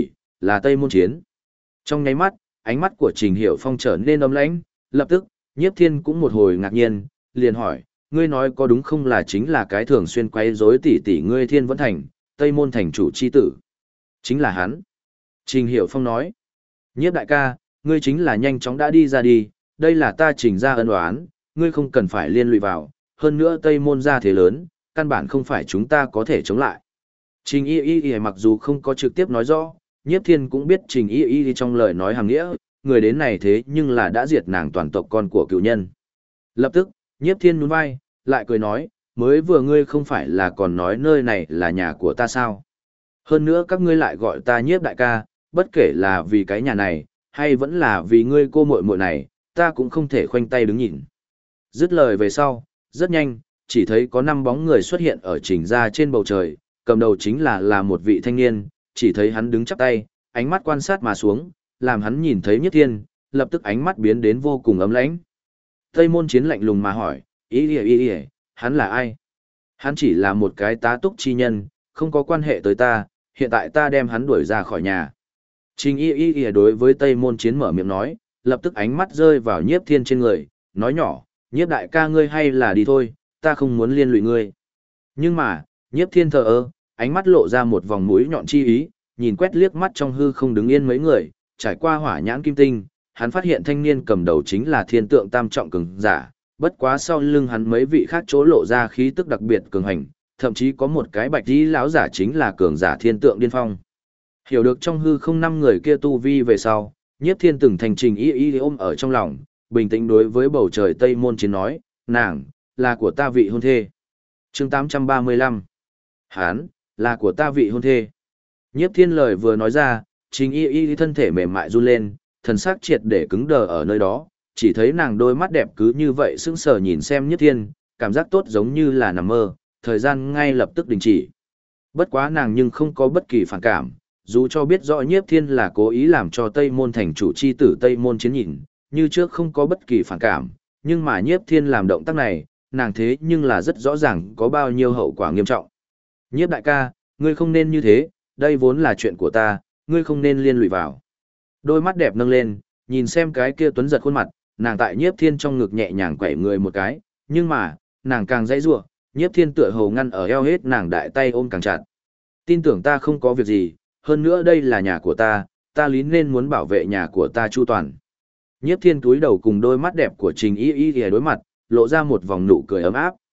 là Tây Môn Chiến. Trong nháy mắt, ánh mắt của Trình Hiểu Phong trở nên ấm lãnh, lập tức, Nhiếp Thiên cũng một hồi ngạc nhiên, liền hỏi, ngươi nói có đúng không là chính là cái thường xuyên quấy rối tỷ tỷ ngươi Thiên Vẫn Thành, Tây Môn thành chủ chi tử. Chính là hắn. Trình Hiểu Phong nói, Nhiếp đại ca, ngươi chính là nhanh chóng đã đi ra đi, đây là ta Trình ra ân oán, ngươi không cần phải liên lụy vào, hơn nữa Tây Môn gia thế lớn, căn bản không phải chúng ta có thể chống lại. Trình Y mặc dù không có trực tiếp nói rõ, Nhiếp Thiên cũng biết Trình Y trong lời nói hàng nghĩa, người đến này thế nhưng là đã diệt nàng toàn tộc con của cựu nhân. Lập tức, Nhiếp Thiên nhún vai, lại cười nói, mới vừa ngươi không phải là còn nói nơi này là nhà của ta sao? Hơn nữa các ngươi lại gọi ta Nhiếp đại ca, bất kể là vì cái nhà này, hay vẫn là vì ngươi cô muội muội này, ta cũng không thể khoanh tay đứng nhìn. Dứt lời về sau, rất nhanh, chỉ thấy có 5 bóng người xuất hiện ở Trình ra trên bầu trời, cầm đầu chính là một vị thanh niên, chỉ thấy hắn đứng chắp tay, ánh mắt quan sát mà xuống, làm hắn nhìn thấy Nhiếp Thiên, lập tức ánh mắt biến đến vô cùng ấm lãnh. Tây Môn Chiến lạnh lùng mà hỏi, ý, hắn là ai? Hắn chỉ là một cái tá túc chi nhân, không có quan hệ tới ta, hiện tại ta đem hắn đuổi ra khỏi nhà. Trình Y đối với Tây Môn Chiến mở miệng nói, lập tức ánh mắt rơi vào Nhiếp Thiên trên người, nói nhỏ, Nhiếp đại ca ngươi hay là đi thôi, ta không muốn liên lụy ngươi. Nhưng mà, Nhiếp Thiên thờ ơ, ánh mắt lộ ra một vòng mũi nhọn chi ý, nhìn quét liếc mắt trong hư không đứng yên mấy người, trải qua hỏa nhãn kim tinh, hắn phát hiện thanh niên cầm đầu chính là Thiên Tượng tam trọng cường giả, bất quá sau lưng hắn mấy vị khác chỗ lộ ra khí tức đặc biệt cường hành, thậm chí có một cái bạch y lão giả chính là cường giả Thiên Tượng điên phong. Hiểu được trong hư không 5 người kia tu vi về sau, Nhiếp Thiên từng thành Trình Y ôm ở trong lòng, bình tĩnh đối với bầu trời Tây Môn Chiến nói, nàng, là của ta vị hôn thê. Chương 835. Hán, là của ta vị hôn thê. Nhiếp Thiên lời vừa nói ra, Trình Y thân thể mềm mại run lên, thần sắc triệt để cứng đờ ở nơi đó, chỉ thấy nàng đôi mắt đẹp cứ như vậy sững sờ nhìn xem Nhiếp Thiên, cảm giác tốt giống như là nằm mơ, thời gian ngay lập tức đình chỉ. Bất quá nàng nhưng không có bất kỳ phản cảm, dù cho biết rõ Nhiếp Thiên là cố ý làm cho Tây Môn thành chủ chi tử Tây Môn Chiến nhìn, như trước không có bất kỳ phản cảm, nhưng mà Nhiếp Thiên làm động tác này, nàng thế nhưng là rất rõ ràng có bao nhiêu hậu quả nghiêm trọng. Nhiếp đại ca, ngươi không nên như thế, đây vốn là chuyện của ta, ngươi không nên liên lụy vào. Đôi mắt đẹp nâng lên, nhìn xem cái kia tuấn giật khuôn mặt, nàng tại Nhiếp Thiên trong ngực nhẹ nhàng quẩy người một cái, nhưng mà, nàng càng dãy giụa, Nhiếp Thiên tựa hồ ngăn ở eo hết nàng đại tay ôm càng chặt. Tin tưởng ta không có việc gì, hơn nữa đây là nhà của ta lý nên muốn bảo vệ nhà của ta chu toàn. Nhiếp Thiên túi đầu cùng đôi mắt đẹp của Trình Y đối mặt, lộ ra một vòng nụ cười ấm áp.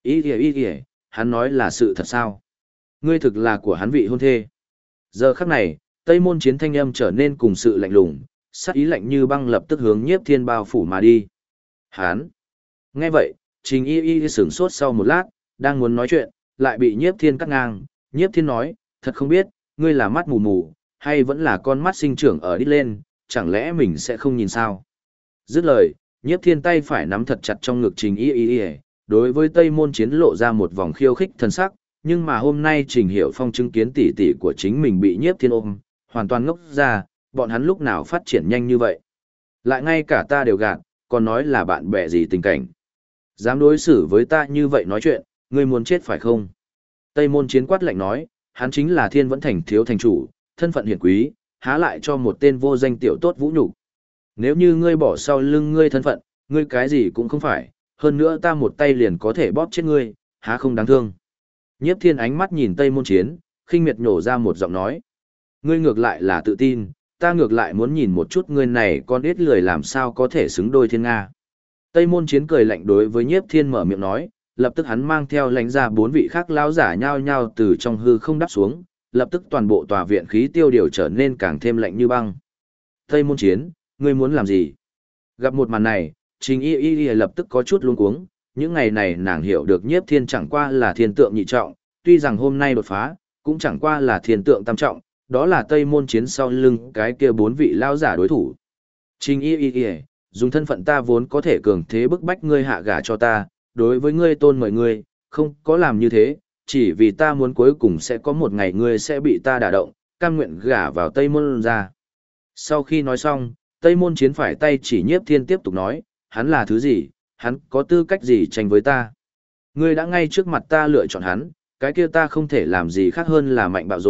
Y, hắn nói là sự thật sao? Ngươi thực là của hắn vị hôn thê. Giờ khắc này, Tây Môn Chiến thanh âm trở nên cùng sự lạnh lùng, sắc ý lạnh như băng lập tức hướng Nhiếp Thiên bao phủ mà đi. Hắn. Nghe vậy, Trình Y sửng sốt sau một lát, đang muốn nói chuyện, lại bị Nhiếp Thiên cắt ngang. Nhiếp Thiên nói, thật không biết, ngươi là mắt mù mù, hay vẫn là con mắt sinh trưởng ở đít lên, chẳng lẽ mình sẽ không nhìn sao? Dứt lời, Nhiếp Thiên tay phải nắm thật chặt trong ngực Trình Y, đối với Tây Môn Chiến lộ ra một vòng khiêu khích thần sắc, nhưng mà hôm nay Trình Hiểu Phong chứng kiến tỷ tỷ của chính mình bị Nhiếp Thiên ôm, hoàn toàn ngốc ra, bọn hắn lúc nào phát triển nhanh như vậy. Lại ngay cả ta đều gạt, còn nói là bạn bè gì tình cảnh. Dám đối xử với ta như vậy nói chuyện, ngươi muốn chết phải không? Tây Môn Chiến quát lạnh nói, hắn chính là Thiên Vẫn Thành thiếu thành chủ, thân phận hiển quý, há lại cho một tên vô danh tiểu tốt vũ nhục. Nếu như ngươi bỏ sau lưng ngươi thân phận, ngươi cái gì cũng không phải, hơn nữa ta một tay liền có thể bóp chết ngươi, há không đáng thương. Nhiếp Thiên ánh mắt nhìn Tây Môn Chiến, khinh miệt nhổ ra một giọng nói. Ngươi ngược lại là tự tin, ta ngược lại muốn nhìn một chút ngươi này con ít lười làm sao có thể xứng đôi thiên Nga. Tây Môn Chiến cười lạnh đối với Nhiếp Thiên mở miệng nói, lập tức hắn mang theo lãnh ra 4 vị khác lão giả nhao nhao từ trong hư không đáp xuống, lập tức toàn bộ tòa viện khí tiêu điều trở nên càng thêm lạnh như băng. Tây Môn Chiến, ngươi muốn làm gì? Gặp một màn này, Trình Y lập tức có chút luống cuống, những ngày này nàng hiểu được Nhiếp Thiên chẳng qua là thiên tượng nhị trọng, tuy rằng hôm nay đột phá, cũng chẳng qua là thiên tượng tam trọng, đó là Tây Môn Chiến sau lưng cái kia 4 vị lão giả đối thủ. Trình Y, dùng thân phận ta vốn có thể cường thế bức bách ngươi hạ gả cho ta, đối với ngươi tôn mời ngươi, không có làm như thế, chỉ vì ta muốn cuối cùng sẽ có một ngày ngươi sẽ bị ta đả động, cam nguyện gả vào Tây Môn ra. Sau khi nói xong, Tây Môn Chiến phải tay chỉ Nhiếp Thiên tiếp tục nói, hắn là thứ gì, hắn có tư cách gì tranh với ta. Ngươi đã ngay trước mặt ta lựa chọn hắn, cái kia ta không thể làm gì khác hơn là mạnh bạo rồi,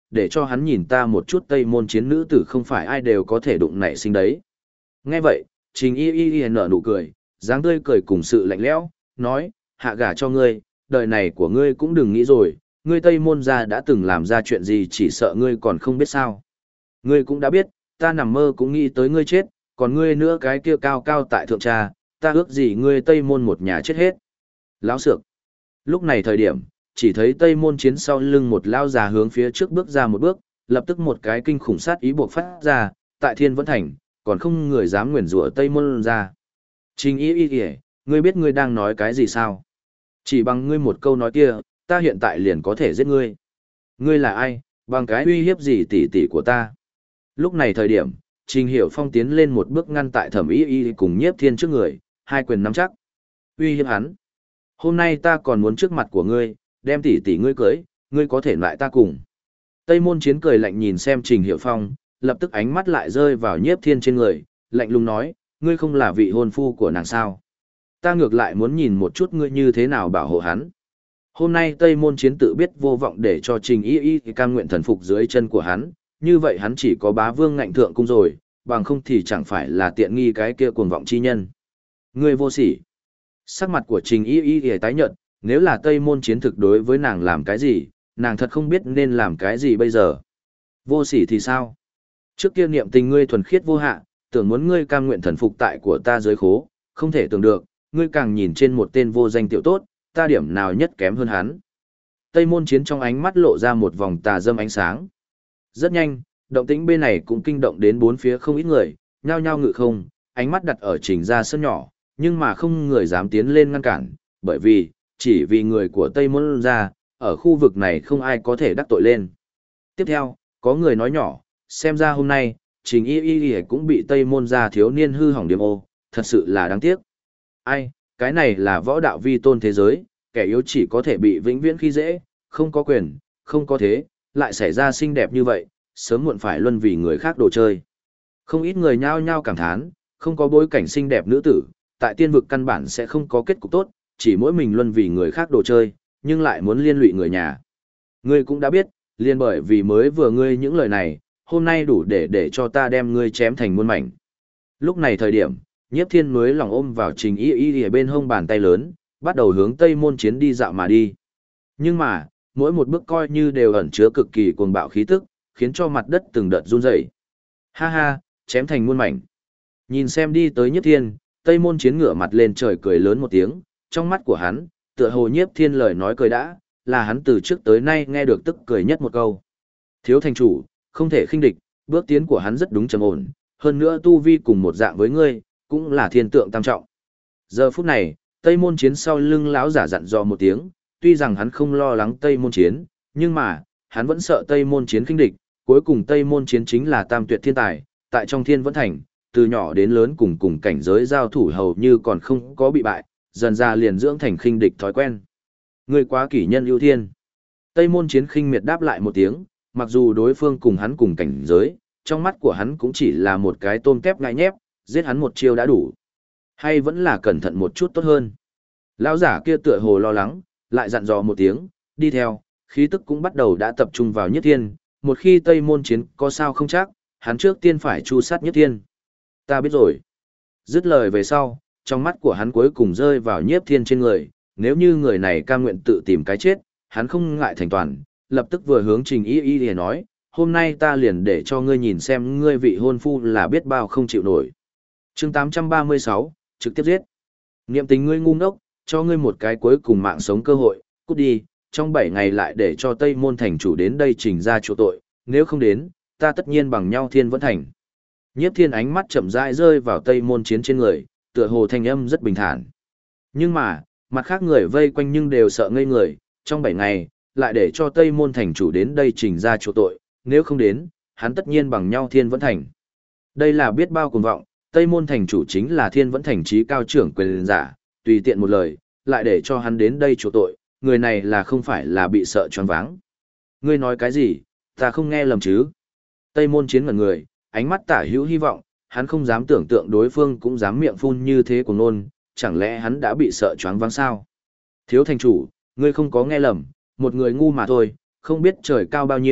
để cho hắn nhìn ta một chút Tây Môn Chiến nữ tử không phải ai đều có thể đụng nảy sinh đấy. Nghe vậy, Trình Y nở nụ cười, dáng tươi cười cùng sự lạnh lẽo, nói, hạ gả cho ngươi, đời này của ngươi cũng đừng nghĩ rồi, ngươi Tây Môn gia đã từng làm ra chuyện gì chỉ sợ ngươi còn không biết sao. Ngươi cũng đã biết, ta nằm mơ cũng nghĩ tới ngươi chết, còn ngươi nữa cái kia cao cao tại thượng trà, ta ước gì ngươi Tây Môn một nhà chết hết. Láo xược. Lúc này thời điểm, chỉ thấy Tây Môn Chiến sau lưng một lao già hướng phía trước bước ra một bước, lập tức một cái kinh khủng sát ý buộc phát ra, tại Thiên Vẫn Thành, còn không người dám nguyền rủa Tây Môn ra. Trình Y, ngươi biết ngươi đang nói cái gì sao? Chỉ bằng ngươi một câu nói kia, ta hiện tại liền có thể giết ngươi. Ngươi là ai, bằng cái uy hiếp gì tỷ tỷ của ta? Lúc này thời điểm, Trình Hiểu Phong tiến lên một bước ngăn tại Thẩm Y cùng Nhiếp Thiên trước người, hai quyền nắm chắc. Uy hiếp hắn. Hôm nay ta còn muốn trước mặt của ngươi, đem tỷ tỷ ngươi cưới, ngươi có thể lại ta cùng. Tây Môn Chiến cười lạnh nhìn xem Trình Hiểu Phong, lập tức ánh mắt lại rơi vào Nhiếp Thiên trên người, lạnh lùng nói, ngươi không là vị hôn phu của nàng sao? Ta ngược lại muốn nhìn một chút ngươi như thế nào bảo hộ hắn. Hôm nay Tây Môn Chiến tự biết vô vọng để cho Trình Y cam nguyện thần phục dưới chân của hắn, như vậy hắn chỉ có bá vương ngạnh thượng cung rồi, bằng không thì chẳng phải là tiện nghi cái kia cuồng vọng chi nhân. Ngươi vô sỉ. Sắc mặt của Trình Y tái nhợt, nếu là Tây Môn Chiến thực đối với nàng làm cái gì, nàng thật không biết nên làm cái gì bây giờ. Vô sỉ thì sao? Trước kia niệm tình ngươi thuần khiết vô hạ, tưởng muốn ngươi cam nguyện thần phục tại của ta dưới khố, không thể tưởng được, ngươi càng nhìn trên một tên vô danh tiểu tốt, ta điểm nào nhất kém hơn hắn. Tây Môn Chiến trong ánh mắt lộ ra một vòng tà dâm ánh sáng. Rất nhanh, động tĩnh bên này cũng kinh động đến bốn phía không ít người, nhao nhao ngự không, ánh mắt đặt ở Trình ra sân nhỏ, nhưng mà không người dám tiến lên ngăn cản, bởi vì, chỉ vì người của Tây Môn ra, ở khu vực này không ai có thể đắc tội lên. Tiếp theo, có người nói nhỏ, xem ra hôm nay, Trình Y cũng bị Tây Môn ra thiếu niên hư hỏng điểm ô, thật sự là đáng tiếc. Ai, cái này là võ đạo vi tôn thế giới, kẻ yếu chỉ có thể bị vĩnh viễn khi dễ, không có quyền, không có thế, lại xảy ra xinh đẹp như vậy, sớm muộn phải luân vì người khác đồ chơi. Không ít người nhao nhao cảm thán, không có bối cảnh xinh đẹp nữ tử, tại tiên vực căn bản sẽ không có kết cục tốt, chỉ mỗi mình luân vì người khác đồ chơi, nhưng lại muốn liên lụy người nhà. Ngươi cũng đã biết, liên bởi vì mới vừa ngươi những lời này, hôm nay đủ để cho ta đem ngươi chém thành muôn mảnh. Lúc này thời điểm, Nhiếp Thiên núi lòng ôm vào Trình Y ở bên hông bàn tay lớn, bắt đầu hướng Tây Môn Chiến đi dạo mà đi. Nhưng mà, mỗi một bước coi như đều ẩn chứa cực kỳ cuồng bạo khí tức, khiến cho mặt đất từng đợt run rẩy. Ha ha, chém thành muôn mảnh. Nhìn xem đi tới Nhiếp Thiên, Tây Môn Chiến ngửa mặt lên trời cười lớn một tiếng, trong mắt của hắn, tựa hồ Nhiếp Thiên lời nói cười đã, là hắn từ trước tới nay nghe được tức cười nhất một câu. Thiếu thành chủ, không thể khinh địch, bước tiến của hắn rất đúng trầm ổn, hơn nữa tu vi cùng một dạng với ngươi, cũng là thiên tượng tam trọng. Giờ phút này, Tây Môn Chiến sau lưng lão giả dặn dò một tiếng, tuy rằng hắn không lo lắng Tây Môn Chiến, nhưng mà, hắn vẫn sợ Tây Môn Chiến khinh địch, cuối cùng Tây Môn Chiến chính là tam tuyệt thiên tài, tại trong Thiên Vẫn Thành, từ nhỏ đến lớn cùng cảnh giới giao thủ hầu như còn không có bị bại, dần ra liền dưỡng thành khinh địch thói quen. Người quá kỷ nhân ưu thiên. Tây Môn Chiến khinh miệt đáp lại một tiếng, mặc dù đối phương cùng hắn cùng cảnh giới, trong mắt của hắn cũng chỉ là một cái tôm kép ngại nhép, giết hắn một chiêu đã đủ. Hay vẫn là cẩn thận một chút tốt hơn. Lão giả kia tựa hồ lo lắng, lại dặn dò một tiếng, đi theo, khí tức cũng bắt đầu đã tập trung vào Nhất Thiên, một khi Tây Môn Chiến có sao không chắc, hắn trước tiên phải chu sát Nhất Thiên. Ta biết rồi. Dứt lời về sau, trong mắt của hắn cuối cùng rơi vào Nhiếp Thiên trên người, nếu như người này cam nguyện tự tìm cái chết, hắn không ngại thành toàn, lập tức vừa hướng Trình Y để nói, hôm nay ta liền để cho ngươi nhìn xem ngươi vị hôn phu là biết bao không chịu nổi. Chương 836, trực tiếp giết. Niệm tình ngươi ngu ngốc, cho ngươi một cái cuối cùng mạng sống cơ hội, cút đi, trong 7 ngày lại để cho Tây Môn thành chủ đến đây trình ra chỗ tội, nếu không đến, ta tất nhiên bằng nhau Thiên Vẫn Thành. Nhiếp Thiên ánh mắt chậm rãi rơi vào Tây Môn Chiến trên người, tựa hồ thanh âm rất bình thản. Nhưng mà, mặt khác người vây quanh nhưng đều sợ ngây người, trong 7 ngày, lại để cho Tây Môn thành chủ đến đây trình ra chỗ tội, nếu không đến, hắn tất nhiên bằng nhau Thiên Vẫn Thành. Đây là biết bao cuồng vọng, Tây Môn thành chủ chính là Thiên Vẫn Thành trí cao trưởng quyền giả, tùy tiện một lời, lại để cho hắn đến đây chỗ tội, người này là không phải là bị sợ choáng váng. Ngươi nói cái gì, ta không nghe lầm chứ? Tây Môn Chiến ngẩn người, ánh mắt tả hữu hy vọng, hắn không dám tưởng tượng đối phương cũng dám miệng phun như thế của nôn, chẳng lẽ hắn đã bị sợ choáng váng sao? Thiếu thành chủ, ngươi không có nghe lầm, một người ngu mà thôi, không biết trời cao bao nhiêu,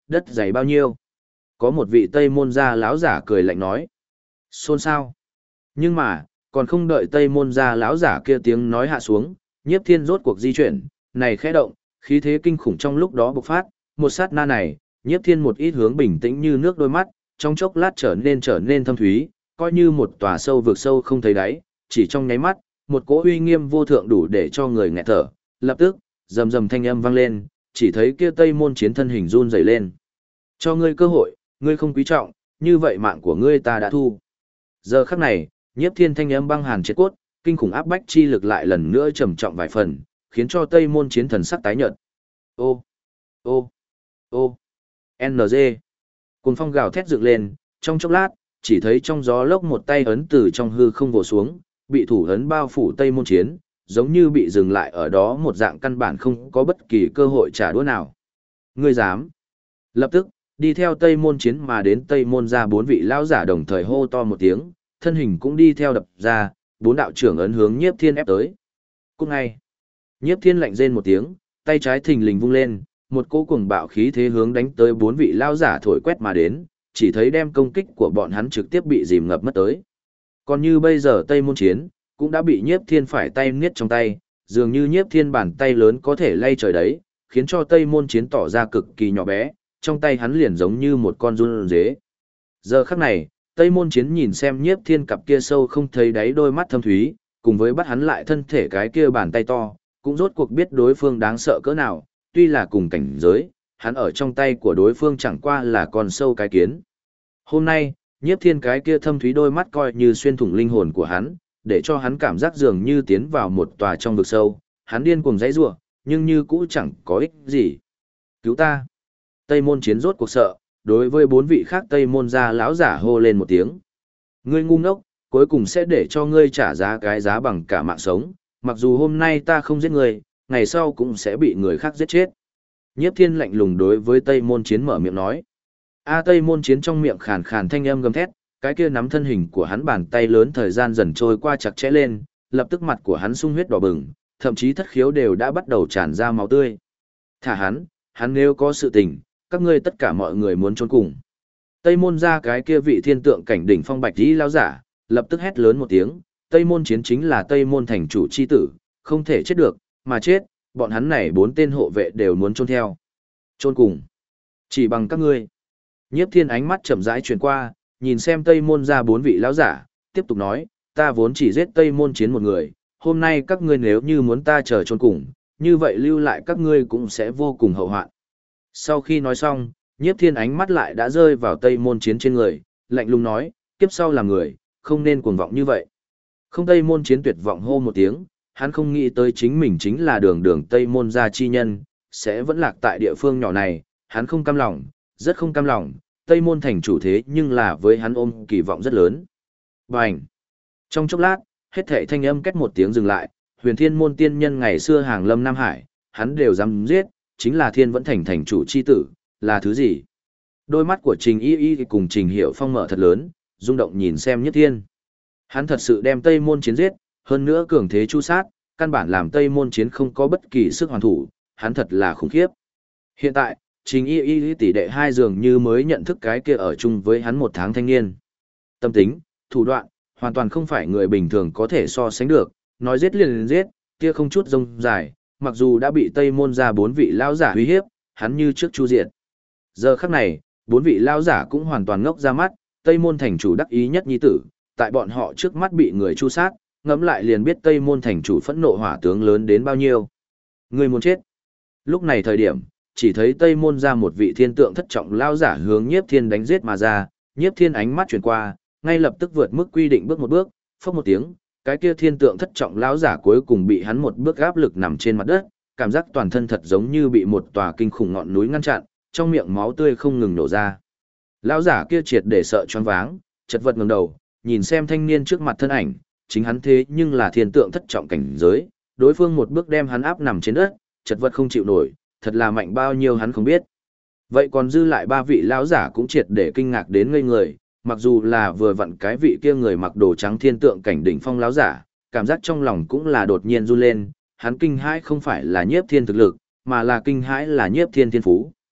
đất dày bao nhiêu? Có một vị Tây Môn gia lão giả cười lạnh nói. Xôn xao. Nhưng mà, còn không đợi Tây Môn gia lão giả kia tiếng nói hạ xuống, Nhiếp Thiên rốt cuộc di chuyển, này khẽ động, khí thế kinh khủng trong lúc đó bộc phát, một sát na này, Nhiếp Thiên một ít hướng bình tĩnh như nước đôi mắt, trong chốc lát trở nên thâm thúy, coi như một tòa sâu vực sâu không thấy đáy, chỉ trong nháy mắt, một cỗ uy nghiêm vô thượng đủ để cho người nghẹt thở, lập tức, rầm rầm thanh âm vang lên, chỉ thấy kia Tây Môn Chiến thân hình run rẩy lên. Cho ngươi cơ hội, ngươi không quý trọng, như vậy mạng của ngươi ta đã thu. Giờ khắc này, Nhiếp Thiên thanh âm băng hàn triệt cốt, kinh khủng áp bách chi lực lại lần nữa trầm trọng vài phần, khiến cho Tây Môn Chiến thần sắc tái nhợt. Ô, ô, ô, NG. Cuồng phong gào thét dựng lên, trong chốc lát, chỉ thấy trong gió lốc một tay ấn từ trong hư không vồ xuống, bị thủ ấn bao phủ Tây Môn Chiến, giống như bị dừng lại ở đó một dạng căn bản không có bất kỳ cơ hội trả đũa nào. Ngươi dám? Lập tức, đi theo Tây Môn Chiến mà đến Tây Môn ra bốn vị lão giả đồng thời hô to một tiếng, thân hình cũng đi theo đập ra, bốn đạo trưởng ấn hướng Nhiếp Thiên ép tới. Cũng ngay, Nhiếp Thiên lạnh rên một tiếng, tay trái thình lình vung lên, một cỗ cuồng bạo khí thế hướng đánh tới bốn vị lão giả thổi quét mà đến, chỉ thấy đem công kích của bọn hắn trực tiếp bị dìm ngập mất tới. Còn như bây giờ Tây Môn Chiến cũng đã bị Nhiếp Thiên phải tay niết trong tay, dường như Nhiếp Thiên bàn tay lớn có thể lay trời đấy, khiến cho Tây Môn Chiến tỏ ra cực kỳ nhỏ bé, trong tay hắn liền giống như một con run dế. Giờ khắc này, Tây Môn Chiến nhìn xem Nhiếp Thiên cặp kia sâu không thấy đáy đôi mắt thâm thúy, cùng với bắt hắn lại thân thể cái kia bàn tay to, cũng rốt cuộc biết đối phương đáng sợ cỡ nào, tuy là cùng cảnh giới, hắn ở trong tay của đối phương chẳng qua là con sâu cái kiến. Hôm nay, Nhiếp Thiên cái kia thâm thúy đôi mắt coi như xuyên thủng linh hồn của hắn, để cho hắn cảm giác dường như tiến vào một tòa trong vực sâu, hắn điên cuồng giãy giụa, nhưng như cũ chẳng có ích gì. Cứu ta! Tây Môn Chiến rốt cuộc sợ, đối với bốn vị khác Tây Môn gia lão giả hô lên một tiếng. Ngươi ngu ngốc, cuối cùng sẽ để cho ngươi trả giá cái giá bằng cả mạng sống, mặc dù hôm nay ta không giết ngươi, ngày sau cũng sẽ bị người khác giết chết. Nhiếp Thiên lạnh lùng đối với Tây Môn Chiến mở miệng nói. Tây Môn Chiến trong miệng khàn khàn thanh âm gầm thét, cái kia nắm thân hình của hắn bàn tay lớn thời gian dần trôi qua chặt chẽ lên, lập tức mặt của hắn sung huyết đỏ bừng, thậm chí thất khiếu đều đã bắt đầu tràn ra máu tươi. Thả hắn nếu có sự tình, các ngươi tất cả mọi người muốn trốn cùng. Tây Môn ra cái kia vị thiên tượng cảnh đỉnh phong bạch tí lao giả, lập tức hét lớn một tiếng, Tây Môn Chiến chính là Tây Môn thành chủ chi tử, không thể chết được, mà chết, bọn hắn này bốn tên hộ vệ đều muốn trốn theo. Trốn cùng. Chỉ bằng các ngươi. Nhiếp Thiên ánh mắt chậm rãi chuyển qua, nhìn xem Tây Môn ra bốn vị lão giả, tiếp tục nói, ta vốn chỉ giết Tây Môn Chiến một người, hôm nay các ngươi nếu như muốn ta chờ trốn cùng, như vậy lưu lại các ngươi cũng sẽ vô cùng hậu hoạn. Sau khi nói xong, Nhiếp Thiên ánh mắt lại đã rơi vào Tây Môn Chiến trên người, lạnh lùng nói, kiếp sau làm người, không nên cuồng vọng như vậy. Không. Tây Môn Chiến tuyệt vọng hô một tiếng, hắn không nghĩ tới chính mình chính là đường Tây Môn gia chi nhân, sẽ vẫn lạc tại địa phương nhỏ này, hắn không cam lòng, rất không cam lòng, Tây Môn thành chủ thế nhưng là với hắn ôm kỳ vọng rất lớn. Bành! Trong chốc lát, hết thảy thanh âm két một tiếng dừng lại, Huyền Thiên môn tiên nhân ngày xưa hàng lâm Nam Hải, hắn đều dám giết, chính là Thiên Vẫn thành thành chủ chi tử, là thứ gì? Đôi mắt của Trình Y Y cùng Trình Hiểu Phong mở thật lớn, rung động nhìn xem Nhất Thiên. Hắn thật sự đem Tây Môn Chiến giết, hơn nữa cường thế chu sát, căn bản làm Tây Môn Chiến không có bất kỳ sức hoàn thủ, hắn thật là khủng khiếp. Hiện tại, Trình Y Y tỷ đệ hai dường như mới nhận thức cái kia ở chung với hắn một tháng thanh niên. Tâm tính, thủ đoạn, hoàn toàn không phải người bình thường có thể so sánh được, nói giết liền giết, kia không chút rông dài, mặc dù đã bị Tây Môn ra bốn vị lão giả uy hiếp, hắn như trước chu diệt. Giờ khắc này, bốn vị lão giả cũng hoàn toàn ngốc ra mắt, Tây Môn thành chủ đắc ý nhất nhi tử, tại bọn họ trước mắt bị người chu sát, ngẫm lại liền biết Tây Môn thành chủ phẫn nộ hỏa tướng lớn đến bao nhiêu. Người muốn chết. Lúc này thời điểm, chỉ thấy Tây Môn ra một vị thiên tượng thất trọng lão giả hướng Nhiếp Thiên đánh giết mà ra, Nhiếp Thiên ánh mắt chuyển qua, ngay lập tức vượt mức quy định bước một bước, phốc một tiếng, cái kia thiên tượng thất trọng lão giả cuối cùng bị hắn một bước áp lực nằm trên mặt đất, cảm giác toàn thân thật giống như bị một tòa kinh khủng ngọn núi ngăn chặn, trong miệng máu tươi không ngừng nổ ra. Lão giả kia triệt để sợ choáng váng, chật vật ngẩng đầu, nhìn xem thanh niên trước mặt thân ảnh, chính hắn thế nhưng là thiên tượng thất trọng cảnh giới, đối phương một bước đem hắn áp nằm trên đất, chật vật không chịu nổi, thật là mạnh bao nhiêu hắn không biết. Vậy còn dư lại ba vị lão giả cũng triệt để kinh ngạc đến ngây người, mặc dù là vừa vặn cái vị kia người mặc đồ trắng thiên tượng cảnh đỉnh phong lão giả, cảm giác trong lòng cũng là đột nhiên run lên, hắn kinh hãi không phải là Nhiếp Thiên thực lực, mà là kinh hãi là Nhiếp Thiên thiên phú.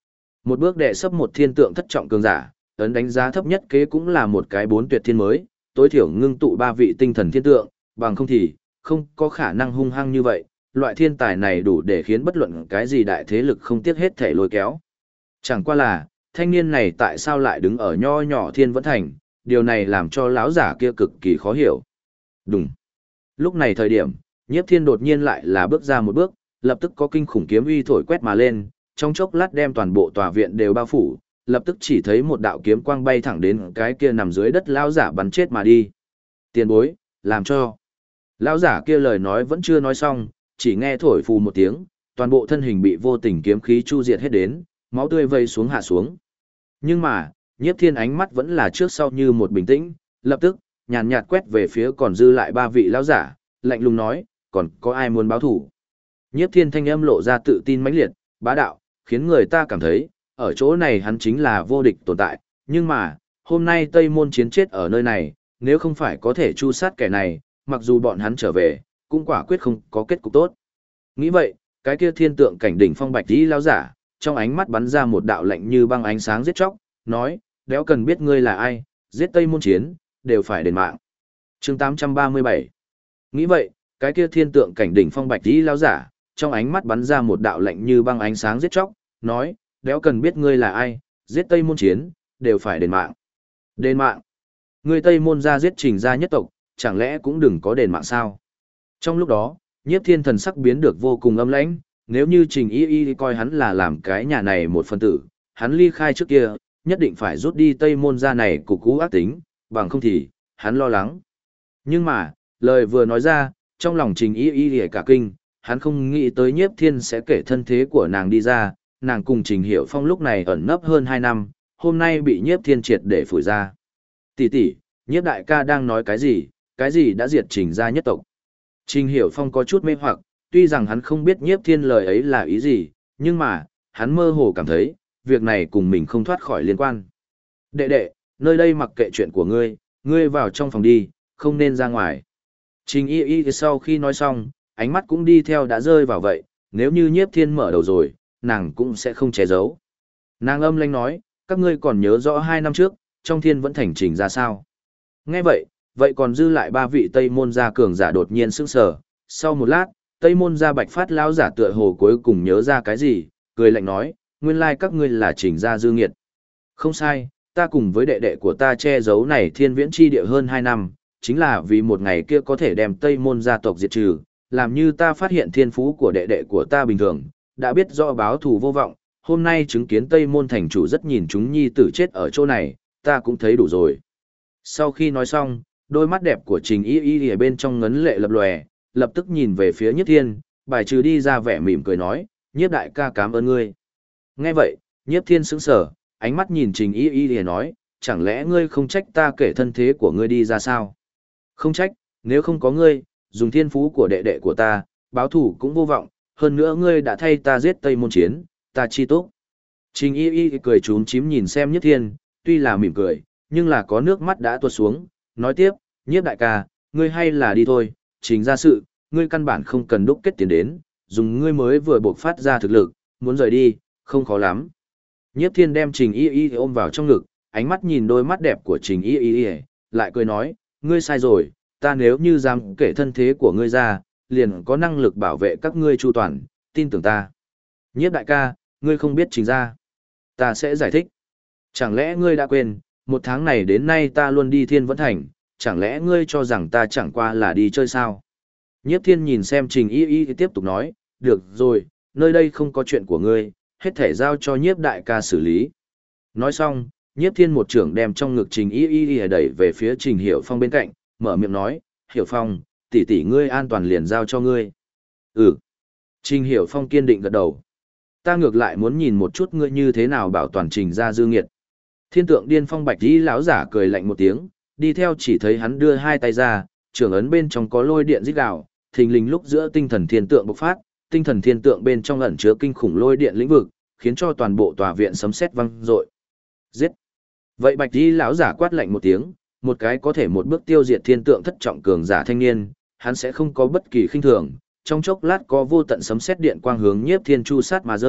Một bước đệ sấp một thiên tượng thất trọng cường giả, ấn đánh giá thấp nhất kế cũng là một cái 4 tuyệt thiên mới, tối thiểu ngưng tụ 3 vị tinh thần thiên tượng, bằng không thì không có khả năng hung hăng như vậy, loại thiên tài này đủ để khiến bất luận cái gì đại thế lực không tiếc hết thể lôi kéo. Chẳng qua là, thanh niên này tại sao lại đứng ở nho nhỏ thiên vẫn thành, điều này làm cho lão giả kia cực kỳ khó hiểu. Đúng. Lúc này thời điểm, Nhiếp Thiên đột nhiên lại là bước ra một bước, lập tức có kinh khủng kiếm uy thổi quét mà lên, trong chốc lát đem toàn bộ tòa viện đều bao phủ, lập tức chỉ thấy một đạo kiếm quang bay thẳng đến cái kia nằm dưới đất lão giả bắn chết mà đi. Tiền bối, làm cho. Lão giả kia lời nói vẫn chưa nói xong, chỉ nghe thổi phù một tiếng, toàn bộ thân hình bị vô tình kiếm khí chu diệt hết đến, máu tươi vây xuống hạ xuống. Nhưng mà, Nhiếp Thiên ánh mắt vẫn là trước sau như một bình tĩnh, lập tức, nhàn nhạt quét về phía còn dư lại 3 vị lão giả, lạnh lùng nói, còn có ai muốn báo thủ? Nhiếp Thiên thanh âm lộ ra tự tin mãnh liệt, bá đạo, khiến người ta cảm thấy, ở chỗ này hắn chính là vô địch tồn tại, nhưng mà, hôm nay Tây Môn Chiến chết ở nơi này, nếu không phải có thể chu sát kẻ này, mặc dù bọn hắn trở về, cũng quả quyết không có kết cục tốt. Nghĩ vậy, cái kia thiên tượng cảnh đỉnh phong bạch tí lão giả, trong ánh mắt bắn ra một đạo lạnh như băng ánh sáng giết chóc, nói, đéo cần biết ngươi là ai, giết Tây Môn Chiến, đều phải đền mạng. Chương 837. Nghĩ vậy, cái kia thiên tượng cảnh đỉnh phong bạch tí lão giả, trong ánh mắt bắn ra một đạo lạnh như băng ánh sáng giết chóc, nói, đéo cần biết ngươi là ai, giết Tây Môn Chiến, đều phải đền mạng. Đền mạng? Ngươi Tây Môn gia giết Trình gia nhất tộc, chẳng lẽ cũng đừng có đền mạng sao? Trong lúc đó, Nhiếp Thiên thần sắc biến được vô cùng âm lãnh, nếu như Trình Y Y coi hắn là làm cái nhà này một phần tử, hắn ly khai trước kia, nhất định phải rút đi Tây Môn gia này cục cú ác tính, bằng không thì, hắn lo lắng. Nhưng mà, lời vừa nói ra, trong lòng Trình Y Y cả kinh, hắn không nghĩ tới Nhiếp Thiên sẽ kể thân thế của nàng đi ra, nàng cùng Trình Hiểu Phong lúc này ẩn nấp hơn 2 năm, hôm nay bị Nhiếp Thiên triệt để phủi ra. Tỷ tỷ, Nhiếp đại ca đang nói cái gì đã diệt Trình gia nhất tộc. Trình Hiểu Phong có chút mê hoặc, tuy rằng hắn không biết Nhiếp Thiên lời ấy là ý gì, nhưng mà, hắn mơ hồ cảm thấy, việc này cùng mình không thoát khỏi liên quan. Đệ đệ, nơi đây mặc kệ chuyện của ngươi vào trong phòng đi, không nên ra ngoài. Trình Y Y sau khi nói xong, ánh mắt cũng đi theo đã rơi vào vậy, nếu như Nhiếp Thiên mở đầu rồi, nàng cũng sẽ không che giấu. Nàng âm lãnh nói, các ngươi còn nhớ rõ 2 năm trước, trong Thiên vẫn thành Trình ra sao. Nghe vậy còn dư lại 3 vị Tây Môn gia cường giả đột nhiên sững sờ. Sau một lát, Tây Môn gia Bạch Phát lão giả tựa hồ cuối cùng nhớ ra cái gì, cười lạnh nói, nguyên lai các ngươi là Trình gia dư nghiệt. Không sai, ta cùng với đệ đệ của ta che giấu này Thiên Viễn chi địa hơn 2 năm, chính là vì một ngày kia có thể đem Tây Môn gia tộc diệt trừ, làm như ta phát hiện thiên phú của đệ đệ của ta bình thường, đã biết rõ báo thù vô vọng, hôm nay chứng kiến Tây Môn thành chủ rất nhìn chúng nhi tử chết ở chỗ này, ta cũng thấy đủ rồi. Sau khi nói xong, đôi mắt đẹp của Trình Y Y ở bên trong ngấn lệ lập lòe, lập tức nhìn về phía Nhiếp Thiên, bài trừ đi ra vẻ mỉm cười nói, Nhiếp đại ca cảm ơn ngươi. Nghe vậy, Nhiếp Thiên sững sờ, ánh mắt nhìn Trình Y Y nói, chẳng lẽ ngươi không trách ta kể thân thế của ngươi đi ra sao? Không trách, nếu không có ngươi, dùng thiên phú của đệ đệ của ta, báo thủ cũng vô vọng, hơn nữa ngươi đã thay ta giết Tây Môn Chiến, ta chi tốt. Trình Y Y cười trúm chím nhìn xem Nhiếp Thiên, tuy là mỉm cười, nhưng là có nước mắt đã tuột xuống, nói tiếp, Nhiếp đại ca, ngươi hay là đi thôi, Trình ra sự, ngươi căn bản không cần đúc kết tiền đến, dùng ngươi mới vừa buộc phát ra thực lực, muốn rời đi, không khó lắm. Nhiếp Thiên đem Trình Y Y ôm vào trong ngực, ánh mắt nhìn đôi mắt đẹp của Trình Y Y, lại cười nói, ngươi sai rồi, ta nếu như dám kể thân thế của ngươi ra, liền có năng lực bảo vệ các ngươi chu toàn, tin tưởng ta. Nhiếp đại ca, ngươi không biết Trình ra. Ta sẽ giải thích. Chẳng lẽ ngươi đã quên, 1 tháng này đến nay ta luôn đi Thiên Vẫn Thành, chẳng lẽ ngươi cho rằng ta chẳng qua là đi chơi sao? Nhiếp Thiên nhìn xem Trình Y Y tiếp tục nói, được rồi, nơi đây không có chuyện của ngươi, hết thể giao cho Nhiếp đại ca xử lý. Nói xong, Nhiếp Thiên một trưởng đem trong ngực Trình Y Y đẩy về phía Trình Hiểu Phong bên cạnh, mở miệng nói, Hiểu Phong, tỷ tỷ ngươi an toàn liền giao cho ngươi. Ừ. Trình Hiểu Phong kiên định gật đầu. Ta ngược lại muốn nhìn một chút ngươi như thế nào bảo toàn Trình ra dư nghiệt. Thiên tượng điên phong bạch tí lão giả cười lạnh một tiếng, đi theo chỉ thấy hắn đưa 2 tay ra, trưởng ấn bên trong có lôi điện rít gào, thình lình lúc giữa tinh thần thiên tượng bộc phát, tinh thần thiên tượng bên trong ẩn chứa kinh khủng lôi điện lĩnh vực, khiến cho toàn bộ tòa viện sấm sét vang dội. Giết! Vậy bạch tí lão giả quát lạnh một tiếng, một cái có thể một bước tiêu diệt thiên tượng thất trọng cường giả thanh niên, hắn sẽ không có bất kỳ khinh thường, trong chốc lát có vô tận sấm sét điện quang hướng Nhiếp Thiên chu sát mà rơi,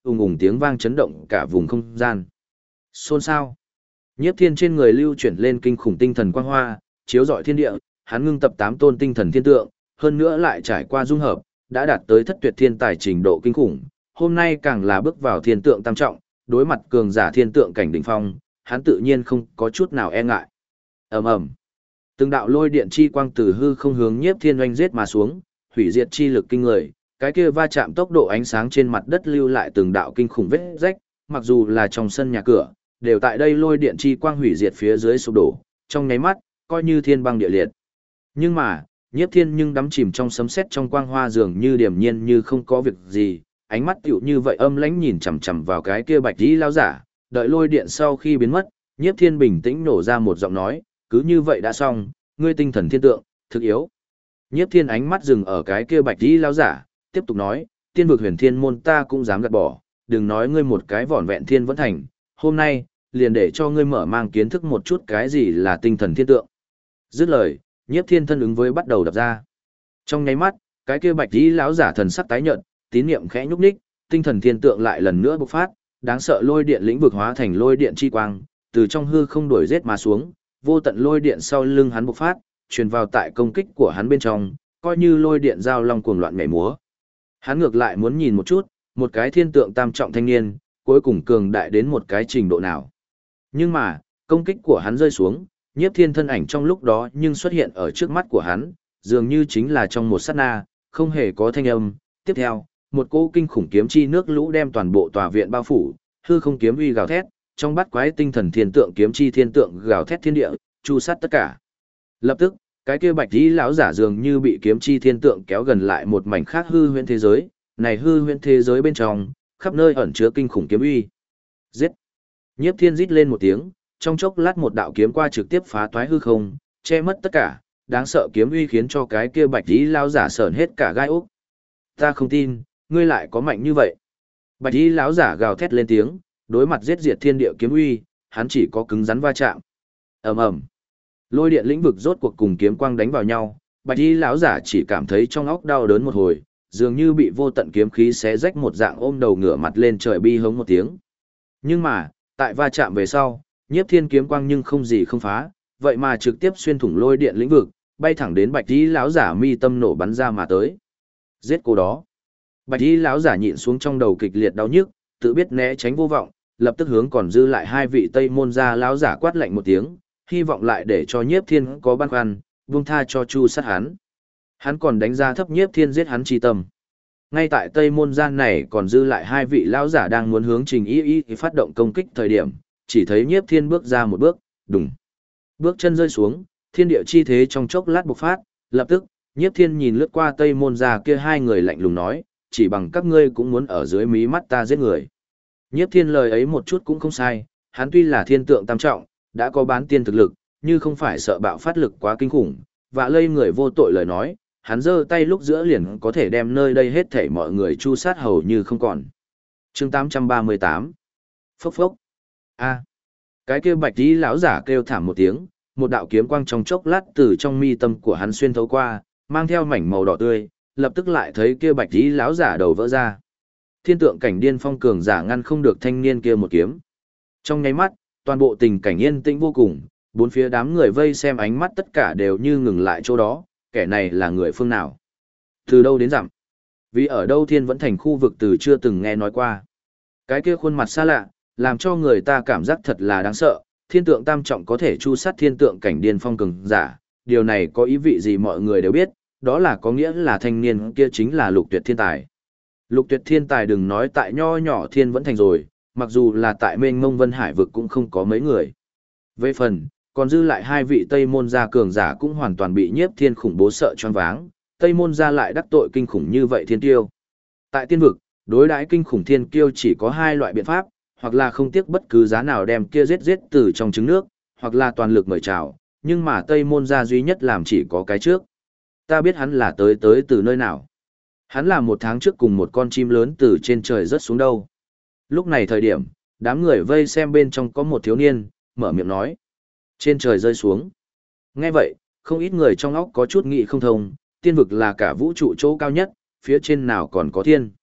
ùng ùng tiếng vang chấn động cả vùng không gian. Xôn xao. Nhiếp Thiên trên người lưu chuyển lên kinh khủng tinh thần quang hoa, chiếu rọi thiên địa, hắn ngưng tập 8 tôn tinh thần thiên tượng, hơn nữa lại trải qua dung hợp, đã đạt tới thất tuyệt thiên tài trình độ kinh khủng, hôm nay càng là bước vào thiên tượng tam trọng, đối mặt cường giả thiên tượng cảnh đỉnh phong, hắn tự nhiên không có chút nào e ngại. Ầm ầm. Từng đạo lôi điện chi quang từ hư không hướng Nhiếp Thiên oanh giết mà xuống, hủy diệt chi lực kinh người, cái kia va chạm tốc độ ánh sáng trên mặt đất lưu lại từng đạo kinh khủng vết rách, mặc dù là trong sân nhà cửa, đều tại đây lôi điện chi quang hủy diệt phía dưới sụp đổ, trong nháy mắt, coi như thiên băng địa liệt. Nhưng mà, Nhiếp Thiên nhưng đắm chìm trong sấm sét trong quang hoa dường như điềm nhiên như không có việc gì, ánh mắt tựu như vậy âm lãnh nhìn chằm chằm vào cái kia bạch y lão giả, đợi lôi điện sau khi biến mất, Nhiếp Thiên bình tĩnh nổ ra một giọng nói, cứ như vậy đã xong, ngươi tinh thần thiên tượng, thực yếu. Nhiếp Thiên ánh mắt dừng ở cái kia bạch y lão giả, tiếp tục nói, tiên vực huyền thiên môn ta cũng dám gạt bỏ, đừng nói ngươi một cái vỏn vẹn thiên vẫn thành, hôm nay, liền để cho ngươi mở mang kiến thức một chút cái gì là tinh thần thiên tượng. Dứt lời, Nhiếp Thiên thân ứng với bắt đầu đập ra. Trong nháy mắt, cái kia bạch y lão giả thần sắc tái nhợt, tín niệm khẽ nhúc nhích, tinh thần thiên tượng lại lần nữa bộc phát, đáng sợ lôi điện lĩnh vực hóa thành lôi điện chi quang, từ trong hư không đuổi giết mà xuống, vô tận lôi điện sau lưng hắn bộc phát, truyền vào tại công kích của hắn bên trong, coi như lôi điện giao long cuồng loạn nhảy múa. Hắn ngược lại muốn nhìn một chút, một cái thiên tượng tam trọng thanh niên, cuối cùng cường đại đến một cái trình độ nào. Nhưng mà, công kích của hắn rơi xuống, Nhiếp Thiên thân ảnh trong lúc đó nhưng xuất hiện ở trước mắt của hắn, dường như chính là trong một sát na, không hề có thanh âm. Tiếp theo, một cỗ kinh khủng kiếm chi nước lũ đem toàn bộ tòa viện bao phủ, hư không kiếm uy gào thét, trong bắt quái tinh thần thiên tượng kiếm chi thiên tượng gào thét thiên địa, chu sát tất cả. Lập tức, cái kia bạch y lão giả dường như bị kiếm chi thiên tượng kéo gần lại một mảnh khác hư huyễn thế giới, này hư huyễn thế giới bên trong, khắp nơi ẩn chứa kinh khủng kiếm uy. Giết! Nhiếp Thiên rít lên một tiếng, trong chốc lát một đạo kiếm qua trực tiếp phá toái hư không, che mất tất cả, đáng sợ kiếm uy khiến cho cái kia bạch y lão giả sởn hết cả gai ốc. Ta không tin, ngươi lại có mạnh như vậy. Bạch y lão giả gào thét lên tiếng, đối mặt giết diệt thiên địa kiếm uy, hắn chỉ có cứng rắn va chạm. Ầm ầm. Lôi điện lĩnh vực rốt cuộc cùng kiếm quang đánh vào nhau, bạch y lão giả chỉ cảm thấy trong óc đau đớn một hồi, dường như bị vô tận kiếm khí xé rách một dạng, ôm đầu ngửa mặt lên trời bi hống một tiếng. Nhưng mà, tại va chạm về sau, Nhiếp Thiên kiếm quang nhưng không gì không phá, vậy mà trực tiếp xuyên thủng lôi điện lĩnh vực, bay thẳng đến bạch y lão giả mi tâm nổ bắn ra mà tới. Giết cô đó. Bạch y lão giả nhịn xuống trong đầu kịch liệt đau nhức, tự biết né tránh vô vọng, lập tức hướng còn dư lại hai vị Tây môn gia lão giả quát lạnh một tiếng, hy vọng lại để cho Nhiếp Thiên có băn khoăn, buông tha cho chu sát hắn. Hắn còn đánh giá thấp Nhiếp Thiên giết hắn chi tâm. Ngay tại Tây môn gian này còn dư lại hai vị lão giả đang muốn hướng Trình Y phát động công kích thời điểm, chỉ thấy Nhiếp Thiên bước ra một bước, đùng. Bước chân rơi xuống, thiên địa chi thế trong chốc lát bộc phát, lập tức, Nhiếp Thiên nhìn lướt qua Tây môn gia kia hai người lạnh lùng nói, chỉ bằng các ngươi cũng muốn ở dưới mí mắt ta giết người. Nhiếp Thiên lời ấy một chút cũng không sai, hắn tuy là thiên tượng tam trọng, đã có bán tiên thực lực, nhưng không phải sợ bạo phát lực quá kinh khủng, và lây người vô tội lời nói, hắn giơ tay lúc giữa liền có thể đem nơi đây hết thảy mọi người chu sát hầu như không còn. Chương 838. Phốc phốc. A. Cái kia bạch y lão giả kêu thảm một tiếng, một đạo kiếm quang trong chốc lát từ trong mi tâm của hắn xuyên thấu qua, mang theo mảnh màu đỏ tươi, lập tức lại thấy kia bạch y lão giả đầu vỡ ra. Thiên tượng cảnh điên phong cường giả ngăn không được thanh niên kia một kiếm. Trong nháy mắt, toàn bộ tình cảnh yên tĩnh vô cùng, bốn phía đám người vây xem ánh mắt tất cả đều như ngừng lại chỗ đó, kẻ này là người phương nào? Từ đâu đến dặm? Vì ở đâu Thiên vẫn thành khu vực từ chưa từng nghe nói qua. Cái kia khuôn mặt xa lạ, làm cho người ta cảm giác thật là đáng sợ, thiên tượng tam trọng có thể chu sát thiên tượng cảnh điên phong cường giả, điều này có ý vị gì mọi người đều biết, đó là có nghĩa là thanh niên kia chính là lục tuyệt thiên tài. Lục tuyệt thiên tài đừng nói tại nho nhỏ Thiên vẫn thành rồi, mặc dù là tại mênh mông vân hải vực cũng không có mấy người. Về phần, còn dư lại hai vị Tây môn gia cường giả cũng hoàn toàn bị Nhiếp Thiên khủng bố sợ choáng váng, Tây môn gia lại đắc tội kinh khủng như vậy thiên kiêu. Tại tiên vực, đối đãi kinh khủng thiên kiêu chỉ có hai loại biện pháp, hoặc là không tiếc bất cứ giá nào đem kia giết từ trong trứng nước, hoặc là toàn lực mời chào, nhưng mà Tây môn gia duy nhất làm chỉ có cái trước. Ta biết hắn là tới từ nơi nào. Hắn là một tháng trước cùng một con chim lớn từ trên trời rớt xuống đâu. Lúc này thời điểm, đám người vây xem bên trong có một thiếu niên, mở miệng nói. Trên trời rơi xuống. Nghe vậy, không ít người trong óc có chút nghĩ không thông, tiên vực là cả vũ trụ chỗ cao nhất, phía trên nào còn có thiên.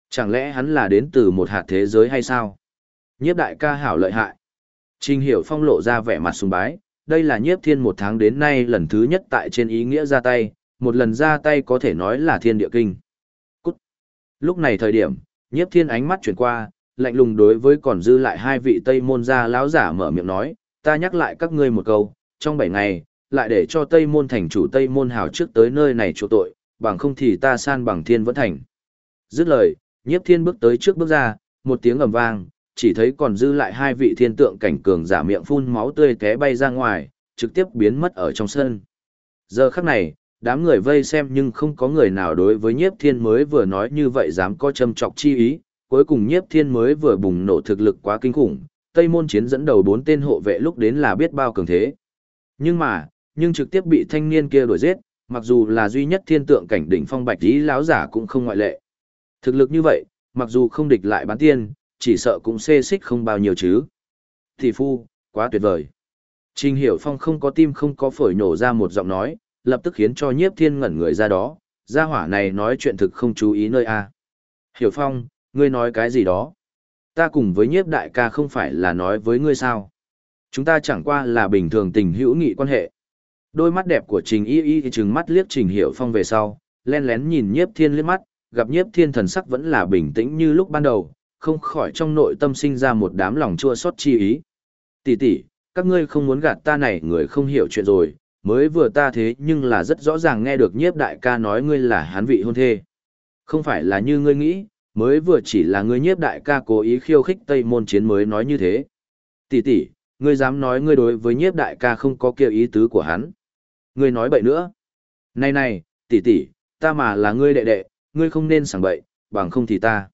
Chẳng lẽ hắn là đến từ một hạt thế giới hay sao? Nhiếp đại ca hảo lợi hại. Trình Hiểu Phong lộ ra vẻ mặt sùng bái, đây là Nhiếp Thiên một tháng đến nay lần thứ nhất tại trên ý nghĩa ra tay, một lần ra tay có thể nói là thiên địa kinh. Cút. Lúc này thời điểm, Nhiếp Thiên ánh mắt chuyển qua, lạnh lùng đối với còn dư lại hai vị Tây Môn gia lão giả mở miệng nói, ta nhắc lại các ngươi một câu, trong 7 ngày, lại để cho Tây Môn thành chủ Tây Môn Hào trước tới nơi này chỗ tội, bằng không thì ta san bằng Thiên Vẫn Thành. Dứt lời, Nhiếp Thiên bước tới trước bước ra, một tiếng ầm vang, chỉ thấy còn dư lại hai vị thiên tượng cảnh cường giả miệng phun máu tươi té bay ra ngoài, trực tiếp biến mất ở trong sân. Giờ khắc này, đám người vây xem nhưng không có người nào đối với Nhiếp Thiên mới vừa nói như vậy dám có châm chọc chi ý, cuối cùng Nhiếp Thiên mới vừa bùng nổ thực lực quá kinh khủng, Tây Môn Chiến dẫn đầu 4 tên hộ vệ lúc đến là biết bao cường thế. Nhưng trực tiếp bị thanh niên kia đuổi giết, mặc dù là duy nhất thiên tượng cảnh đỉnh phong bạch tí lão giả cũng không ngoại lệ. Thực lực như vậy, mặc dù không địch lại bán tiên, chỉ sợ cũng xê xích không bao nhiêu chứ. Thị phu, quá tuyệt vời. Trình Hiểu Phong không có tim không có phổi nổ ra một giọng nói, lập tức khiến cho Nhiếp Thiên ngẩn người ra đó, gia hỏa này nói chuyện thực không chú ý nơi a. Hiểu Phong, ngươi nói cái gì đó? Ta cùng với Nhiếp đại ca không phải là nói với ngươi sao? Chúng ta chẳng qua là bình thường tình hữu nghị quan hệ. Đôi mắt đẹp của Trình Y Y trừng mắt liếc Trình Hiểu Phong về sau, lén lén nhìn Nhiếp Thiên liếc mắt, gặp Nhiếp Thiên thần sắc vẫn là bình tĩnh như lúc ban đầu, không khỏi trong nội tâm sinh ra một đám lòng chua xót chi ý. Tỷ tỷ, các ngươi không muốn gạt ta này người không hiểu chuyện rồi, mới vừa ta thế nhưng là rất rõ ràng nghe được Nhiếp đại ca nói ngươi là hắn vị hôn thê. Không phải là như ngươi nghĩ, mới vừa chỉ là ngươi Nhiếp đại ca cố ý khiêu khích Tây Môn Chiến mới nói như thế. Tỷ tỷ, ngươi dám nói ngươi đối với Nhiếp đại ca không có kia ý tứ của hắn. Ngươi nói bậy nữa. Này, tỷ tỷ, ta mà là ngươi đệ đệ, ngươi không nên sảng bậy, bằng không thì ta.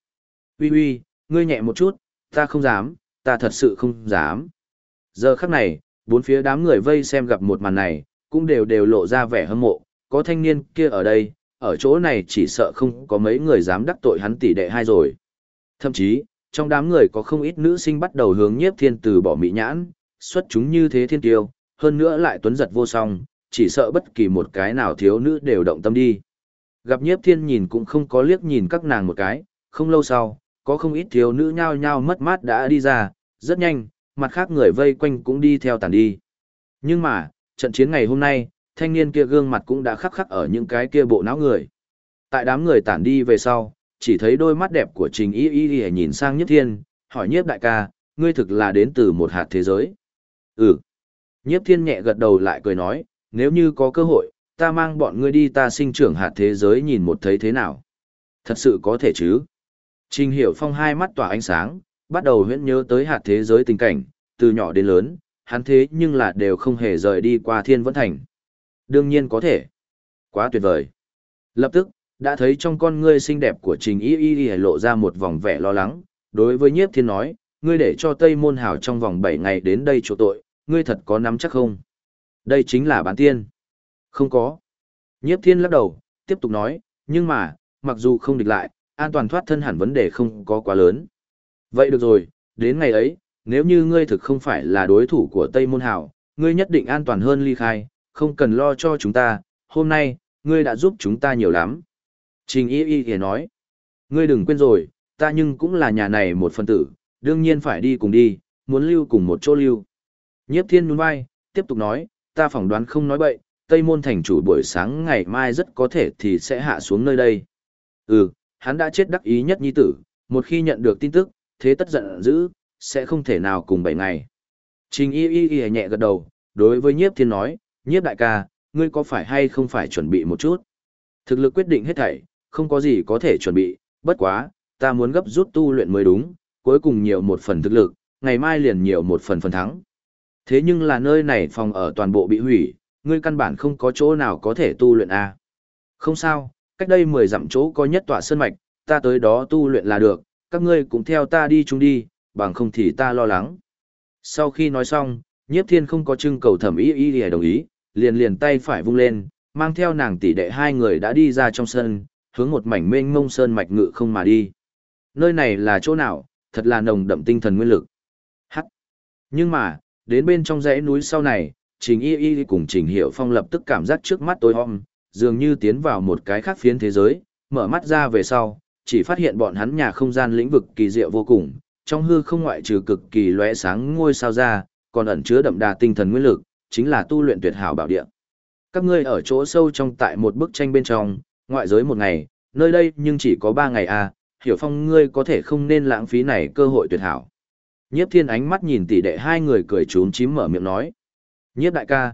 Uy, ngươi nhẹ một chút, ta không dám, ta thật sự không dám. Giờ khắc này, bốn phía đám người vây xem gặp một màn này, cũng đều lộ ra vẻ hâm mộ, có thanh niên kia ở đây, ở chỗ này chỉ sợ không có mấy người dám đắc tội hắn tỷ đệ hai rồi. Thậm chí, trong đám người có không ít nữ sinh bắt đầu hướng Nhiếp Thiên từ bỏ mỹ nhãn, xuất chúng như thế thiên tiêu, hơn nữa lại tuấn giật vô song, chỉ sợ bất kỳ một cái nào thiếu nữ đều động tâm đi. Gặp Nhiếp Thiên nhìn cũng không có liếc nhìn các nàng một cái, không lâu sau, có không ít thiếu nữ nhao nhao mất mát đã đi ra, rất nhanh, mặt khác người vây quanh cũng đi theo tàn đi. Nhưng mà, trận chiến ngày hôm nay, thanh niên kia gương mặt cũng đã khắc ở những cái kia bộ não người. Tại đám người tản đi về sau, chỉ thấy đôi mắt đẹp của Trình Y Y nhìn sang Nhiếp Thiên, hỏi Nhiếp đại ca, ngươi thực là đến từ một hạt thế giới. Ừ. Nhiếp Thiên nhẹ gật đầu lại cười nói, nếu như có cơ hội, ta mang bọn ngươi đi ta sinh trưởng hạt thế giới nhìn một thấy thế nào. Thật sự có thể chứ. Trình Hiểu Phong hai mắt tỏa ánh sáng, bắt đầu huyễn nhớ tới hạt thế giới tình cảnh, từ nhỏ đến lớn, hắn thế nhưng là đều không hề rời đi qua Thiên Vẫn Thành. Đương nhiên có thể. Quá tuyệt vời. Lập tức, đã thấy trong con ngươi xinh đẹp của Trình Y Y lộ ra một vòng vẻ lo lắng, đối với Nhiếp Thiên nói, ngươi để cho Tây Môn Hào trong vòng 7 ngày đến đây chỗ tội, ngươi thật có nắm chắc không? Đây chính là bán tiên. Không có. Nhiếp Thiên lắc đầu, tiếp tục nói, nhưng mà, mặc dù không địch lại, an toàn thoát thân hẳn vấn đề không có quá lớn. Vậy được rồi, đến ngày ấy, nếu như ngươi thực không phải là đối thủ của Tây Môn Hào, ngươi nhất định an toàn hơn ly khai, không cần lo cho chúng ta, hôm nay, ngươi đã giúp chúng ta nhiều lắm. Trình Y Y thì nói, ngươi đừng quên rồi, ta nhưng cũng là nhà này một phần tử, đương nhiên phải đi cùng đi, muốn lưu cùng một chỗ lưu. Nhiếp Thiên nhún vai, tiếp tục nói, ta phỏng đoán không nói bậy, Tây Môn thành chủ buổi sáng ngày mai rất có thể thì sẽ hạ xuống nơi đây. Hắn đã chết đắc ý nhất nhi tử, một khi nhận được tin tức, thế tất giận dữ, sẽ không thể nào cùng 7 ngày. Trình Y Y nhẹ gật đầu, đối với Nhiếp Thiên nói, Nhiếp đại ca, ngươi có phải hay không phải chuẩn bị một chút? Thực lực quyết định hết thảy, không có gì có thể chuẩn bị, bất quá, ta muốn gấp rút tu luyện mới đúng, cuối cùng nhiều một phần thực lực, ngày mai liền nhiều một phần thắng. Thế nhưng là nơi này phòng ở toàn bộ bị hủy, ngươi căn bản không có chỗ nào có thể tu luyện a. Không sao, cách đây 10 dặm chỗ có nhất tọa sơn mạch, ta tới đó tu luyện là được, các ngươi cũng theo ta đi chung đi, bằng không thì ta lo lắng. Sau khi nói xong, Nhiếp Thiên không có trưng cầu Thẩm Y Y để đồng ý, liền tay phải vung lên, mang theo nàng tỷ đệ hai người đã đi ra trong sân, hướng một mảnh mênh mông sơn mạch ngự không mà đi. Nơi này là chỗ nào, thật là nồng đậm tinh thần nguyên lực. Hắc. Nhưng mà, đến bên trong dãy núi sau này, Trình Y Y cùng Trình Hiểu Phong lập tức cảm giác trước mắt tối om, dường như tiến vào một cái khác phiến thế giới, mở mắt ra về sau, chỉ phát hiện bọn hắn nhà không gian lĩnh vực kỳ diệu vô cùng, trong hư không ngoại trừ cực kỳ lóe sáng ngôi sao ra, còn ẩn chứa đậm đà tinh thần nguyên lực, chính là tu luyện tuyệt hảo bảo địa. Các ngươi ở chỗ sâu trong tại một bức tranh bên trong, ngoại giới một ngày, nơi đây nhưng chỉ có 3 ngày à, Hiểu Phong ngươi có thể không nên lãng phí này cơ hội tuyệt hảo. Nhiếp Thiên ánh mắt nhìn tỷ đệ hai người cười trốn chím mở miệng nói. Nhiếp đại ca,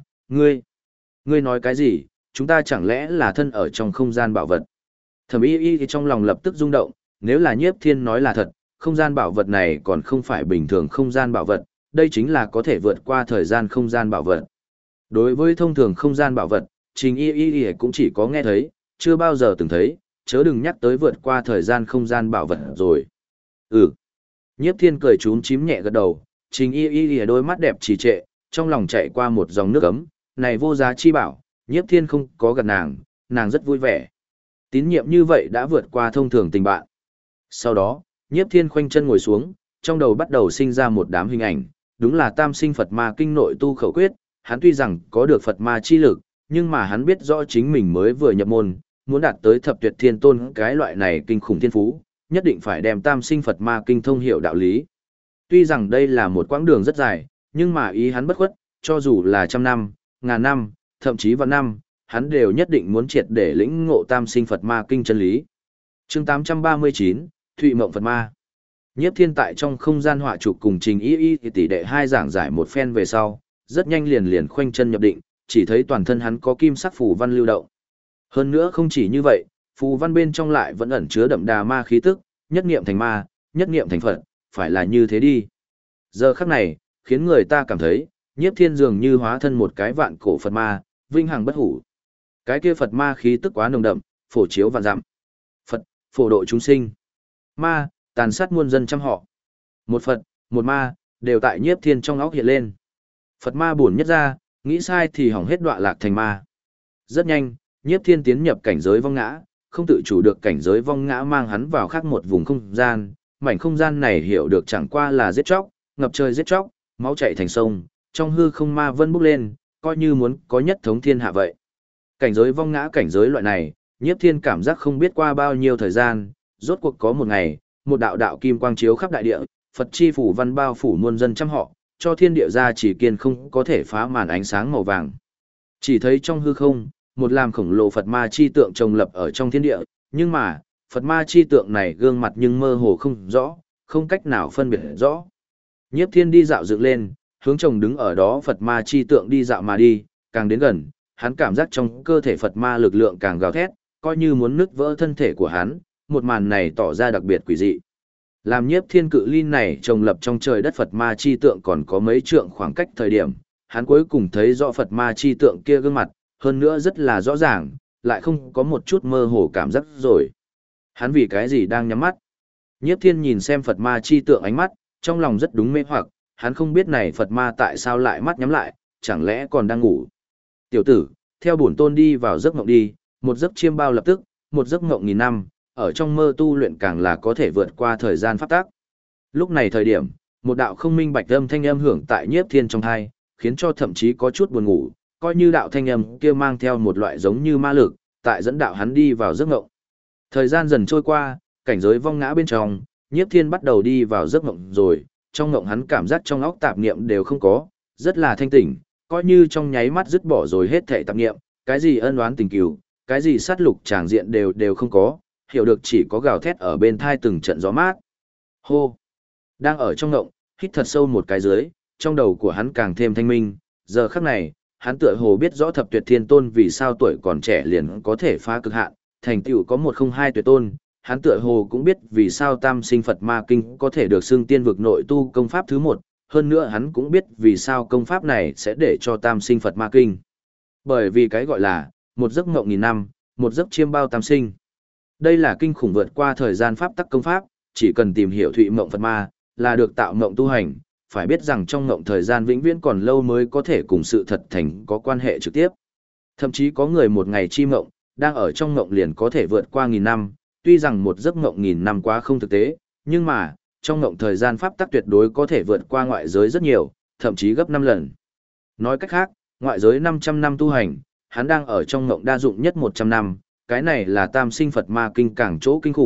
ngươi nói cái gì, chúng ta chẳng lẽ là thân ở trong không gian bảo vật. Thẩm Y Y thì trong lòng lập tức rung động, nếu là Nhiếp Thiên nói là thật, không gian bảo vật này còn không phải bình thường không gian bảo vật, đây chính là có thể vượt qua thời gian không gian bảo vật. Đối với thông thường không gian bảo vật, Trình Y Y cũng chỉ có nghe thấy, chưa bao giờ từng thấy, chớ đừng nhắc tới vượt qua thời gian không gian bảo vật rồi. Ừ. Nhiếp Thiên cười trúng chím nhẹ gật đầu, Trình Y Y đôi mắt đẹp trì trệ, trong lòng chạy qua một dòng nước ấm, này vô giá chi bảo, Nhiếp Thiên không có gạt nàng rất vui vẻ. Tín nhiệm như vậy đã vượt qua thông thường tình bạn. Sau đó, Nhiếp Thiên khoanh chân ngồi xuống, trong đầu bắt đầu sinh ra một đám hình ảnh, đúng là Tam Sinh Phật Ma Kinh nội tu khẩu quyết, hắn tuy rằng có được Phật Ma chi lực, nhưng mà hắn biết rõ chính mình mới vừa nhập môn, muốn đạt tới thập tuyệt thiên tôn cái loại này kinh khủng thiên phú, nhất định phải đem Tam Sinh Phật Ma Kinh thông hiểu đạo lý. Tuy rằng đây là một quãng đường rất dài, nhưng mà ý hắn bất khuất, cho dù là 100 năm, ngàn năm, thậm chí vạn năm, hắn đều nhất định muốn triệt để lĩnh ngộ Tam Sinh Phật Ma Kinh chân lý. Chương 839, Thụy Mộng Phật Ma. Nhiếp Thiên tại trong không gian họa chụp cùng Trình Y Y thì tỷ đệ hai giảng giải một phen về sau, rất nhanh liền khoanh chân nhập định, chỉ thấy toàn thân hắn có kim sắc phù văn lưu động. Hơn nữa không chỉ như vậy, phù văn bên trong lại vẫn ẩn chứa đậm đà ma khí tức, nhất niệm thành ma, nhất niệm thành Phật, phải là như thế đi. Giờ khắc này, khiến người ta cảm thấy, Nhiếp Thiên dường như hóa thân một cái vạn cổ Phật ma, vinh hằng bất hủ. Cái kia Phật ma khí tức quá nồng đậm, phổ chiếu vạn dặm. Phật, phổ độ chúng sinh. Ma, tàn sát muôn dân trăm họ. Một Phật, một ma, đều tại Nhiếp Thiên trong óc hiện lên. Phật ma buồn nhất ra, nghĩ sai thì hỏng hết đọa lạc thành ma. Rất nhanh, Nhiếp Thiên tiến nhập cảnh giới vong ngã, không tự chủ được cảnh giới vong ngã mang hắn vào khác một vùng không gian, mảnh không gian này hiểu được chẳng qua là giết chóc, ngập trời giết chóc, máu chảy thành sông, trong hư không ma vân bốc lên, coi như muốn có nhất thống thiên hạ vậy. Cảnh giới vong ngã cảnh giới loại này, Nhiếp Thiên cảm giác không biết qua bao nhiêu thời gian, rốt cuộc có một ngày, một đạo đạo kim quang chiếu khắp đại địa, Phật chi phủ văn bao phủ muôn dân trăm họ, cho thiên địa ra chỉ kiên không có thể phá màn ánh sáng màu vàng. Chỉ thấy trong hư không, một làm khổng lồ Phật ma chi tượng trồng lập ở trong thiên địa, nhưng mà, Phật ma chi tượng này gương mặt nhưng mơ hồ không rõ, không cách nào phân biệt rõ. Nhiếp Thiên đi dạo dựng lên, hướng chồng đứng ở đó Phật ma chi tượng đi dạo mà đi, càng đến gần, hắn cảm giác trong cơ thể Phật ma lực lượng càng gào thét, coi như muốn nứt vỡ thân thể của hắn, một màn này tỏ ra đặc biệt quỷ dị. Làm Nhiếp Thiên cự ly này trồng lập trong trời đất Phật ma chi tượng còn có mấy trượng khoảng cách thời điểm, hắn cuối cùng thấy rõ Phật ma chi tượng kia gương mặt, hơn nữa rất là rõ ràng, lại không có một chút mơ hồ cảm giác rồi. Hắn vì cái gì đang nhắm mắt? Nhiếp Thiên nhìn xem Phật ma chi tượng ánh mắt, trong lòng rất đúng mê hoặc, hắn không biết này Phật ma tại sao lại mắt nhắm lại, chẳng lẽ còn đang ngủ. Tiểu tử, theo bổn tôn đi vào giấc mộng đi, một giấc chiêm bao lập tức, một giấc mộng nghìn năm, ở trong mơ tu luyện càng là có thể vượt qua thời gian pháp tắc. Lúc này thời điểm, một đạo không minh bạch âm thanh âm hưởng tại Nhiếp Thiên trong tai, khiến cho thậm chí có chút buồn ngủ, coi như đạo thanh âm kia mang theo một loại giống như ma lực, tại dẫn đạo hắn đi vào giấc mộng. Thời gian dần trôi qua, cảnh giới vong ngã bên trong, Nhiếp Thiên bắt đầu đi vào giấc mộng rồi, trong mộng hắn cảm giác trong óc tạp niệm đều không có, rất là thanh tỉnh, coi như trong nháy mắt dứt bỏ rồi hết thảy tạp niệm, cái gì ân oán tình cừu, cái gì sát lục tràng diện đều không có, hiểu được chỉ có gào thét ở bên thai từng trận gió mát. Hô! Đang ở trong ngộng, hít thật sâu một cái dưới, trong đầu của hắn càng thêm thanh minh, giờ khắc này, hắn tựa hồ biết rõ thập tuyệt thiên tôn vì sao tuổi còn trẻ liền có thể phá cực hạn, thành tựu có 102 tuyệt tôn, hắn tựa hồ cũng biết vì sao Tam Sinh Phật Ma Kinh có thể được xưng tiên vực nội tu công pháp thứ 1, hơn nữa hắn cũng biết vì sao công pháp này sẽ để cho Tam Sinh Phật Ma Kinh. Bởi vì cái gọi là, một giấc mộng nghìn năm, một giấc chiêm bao tam sinh. Đây là kinh khủng vượt qua thời gian pháp tắc công pháp, chỉ cần tìm hiểu Thụy Mộng Phật Ma, là được tạo mộng tu hành, phải biết rằng trong mộng thời gian vĩnh viễn còn lâu mới có thể cùng sự thật thành có quan hệ trực tiếp. Thậm chí có người một ngày chi mộng, đang ở trong mộng liền có thể vượt qua nghìn năm, tuy rằng một giấc mộng nghìn năm quá không thực tế, nhưng mà, trong mộng thời gian pháp tắc tuyệt đối có thể vượt qua ngoại giới rất nhiều, thậm chí gấp 5 lần. Nói cách khác, ngoại giới 500 năm tu hành, hắn đang ở trong mộng đa dụng nhất 100 năm, cái này là Tam Sinh Phật Ma Kinh càng chỗ kinh khủng,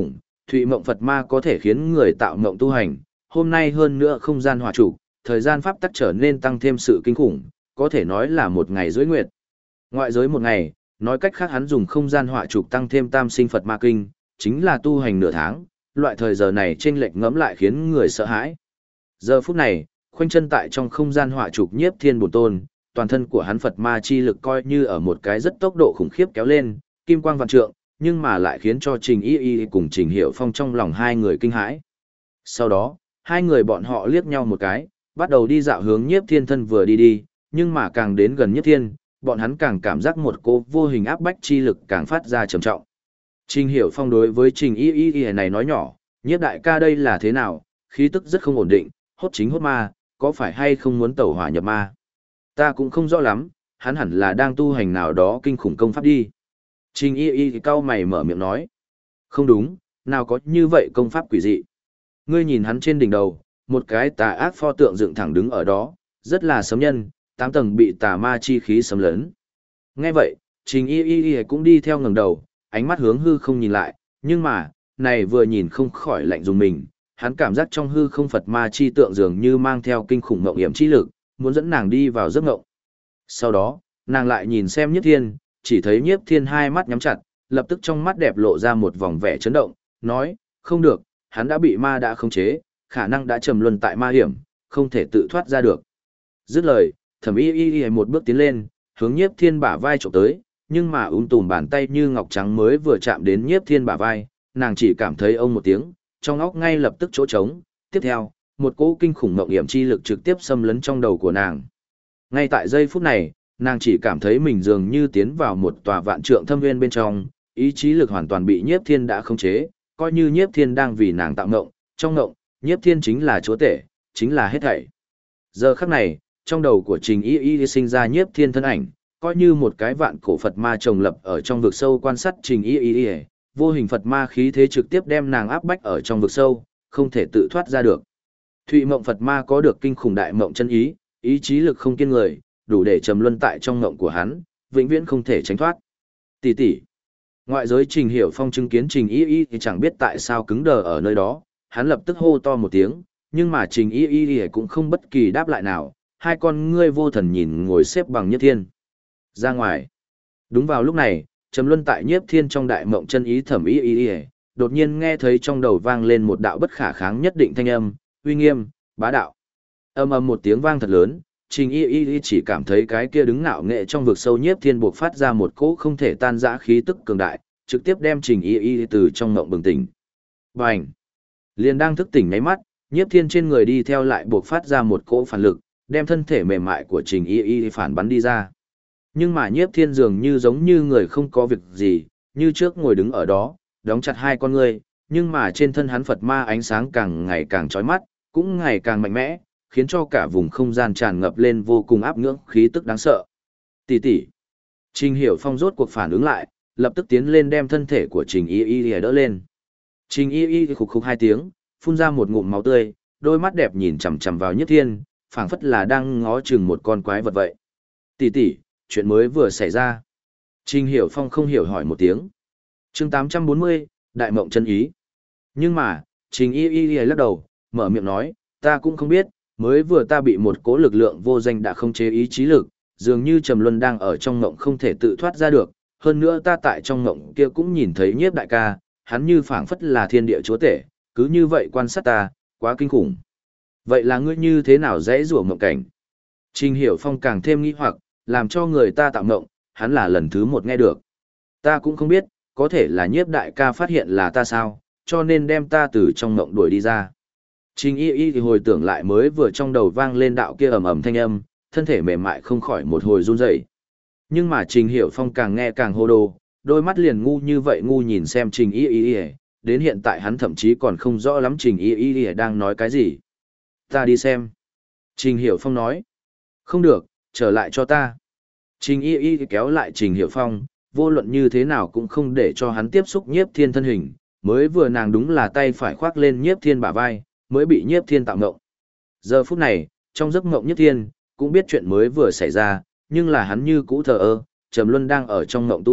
Thụy mộng Phật ma có thể khiến người tạo mộng tu hành, hôm nay hơn nữa không gian hòa trụ, thời gian pháp tắc trở nên tăng thêm sự kinh khủng, có thể nói là một ngày rưỡi nguyệt. Ngoại giới một ngày, nói cách khác hắn dùng không gian họa trục tăng thêm tam sinh Phật ma kinh, chính là tu hành nửa tháng, loại thời giờ này chênh lệch ngẫm lại khiến người sợ hãi. Giờ phút này, khoanh chân tại trong không gian họa trục nhiếp thiên bổn tôn, toàn thân của hắn Phật ma chi lực coi như ở một cái rất tốc độ khủng khiếp kéo lên, kim quang vạn trượng, nhưng mà lại khiến cho Trình Y Y cùng Trình Hiểu Phong trong lòng hai người kinh hãi. Sau đó, hai người bọn họ liếc nhau một cái, bắt đầu đi dạo hướng nhiếp thiên thân vừa đi đi, nhưng mà càng đến gần nhiếp thiên, bọn hắn càng cảm giác một cỗ vô hình áp bách chi lực càng phát ra trầm trọng. Trình Hiểu Phong đối với Trình Y Y này nói nhỏ, nhiếp đại ca đây là thế nào, khí tức rất không ổn định, hốt chính hốt ma, có phải hay không muốn tẩu hỏa nhập ma? Ta cũng không rõ lắm, hắn hẳn là đang tu hành nào đó kinh khủng công pháp đi. Trình Y Y cau mày mở miệng nói. Không đúng, nào có như vậy công pháp quỷ dị. Ngươi nhìn hắn trên đỉnh đầu, một cái tà ác pho tượng dựng thẳng đứng ở đó, rất là sấm nhân, 8 tầng bị tà ma chi khí sấm lớn. Nghe vậy, Trình Y Y cũng đi theo ngẩng đầu, ánh mắt hướng hư không nhìn lại, nhưng mà, này vừa nhìn không khỏi lạnh dùng mình, hắn cảm giác trong hư không Phật ma chi tượng dường như mang theo kinh khủng mộng hiểm chi lực, muốn dẫn nàng đi vào giấc ngộng. Sau đó, nàng lại nhìn xem Nhiếp Thiên, chỉ thấy Nhiếp Thiên hai mắt nhắm chặt, lập tức trong mắt đẹp lộ ra một vòng vẻ chấn động, nói, không được, hắn đã bị ma đã khống chế, khả năng đã trầm luân tại ma hiểm, không thể tự thoát ra được. Dứt lời, Thẩm Y Y một bước tiến lên, hướng Nhiếp Thiên bả vai chụp tới, nhưng mà tùm bàn tay như ngọc trắng mới vừa chạm đến Nhiếp Thiên bả vai, nàng chỉ cảm thấy ông một tiếng, trong óc ngay lập tức chỗ trống, tiếp theo, một cỗ kinh khủng mộng hiểm chi lực trực tiếp xâm lấn trong đầu của nàng. Ngay tại giây phút này, nàng chỉ cảm thấy mình dường như tiến vào một tòa vạn trượng thâm nguyên bên trong, ý chí lực hoàn toàn bị Nhiếp Thiên đã khống chế, coi như Nhiếp Thiên đang vì nàng tạo ngộng, trong ngộng, Nhiếp Thiên chính là chúa tể, chính là hết thảy. Giờ khắc này, trong đầu của Trình Y Y sinh ra Nhiếp Thiên thân ảnh, coi như một cái vạn cổ Phật ma trồng lập ở trong vực sâu quan sát Trình Y Y, vô hình Phật ma khí thế trực tiếp đem nàng áp bách ở trong vực sâu, không thể tự thoát ra được. Thụy mộng Phật ma có được kinh khủng đại mộng chân ý, ý chí lực không kiên người, đủ để trầm luân tại trong mộng của hắn, vĩnh viễn không thể tránh thoát. Tỷ tỷ. Ngoại giới Trình Hiểu Phong chứng kiến Trình Y Y thì chẳng biết tại sao cứng đờ ở nơi đó, hắn lập tức hô to một tiếng, nhưng mà Trình Y Y cũng không bất kỳ đáp lại nào, hai con ngươi vô thần nhìn ngồi xếp bằng Nhiếp Thiên. Ra ngoài. Đúng vào lúc này, trầm luân tại Nhiếp Thiên trong đại mộng chân ý Thẩm Y Y, đột nhiên nghe thấy trong đầu vang lên một đạo bất khả kháng nhất định thanh âm, uy nghiêm, bá đạo. Ầm ầm một tiếng vang thật lớn, Trình Y Y chỉ cảm thấy cái kia đứng ngạo nghệ trong vực sâu Nhiếp Thiên buộc phát ra một cỗ không thể tan rã khí tức cường đại, trực tiếp đem Trình Y Y từ trong mộng bừng tỉnh. Bành! Liền đang thức tỉnh nháy mắt, Nhiếp Thiên trên người đi theo lại buộc phát ra một cỗ phản lực, đem thân thể mềm mại của Trình Y Y phản bắn đi ra. Nhưng mà Nhiếp Thiên dường như giống như người không có việc gì, như trước ngồi đứng ở đó, đóng chặt hai con ngươi, nhưng mà trên thân hắn Phật ma ánh sáng càng ngày càng chói mắt, cũng ngày càng mạnh mẽ, khiến cho cả vùng không gian tràn ngập lên vô cùng áp ngưỡng khí tức đáng sợ. Tỷ tỷ. Trình Hiểu Phong rốt cuộc phản ứng lại, lập tức tiến lên đem thân thể của Trình Y Y đỡ lên. Trình Y Y khục khục hai tiếng, phun ra một ngụm máu tươi, đôi mắt đẹp nhìn chằm chằm vào Nhiếp Thiên, phảng phất là đang ngó chừng một con quái vật vậy. Tỷ tỷ, chuyện mới vừa xảy ra. Trình Hiểu Phong không hiểu hỏi một tiếng. Chương 840, Đại Mộng Chân Ý. Nhưng mà, Trình Y Y lắc đầu, mở miệng nói, ta cũng không biết, mới vừa ta bị một cỗ lực lượng vô danh đã không chế ý chí lực, dường như Trầm Luân đang ở trong ngộng không thể tự thoát ra được, hơn nữa ta tại trong ngộng kia cũng nhìn thấy Nhiếp đại ca, hắn như phảng phất là thiên địa chúa tể, cứ như vậy quan sát ta, quá kinh khủng. Vậy là ngươi như thế nào dễ rủa mộng cảnh? Trình Hiểu Phong càng thêm nghi hoặc, làm cho người ta tạo ngộng, hắn là lần thứ một nghe được. Ta cũng không biết, có thể là Nhiếp đại ca phát hiện là ta sao, cho nên đem ta từ trong ngộng đuổi đi ra. Trình Y Y thì hồi tưởng lại mới vừa trong đầu vang lên đạo kia ầm ầm thanh âm, thân thể mềm mại không khỏi một hồi run rẩy. Nhưng mà Trình Hiểu Phong càng nghe càng hồ đồ, đôi mắt liền ngu như vậy ngu nhìn xem Trình Y Y, đến hiện tại hắn thậm chí còn không rõ lắm Trình Y Y đang nói cái gì. Ta đi xem. Trình Hiểu Phong nói. Không được, trở lại cho ta. Trình Y Y kéo lại Trình Hiểu Phong, vô luận như thế nào cũng không để cho hắn tiếp xúc Nhiếp Thiên thân hình, mới vừa nàng đúng là tay phải khoác lên Nhiếp Thiên bả vai, mới bị Nhiếp Thiên tạo ngộng. Giờ phút này, trong giấc ngộng Nhiếp Thiên, cũng biết chuyện mới vừa xảy ra, nhưng là hắn như cũ thờ ơ, Trầm Luân đang ở trong ngộng tu luyện,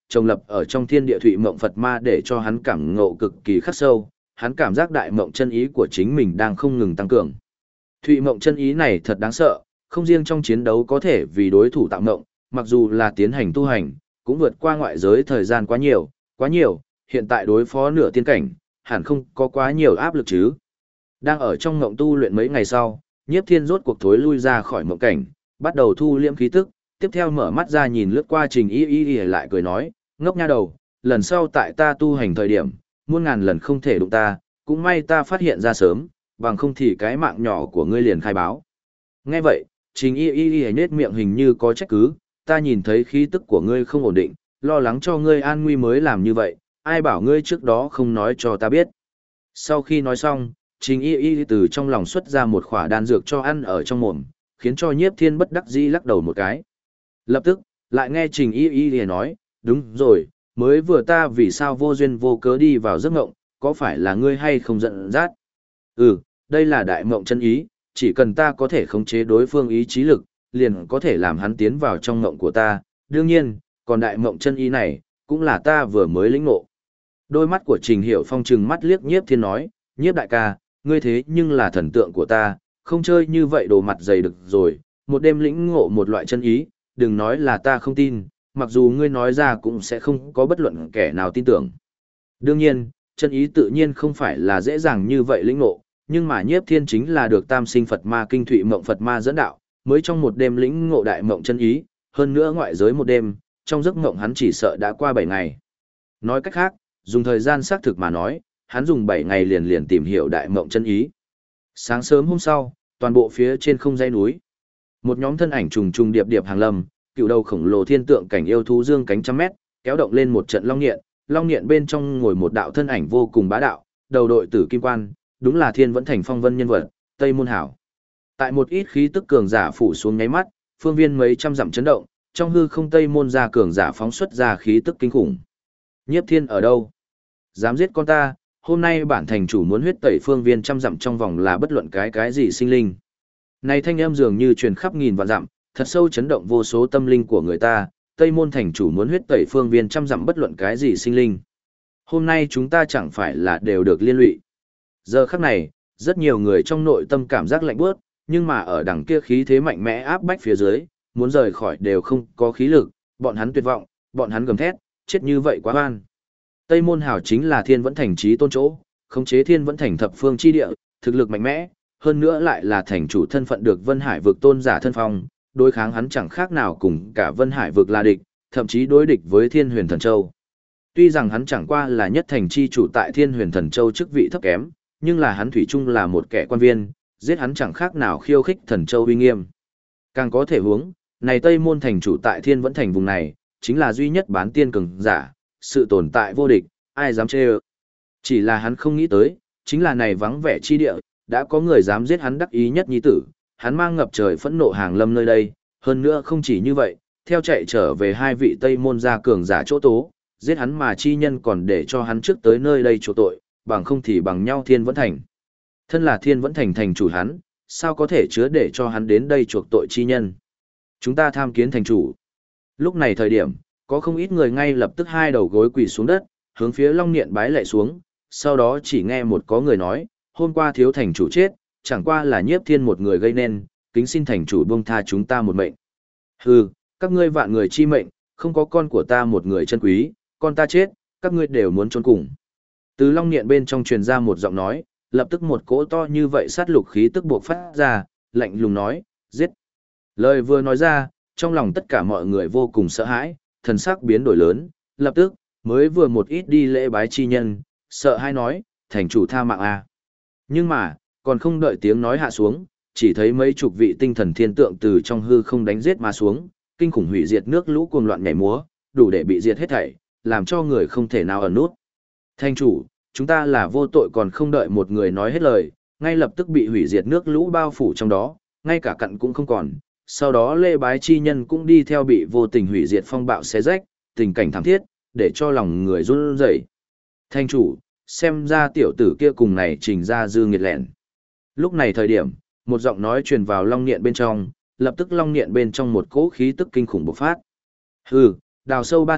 trồng lập ở trong thiên địa Thụy Mộng Phật Ma để cho hắn cảm ngộ cực kỳ khắc sâu, hắn cảm giác đại mộng chân ý của chính mình đang không ngừng tăng cường. Thụy Mộng chân ý này thật đáng sợ, không riêng trong chiến đấu có thể vì đối thủ tạo mộng, mặc dù là tiến hành tu hành, cũng vượt qua ngoại giới thời gian quá nhiều, hiện tại đối phó nửa tiên cảnh, hẳn không có quá nhiều áp lực chứ. Đang ở trong mộng tu luyện mấy ngày sau, Nhiếp Thiên rốt cuộc thối lui ra khỏi mộng cảnh, bắt đầu thu liễm khí tức, tiếp theo mở mắt ra nhìn lướt qua Trình Y lại cười nói, ngốc nha đầu, lần sau tại ta tu hành thời điểm, muôn ngàn lần không thể đụng ta, cũng may ta phát hiện ra sớm, bằng không thì cái mạng nhỏ của ngươi liền khai báo. Nghe vậy, Trình Y nhếch miệng hình như có trách cứ, ta nhìn thấy khí tức của ngươi không ổn định, lo lắng cho ngươi an nguy mới làm như vậy, ai bảo ngươi trước đó không nói cho ta biết. Sau khi nói xong, Trình Y từ trong lòng xuất ra một khỏa đan dược cho ăn ở trong mồm, khiến cho Nhiếp Thiên bất đắc dĩ lắc đầu một cái. Lập tức, lại nghe Trình Y nói, đúng rồi, mới vừa ta vì sao vô duyên vô cớ đi vào giấc mộng, có phải là ngươi hay không giận dắt? Ừ, đây là đại mộng chân ý, chỉ cần ta có thể khống chế đối phương ý chí lực, liền có thể làm hắn tiến vào trong mộng của ta, đương nhiên, còn đại mộng chân ý này, cũng là ta vừa mới lĩnh ngộ. Đôi mắt của Trình Hiểu Phong trừng mắt liếc Nhiếp Thiên nói, Nhiếp đại ca, ngươi thế nhưng là thần tượng của ta, không chơi như vậy đồ mặt dày được rồi, một đêm lĩnh ngộ một loại chân ý, đừng nói là ta không tin, mặc dù ngươi nói ra cũng sẽ không có bất luận kẻ nào tin tưởng. Đương nhiên, chân ý tự nhiên không phải là dễ dàng như vậy lĩnh ngộ, nhưng mà Nhiếp Thiên chính là được Tam Sinh Phật Ma Kinh Thụy Mộng Phật Ma dẫn đạo, mới trong một đêm lĩnh ngộ đại mộng chân ý, hơn nữa ngoại giới một đêm, trong giấc mộng hắn chỉ sợ đã qua 7 ngày. Nói cách khác, dùng thời gian xác thực mà nói, hắn dùng 7 ngày liền tìm hiểu đại mộng chân ý. Sáng sớm hôm sau, toàn bộ phía trên không dãy núi, một nhóm thân ảnh trùng trùng điệp điệp hàng lâm, cựu đầu khổng lồ thiên tượng cảnh yêu thú dương cánh trăm mét, kéo động lên một trận long nghiện bên trong ngồi một đạo thân ảnh vô cùng bá đạo, đầu đội tử kim quan, đúng là Thiên Vẫn Thành phong vân nhân vật, Tây Môn Hảo. Tại một ít khí tức cường giả phủ xuống nháy mắt, phương viên mấy trăm dặm chấn động, trong hư không Tây Môn ra cường giả phóng xuất ra khí tức kinh khủng. Nhiếp Thiên ở đâu? Dám giết con ta, hôm nay bản thành chủ muốn huyết tẩy phương viên trăm dặm trong vòng là bất luận cái gì sinh linh. Này thanh âm dường như truyền khắp nghìn vạn dặm, thật sâu chấn động vô số tâm linh của người ta, Tây Môn thành chủ muốn huyết tẩy phương viên trăm dặm bất luận cái gì sinh linh. Hôm nay chúng ta chẳng phải là đều được liên lụy. Giờ khắc này, rất nhiều người trong nội tâm cảm giác lạnh bước, nhưng mà ở đằng kia khí thế mạnh mẽ áp bách phía dưới, muốn rời khỏi đều không có khí lực, bọn hắn tuyệt vọng, bọn hắn gầm thét, chết như vậy quá oan. Tây Môn Hảo chính là Thiên Vẫn Thành chí tôn chỗ, khống chế Thiên Vẫn Thành thập phương chi địa, thực lực mạnh mẽ, hơn nữa lại là thành chủ thân phận được Vân Hải vực tôn giả thân phong, đối kháng hắn chẳng khác nào cùng cả Vân Hải vực là địch, thậm chí đối địch với Thiên Huyền Thần Châu. Tuy rằng hắn chẳng qua là nhất thành chi chủ tại Thiên Huyền Thần Châu chức vị thấp kém, nhưng là hắn thủy chung là một kẻ quan viên, giết hắn chẳng khác nào khiêu khích Thần Châu uy nghiêm. Càng có thể huống, này Tây Môn thành chủ tại Thiên Vẫn Thành vùng này, chính là duy nhất bán tiên cường giả, sự tồn tại vô địch, ai dám chê ơ. Chỉ là hắn không nghĩ tới, chính là này vắng vẻ chi địa, đã có người dám giết hắn đắc ý nhất nhi tử, hắn mang ngập trời phẫn nộ hàng lâm nơi đây, hơn nữa không chỉ như vậy, theo chạy trở về hai vị Tây Môn gia cường giả chỗ tố, giết hắn mà chi nhân còn để cho hắn trước tới nơi đây chỗ tội, bằng không thì bằng nhau Thiên Vẫn Thành. Thân là Thiên Vẫn Thành thành chủ hắn, sao có thể chứa để cho hắn đến đây chuộc tội chi nhân. Chúng ta tham kiến thành chủ. Lúc này thời điểm, có không ít người ngay lập tức hai đầu gối quỳ xuống đất, hướng phía Long Niệm bái lạy xuống, sau đó chỉ nghe một có người nói, hôm qua thiếu thành chủ chết, chẳng qua là Nhiếp Thiên một người gây nên, kính xin thành chủ buông tha chúng ta một mệnh. Hừ, các ngươi vạn người chi mệnh, không có con của ta một người chân quý, con ta chết, các ngươi đều muốn trốn cùng. Từ Long Niệm bên trong truyền ra một giọng nói, lập tức một cỗ to như vậy sát lục khí tức buộc phát ra, lạnh lùng nói, giết. Lời vừa nói ra, trong lòng tất cả mọi người vô cùng sợ hãi, thần sắc biến đổi lớn, lập tức, mới vừa một ít đi lễ bái chi nhân, sợ hai nói, thành chủ tha mạng a. Nhưng mà, còn không đợi tiếng nói hạ xuống, chỉ thấy mấy chục vị tinh thần thiên tượng từ trong hư không đánh giết mà xuống, kinh khủng hủy diệt nước lũ cuồng loạn nhảy múa, đủ để bị diệt hết thảy, làm cho người không thể nào ẩn nút. Thành chủ, chúng ta là vô tội còn không đợi một người nói hết lời, ngay lập tức bị hủy diệt nước lũ bao phủ trong đó, ngay cả cặn cũng không còn. Sau đó lê bái chi nhân cũng đi theo bị vô tình hủy diệt phong bạo xé rách, tình cảnh thảm thiết, để cho lòng người run rẩy. Thành chủ, xem ra tiểu tử kia cùng này trình ra dư nghiệt lẹn. Lúc này thời điểm, một giọng nói truyền vào long niệm bên trong, lập tức long niệm bên trong một cỗ khí tức kinh khủng bộc phát. Hừ, đào sâu 3 thước,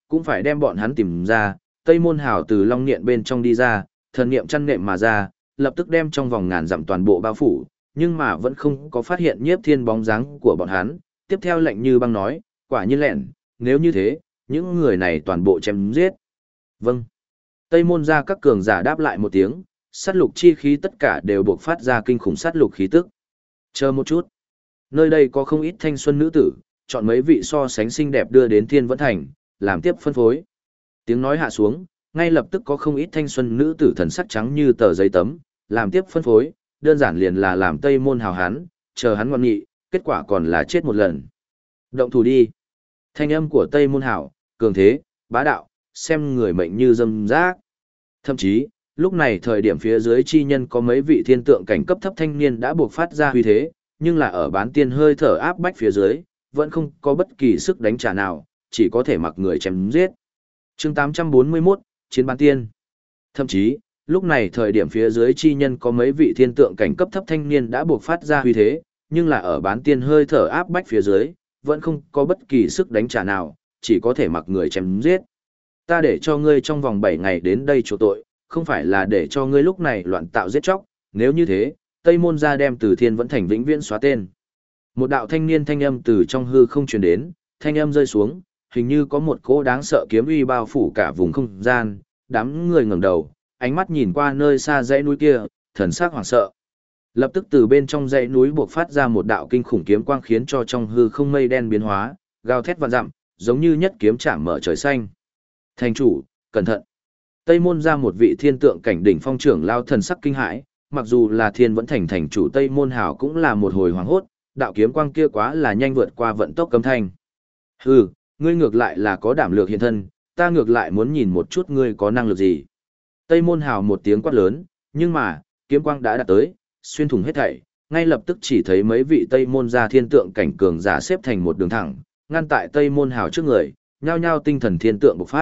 cũng phải đem bọn hắn tìm ra. Tây Môn Hào từ long niệm bên trong đi ra, thần niệm chăn nệm mà ra, lập tức đem trong vòng ngàn dặm toàn bộ bao phủ, nhưng mà vẫn không có phát hiện Nhiếp Thiên bóng dáng của bọn hắn. Tiếp theo lệnh như băng nói, quả nhiên lẹn, nếu như thế, những người này toàn bộ chém giết. Vâng. Tây Môn ra các cường giả đáp lại một tiếng, sát lục chi khí tất cả đều buộc phát ra kinh khủng sát lục khí tức. Chờ một chút. Nơi đây có không ít thanh xuân nữ tử, chọn mấy vị so sánh xinh đẹp đưa đến Thiên Vẫn Thành, làm tiếp phân phối. Tiếng nói hạ xuống, ngay lập tức có không ít thanh xuân nữ tử thần sắc trắng như tờ giấy tấm, làm tiếp phân phối, đơn giản liền là làm Tây Môn Hào hán, chờ hắn ngoan nghị, kết quả còn là chết một lần. Động thủ đi. Thanh âm của Tây Môn Hào, cường thế, bá đạo, xem người mệnh như dâm rác. Thậm chí, lúc này thời điểm phía dưới chi nhân có mấy vị thiên tượng cảnh cấp thấp thanh niên đã buộc phát ra huy thế, nhưng là ở bán tiên hơi thở áp bách phía dưới, vẫn không có bất kỳ sức đánh trả nào, chỉ có thể mặc người chém giết. Chương 841, Chiến bán tiên. Thậm chí, lúc này thời điểm phía dưới chi nhân có mấy vị thiên tượng cảnh cấp thấp thanh niên đã buộc phát ra huy thế, nhưng là ở bán tiên hơi thở áp bách phía dưới, vẫn không có bất kỳ sức đánh trả nào, chỉ có thể mặc người chém giết. Ta để cho ngươi trong vòng 7 ngày đến đây chỗ tội, không phải là để cho ngươi lúc này loạn tạo giết chóc, nếu như thế, Tây Môn gia đem từ Thiên Vẫn Thành vĩnh viễn xóa tên. Một đạo thanh niên thanh âm từ trong hư không truyền đến, thanh âm rơi xuống, hình như có một cỗ đáng sợ kiếm uy bao phủ cả vùng không gian, đám người ngẩng đầu, ánh mắt nhìn qua nơi xa dãy núi kia, thần sắc hoảng sợ. Lập tức từ bên trong dãy núi bộc phát ra một đạo kinh khủng kiếm quang khiến cho trong hư không mây đen biến hóa, gào thét vạn dặm, giống như nhất kiếm chạm mở trời xanh. Thành chủ, cẩn thận. Tây Môn ra một vị thiên tượng cảnh đỉnh phong trưởng lao thần sắc kinh hãi, mặc dù là Thiên Vẫn Thành thành chủ Tây Môn Hào cũng là một hồi hoảng hốt, đạo kiếm quang kia quá là nhanh vượt qua vận tốc cấm thanh. Hừ, ngươi ngược lại là có đảm lược hiện thân, ta ngược lại muốn nhìn một chút ngươi có năng lực gì. Tây Môn Hào một tiếng quát lớn, nhưng mà, kiếm quang đã đạt tới, xuyên thủng hết thảy, ngay lập tức chỉ thấy mấy vị Tây Môn gia thiên tượng cảnh cường giả xếp thành một đường thẳng, ngăn tại Tây Môn Hào trước người, nhao nhao tinh thần thiên tượng bộc phát.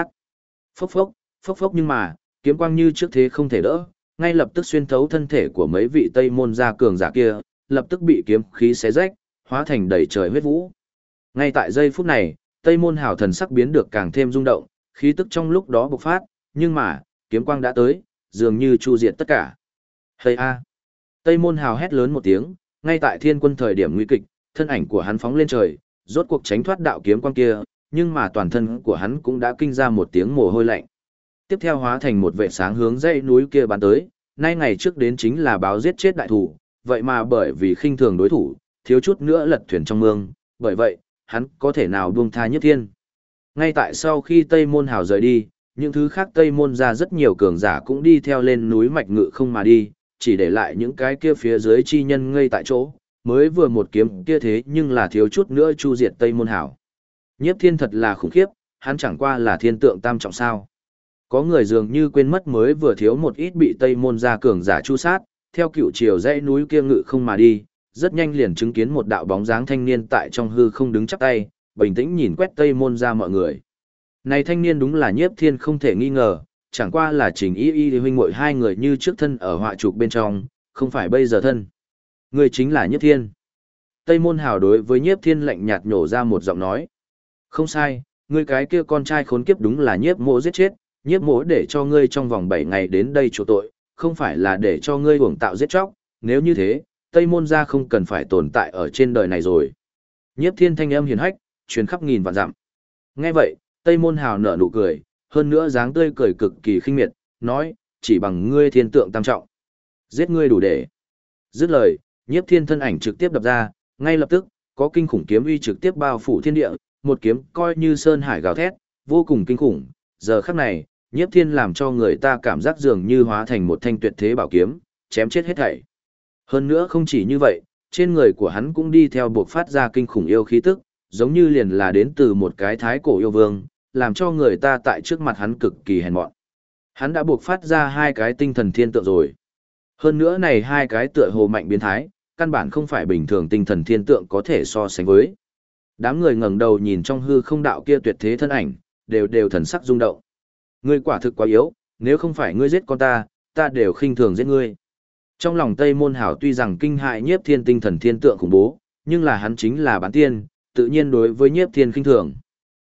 Phốc phốc nhưng mà, kiếm quang như trước thế không thể đỡ, ngay lập tức xuyên thấu thân thể của mấy vị Tây Môn gia cường giả kia, lập tức bị kiếm khí xé rách, hóa thành đầy trời huyết vũ. Ngay tại giây phút này, Tây Môn Hào thần sắc biến được càng thêm rung động, khí tức trong lúc đó bộc phát, nhưng mà, kiếm quang đã tới, dường như chu diệt tất cả. Hây a! Tây Môn Hào hét lớn một tiếng, ngay tại thiên quân thời điểm nguy kịch, thân ảnh của hắn phóng lên trời, rốt cuộc tránh thoát đạo kiếm quang kia, nhưng mà toàn thân của hắn cũng đã kinh ra một tiếng mồ hôi lạnh. Tiếp theo hóa thành một vệ sáng hướng dãy núi kia bắn tới, nay ngày trước đến chính là báo giết chết đại thủ, vậy mà bởi vì khinh thường đối thủ, thiếu chút nữa lật thuyền trong mương, bởi vậy, hắn có thể nào buông tha Nhất Thiên. Ngay tại sau khi Tây Môn Hào rời đi, những thứ khác Tây Môn ra rất nhiều cường giả cũng đi theo lên núi mạch ngự không mà đi, chỉ để lại những cái kia phía dưới chi nhân ngây tại chỗ, mới vừa một kiếm kia thế nhưng là thiếu chút nữa chu diệt Tây Môn Hào. Nhiếp Thiên thật là khủng khiếp, hắn chẳng qua là thiên tượng tam trọng sao. Có người dường như quên mất mới vừa thiếu một ít bị Tây Môn gia cường giả chu sát, theo cựu chiều dãy núi kia ngự không mà đi, rất nhanh liền chứng kiến một đạo bóng dáng thanh niên tại trong hư không đứng chắp tay, bình tĩnh nhìn quét Tây Môn gia mọi người. Này thanh niên đúng là Nhiếp Thiên không thể nghi ngờ, chẳng qua là Trình Y Y huynh muội hai người như trước thân ở họa trục bên trong, không phải bây giờ thân. Người chính là Nhiếp Thiên. Tây Môn Hào đối với Nhiếp Thiên lạnh nhạt nhổ ra một giọng nói. Không sai, ngươi cái kia con trai khốn kiếp đúng là Nhiếp Mỗ giết chết, Nhiếp Mỗ để cho ngươi trong vòng 7 ngày đến đây chỗ tội, không phải là để cho ngươi uổng tạo giết chóc, nếu như thế, Tây Môn gia không cần phải tồn tại ở trên đời này rồi. Nhiếp Thiên thanh âm hiền hách, truyền khắp nghìn vạn dặm. Nghe vậy, Tây Môn Hào nở nụ cười, hơn nữa dáng tươi cười cực kỳ khinh miệt, nói, chỉ bằng ngươi thiên tượng tam trọng, giết ngươi đủ để. Dứt lời, Nhiếp Thiên thân ảnh trực tiếp đập ra, ngay lập tức, có kinh khủng kiếm uy trực tiếp bao phủ thiên địa, một kiếm coi như sơn hải gào thét, vô cùng kinh khủng. Giờ khắc này, Nhiếp Thiên làm cho người ta cảm giác dường như hóa thành một thanh tuyệt thế bảo kiếm, chém chết hết thảy. Hơn nữa không chỉ như vậy, trên người của hắn cũng đi theo buộc phát ra kinh khủng yêu khí tức, giống như liền là đến từ một cái thái cổ yêu vương, làm cho người ta tại trước mặt hắn cực kỳ hèn mọn. Hắn đã buộc phát ra hai cái tinh thần thiên tượng rồi. Hơn nữa này hai cái tựa hồ mạnh biến thái, căn bản không phải bình thường tinh thần thiên tượng có thể so sánh với. Đám người ngẩng đầu nhìn trong hư không đạo kia tuyệt thế thân ảnh, đều thần sắc rung động. Ngươi quả thực quá yếu, nếu không phải ngươi giết con ta đều khinh thường giết ngươi. Trong lòng Tây Môn Hảo tuy rằng kinh hại Nhiếp Thiên tinh thần thiên tượng khủng bố, nhưng là hắn chính là bán tiên, tự nhiên đối với Nhiếp Thiên khinh thường.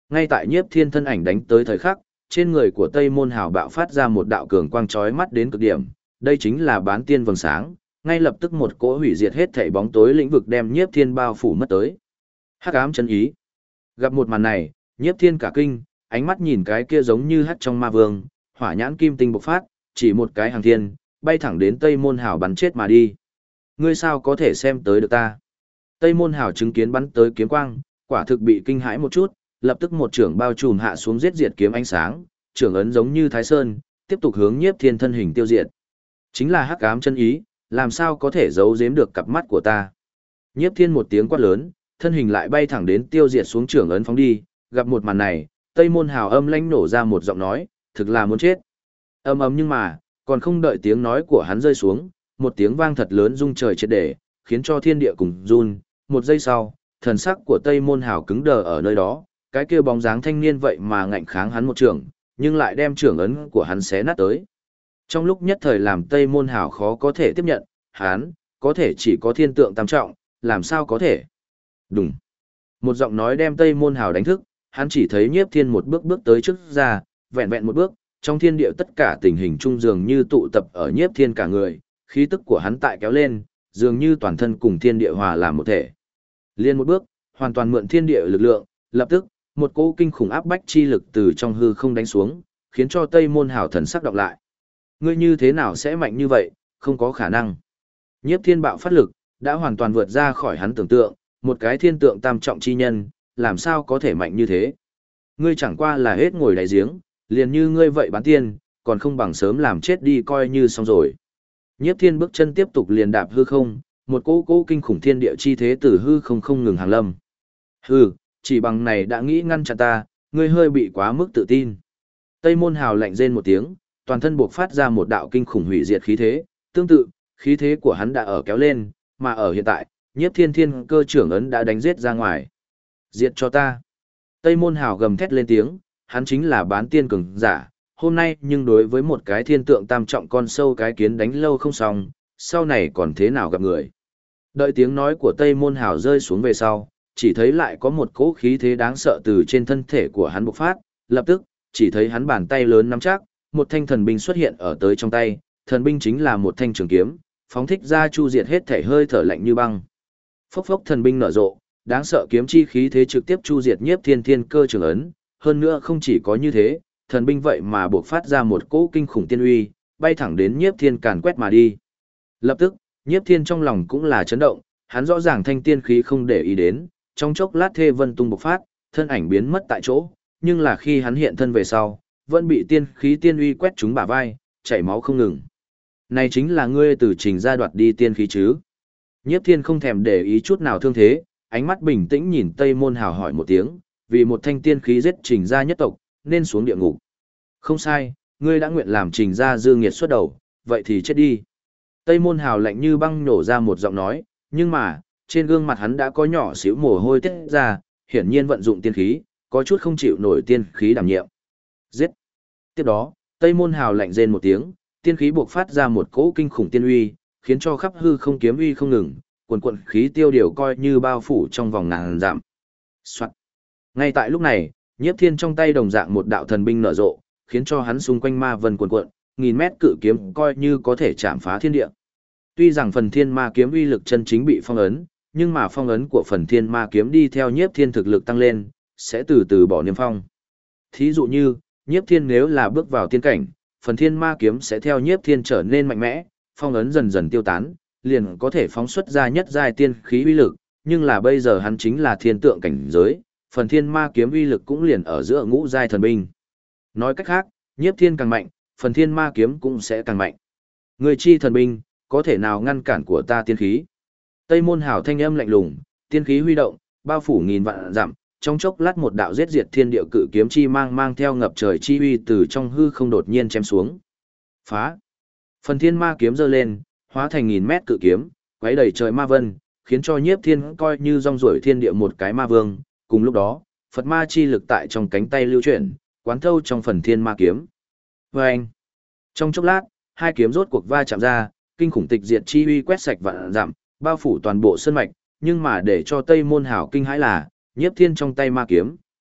Ngay tại Nhiếp Thiên thân ảnh đánh tới thời khắc, trên người của Tây Môn Hào bạo phát ra một đạo cường quang chói mắt đến cực điểm, đây chính là bán tiên vầng sáng, ngay lập tức một cỗ hủy diệt hết thảy bóng tối lĩnh vực đem Nhiếp Thiên bao phủ mất tới. Hắc ám chân ý. Gặp một màn này, Nhiếp Thiên cả kinh, ánh mắt nhìn cái kia giống như hắc trong ma vương, hỏa nhãn kim tinh bộc phát, chỉ một cái hàng thiên, bay thẳng đến Tây Môn Hào bắn chết mà đi. Ngươi sao có thể xem tới được ta? Tây Môn Hào chứng kiến bắn tới kiếm quang, quả thực bị kinh hãi một chút, lập tức một trưởng bao trùm hạ xuống giết diệt kiếm ánh sáng, trưởng ấn giống như Thái Sơn, tiếp tục hướng Nhiếp Thiên thân hình tiêu diệt. Chính là hắc ám chân ý, làm sao có thể giấu giếm được cặp mắt của ta? Nhiếp Thiên một tiếng quát lớn, thân hình lại bay thẳng đến tiêu diệt xuống trưởng ấn phóng đi, gặp một màn này, Tây Môn Hào âm lãnh nổ ra một giọng nói, thực là muốn chết. Ầm ầm nhưng mà, còn không đợi tiếng nói của hắn rơi xuống, một tiếng vang thật lớn rung trời triệt để, khiến cho thiên địa cùng run, một giây sau, thần sắc của Tây Môn Hào cứng đờ ở nơi đó, cái kia bóng dáng thanh niên vậy mà ngạnh kháng hắn một trường, nhưng lại đem trưởng ấn của hắn xé nát tới. Trong lúc nhất thời làm Tây Môn Hào khó có thể tiếp nhận, hắn, có thể chỉ có thiên tượng tam trọng, làm sao có thể? Đúng. Một giọng nói đem Tây Môn Hào đánh thức, hắn chỉ thấy Nhiếp Thiên một bước bước tới trước ra, vẹn vẹn một bước, trong thiên địa tất cả tình hình trung dường như tụ tập ở Nhiếp Thiên cả người, khí tức của hắn tại kéo lên, dường như toàn thân cùng thiên địa hòa làm một thể. Liên một bước, hoàn toàn mượn thiên địa lực lượng, lập tức, một cỗ kinh khủng áp bách chi lực từ trong hư không đánh xuống, khiến cho Tây Môn Hào thần sắc đọc lại. Ngươi như thế nào sẽ mạnh như vậy, không có khả năng. Nhiếp Thiên bạo phát lực, đã hoàn toàn vượt ra khỏi hắn tưởng tượng, một cái thiên tượng tam trọng chi nhân, làm sao có thể mạnh như thế. Ngươi chẳng qua là hết ngồi đáy giếng, liền như ngươi vậy bán tiên, còn không bằng sớm làm chết đi coi như xong rồi. Nhiếp Thiên bước chân tiếp tục liền đạp hư không, một cỗ kinh khủng thiên địa chi thế từ hư không không ngừng hàng lâm. Hừ, chỉ bằng này đã nghĩ ngăn chặn ta, ngươi hơi bị quá mức tự tin. Tây Môn Hào lạnh rên một tiếng, toàn thân buộc phát ra một đạo kinh khủng hủy diệt khí thế, tương tự, khí thế của hắn đã ở kéo lên, mà ở hiện tại, Nhiếp Thiên thiên cơ trưởng ấn đã đánh giết ra ngoài. Diệt cho ta. Tây Môn Hào gầm thét lên tiếng, hắn chính là bán tiên cường giả, hôm nay nhưng đối với một cái thiên tượng tam trọng con sâu cái kiến đánh lâu không xong, sau này còn thế nào gặp người. Đợi tiếng nói của Tây Môn Hào rơi xuống về sau, chỉ thấy lại có một cỗ khí thế đáng sợ từ trên thân thể của hắn bộc phát, lập tức, chỉ thấy hắn bàn tay lớn nắm chắc, một thanh thần binh xuất hiện ở tới trong tay, thần binh chính là một thanh trường kiếm, phóng thích ra chu diệt hết thể hơi thở lạnh như băng. Phốc phốc thần binh nở rộ, đáng sợ kiếm chi khí thế trực tiếp chu diệt Nhiếp Thiên thiên cơ trường ấn, hơn nữa không chỉ có như thế, thần binh vậy mà bộc phát ra một cỗ kinh khủng tiên uy, bay thẳng đến Nhiếp Thiên càn quét mà đi. Lập tức, Nhiếp Thiên trong lòng cũng là chấn động, hắn rõ ràng thanh tiên khí không để ý đến, trong chốc lát thê vân tung bộc phát, thân ảnh biến mất tại chỗ, nhưng là khi hắn hiện thân về sau, vẫn bị tiên khí tiên uy quét trúng bả vai, chảy máu không ngừng. Này chính là ngươi từ Trình gia đoạt đi tiên khí chứ? Nhiếp Thiên không thèm để ý chút nào thương thế, ánh mắt bình tĩnh nhìn Tây Môn Hào hỏi một tiếng, vì một thanh tiên khí giết Trình gia nhất tộc, nên xuống địa ngục. Không sai, ngươi đã nguyện làm Trình gia dư nghiệt xuất đầu, vậy thì chết đi. Tây Môn Hào lạnh như băng nổ ra một giọng nói, nhưng mà, trên gương mặt hắn đã có nhỏ xíu mồ hôi tiết ra, hiển nhiên vận dụng tiên khí, có chút không chịu nổi tiên khí đảm nhiệm. Giết! Tiếp đó, Tây Môn Hào lạnh rên một tiếng, tiên khí buộc phát ra một cỗ kinh khủng tiên uy, khiến cho khắp hư không kiếm uy không ngừng, quần quần khí tiêu điều coi như bao phủ trong vòng ngàn dặm. Soạt. Ngay tại lúc này, Nhiếp Thiên trong tay đồng dạng một đạo thần binh nở rộ, khiến cho hắn xung quanh ma vân quần quận, nghìn mét cự kiếm coi như có thể chạm phá thiên địa. Tuy rằng phần thiên ma kiếm uy lực chân chính bị phong ấn, nhưng mà phong ấn của phần thiên ma kiếm đi theo Nhiếp Thiên thực lực tăng lên, sẽ từ từ bỏ niêm phong. Thí dụ như, Nhiếp Thiên nếu là bước vào tiên cảnh, phần thiên ma kiếm sẽ theo Nhiếp Thiên trở nên mạnh mẽ, phong ấn dần dần tiêu tán, liền có thể phóng xuất ra nhất giai tiên khí uy lực, nhưng là bây giờ hắn chính là thiên tượng cảnh giới, phần thiên ma kiếm uy lực cũng liền ở giữa ngũ giai thần binh. Nói cách khác, Nhiếp Thiên càng mạnh, phần thiên ma kiếm cũng sẽ càng mạnh. Người chi thần binh, có thể nào ngăn cản của ta tiên khí? Tây Môn Hào thanh âm lạnh lùng, tiên khí huy động, bao phủ nghìn vạn dặm, trong chốc lát một đạo giết diệt thiên địa cự kiếm chi mang theo ngập trời chi uy từ trong hư không đột nhiên chém xuống. Phá! Phần thiên ma kiếm giơ lên, hóa thành nghìn mét cự kiếm, quấy đầy trời ma vân, khiến cho Nhiếp Thiên coi như rong ruổi thiên địa một cái ma vương. Cùng lúc đó, Phật ma chi lực tại trong cánh tay lưu chuyển, quán thâu trong phần thiên ma kiếm. Vâng! Trong chốc lát, hai kiếm rốt cuộc va chạm ra, kinh khủng tịch diệt chi uy quét sạch vạn dặm, bao phủ toàn bộ sơn mạch, nhưng mà để cho Tây Môn Hào kinh hãi là, Nhiếp Thiên trong tay ma kiếm,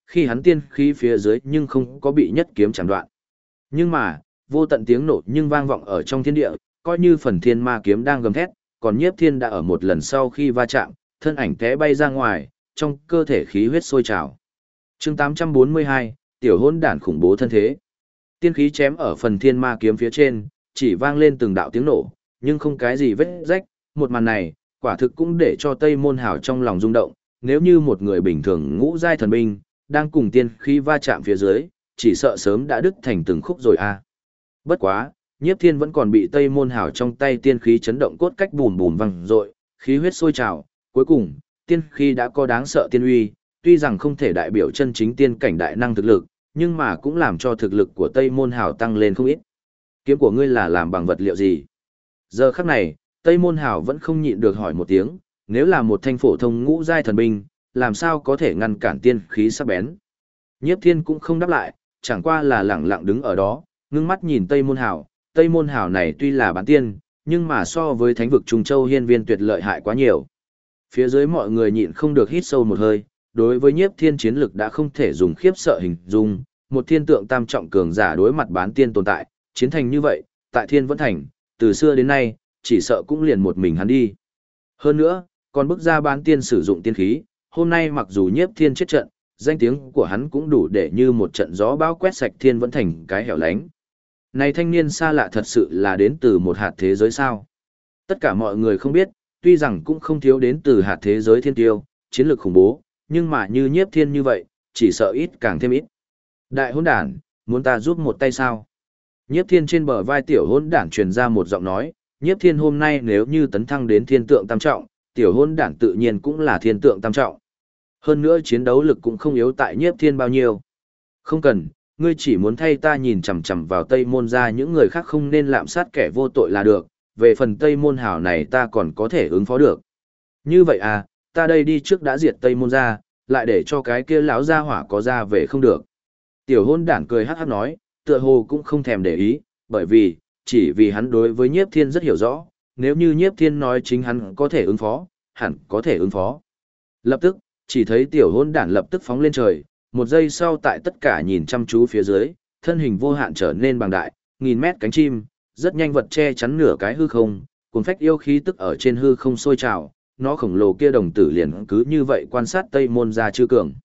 khi hắn tiên khí phía dưới nhưng không có bị nhất kiếm chạm đoạn. Nhưng mà, vô tận tiếng nổ nhưng vang vọng ở trong thiên địa, coi như phần thiên ma kiếm đang gầm thét, còn Nhiếp Thiên đã ở một lần sau khi va chạm, thân ảnh té bay ra ngoài, trong cơ thể khí huyết sôi trào. Chương 842, tiểu hỗn đản khủng bố thân thế. Tiên khí chém ở phần thiên ma kiếm phía trên, chỉ vang lên từng đạo tiếng nổ, nhưng không cái gì vết rách, một màn này, quả thực cũng để cho Tây Môn Hảo trong lòng rung động, nếu như một người bình thường ngũ giai thần binh, đang cùng tiên khí va chạm phía dưới, chỉ sợ sớm đã đứt thành từng khúc rồi a. Bất quá, Nhiếp Thiên vẫn còn bị Tây Môn Hảo trong tay tiên khí chấn động cốt cách bùm bùm vang dội, khí huyết sôi trào, cuối cùng, tiên khí đã có đáng sợ tiên uy, tuy rằng không thể đại biểu chân chính tiên cảnh đại năng thực lực, nhưng mà cũng làm cho thực lực của Tây Môn Hảo tăng lên không ít. Kiếm của ngươi là làm bằng vật liệu gì? Giờ khắc này, Tây Môn Hảo vẫn không nhịn được hỏi một tiếng, nếu là một thanh phổ thông ngũ giai thần binh, làm sao có thể ngăn cản tiên khí sắc bén? Nhiếp Thiên cũng không đáp lại, chẳng qua là lẳng lặng đứng ở đó, ngưng mắt nhìn Tây Môn Hảo. Tây Môn Hảo này tuy là bán tiên, nhưng mà so với thánh vực Trung Châu Hiên Viên tuyệt lợi hại quá nhiều. Phía dưới mọi người nhịn không được hít sâu một hơi, đối với Nhiếp Thiên chiến lực đã không thể dùng khiếp sợ hình dung, một thiên tượng tam trọng cường giả đối mặt bán tiên tồn tại, chiến thành như vậy, tại Thiên Vẫn Thành, từ xưa đến nay, chỉ sợ cũng liền một mình hắn đi. Hơn nữa, còn bức ra bán tiên sử dụng tiên khí, hôm nay mặc dù Nhiếp Thiên chết trận, danh tiếng của hắn cũng đủ để như một trận gió bão quét sạch Thiên Vẫn Thành cái hẻo lánh. Này thanh niên xa lạ thật sự là đến từ một hạt thế giới sao? Tất cả mọi người không biết, tuy rằng cũng không thiếu đến từ hạt thế giới thiên tiêu, chiến lược khủng bố, nhưng mà như Nhiếp Thiên như vậy, chỉ sợ ít càng thêm ít. Đại hỗn đản, muốn ta giúp một tay sao? Nhiếp Thiên trên bờ vai tiểu hỗn đản truyền ra một giọng nói, Nhiếp Thiên hôm nay nếu như tấn thăng đến thiên tượng tam trọng, tiểu hỗn đản tự nhiên cũng là thiên tượng tam trọng. Hơn nữa chiến đấu lực cũng không yếu tại Nhiếp Thiên bao nhiêu. Không cần, ngươi chỉ muốn thay ta nhìn chằm chằm vào Tây Môn gia những người khác không nên lạm sát kẻ vô tội là được, về phần Tây Môn Hảo này ta còn có thể ứng phó được. Như vậy à, ta đây đi trước đã diệt Tây Môn gia, lại để cho cái kia lão gia hỏa có ra về không được. Tiểu hôn đản cười hắc hắc nói, tựa hồ cũng không thèm để ý, bởi vì, chỉ vì hắn đối với Nhiếp Thiên rất hiểu rõ, nếu như Nhiếp Thiên nói chính hắn có thể ứng phó, hẳn có thể ứng phó. Lập tức, chỉ thấy tiểu hôn đản lập tức phóng lên trời, một giây sau tại tất cả nhìn chăm chú phía dưới, thân hình vô hạn trở nên bằng đại, nghìn mét cánh chim, rất nhanh vật che chắn nửa cái hư không, cuốn phách yêu khí tức ở trên hư không sôi trào, nó khổng lồ kia đồng tử liền cứ như vậy quan sát Tây Môn gia chư cường.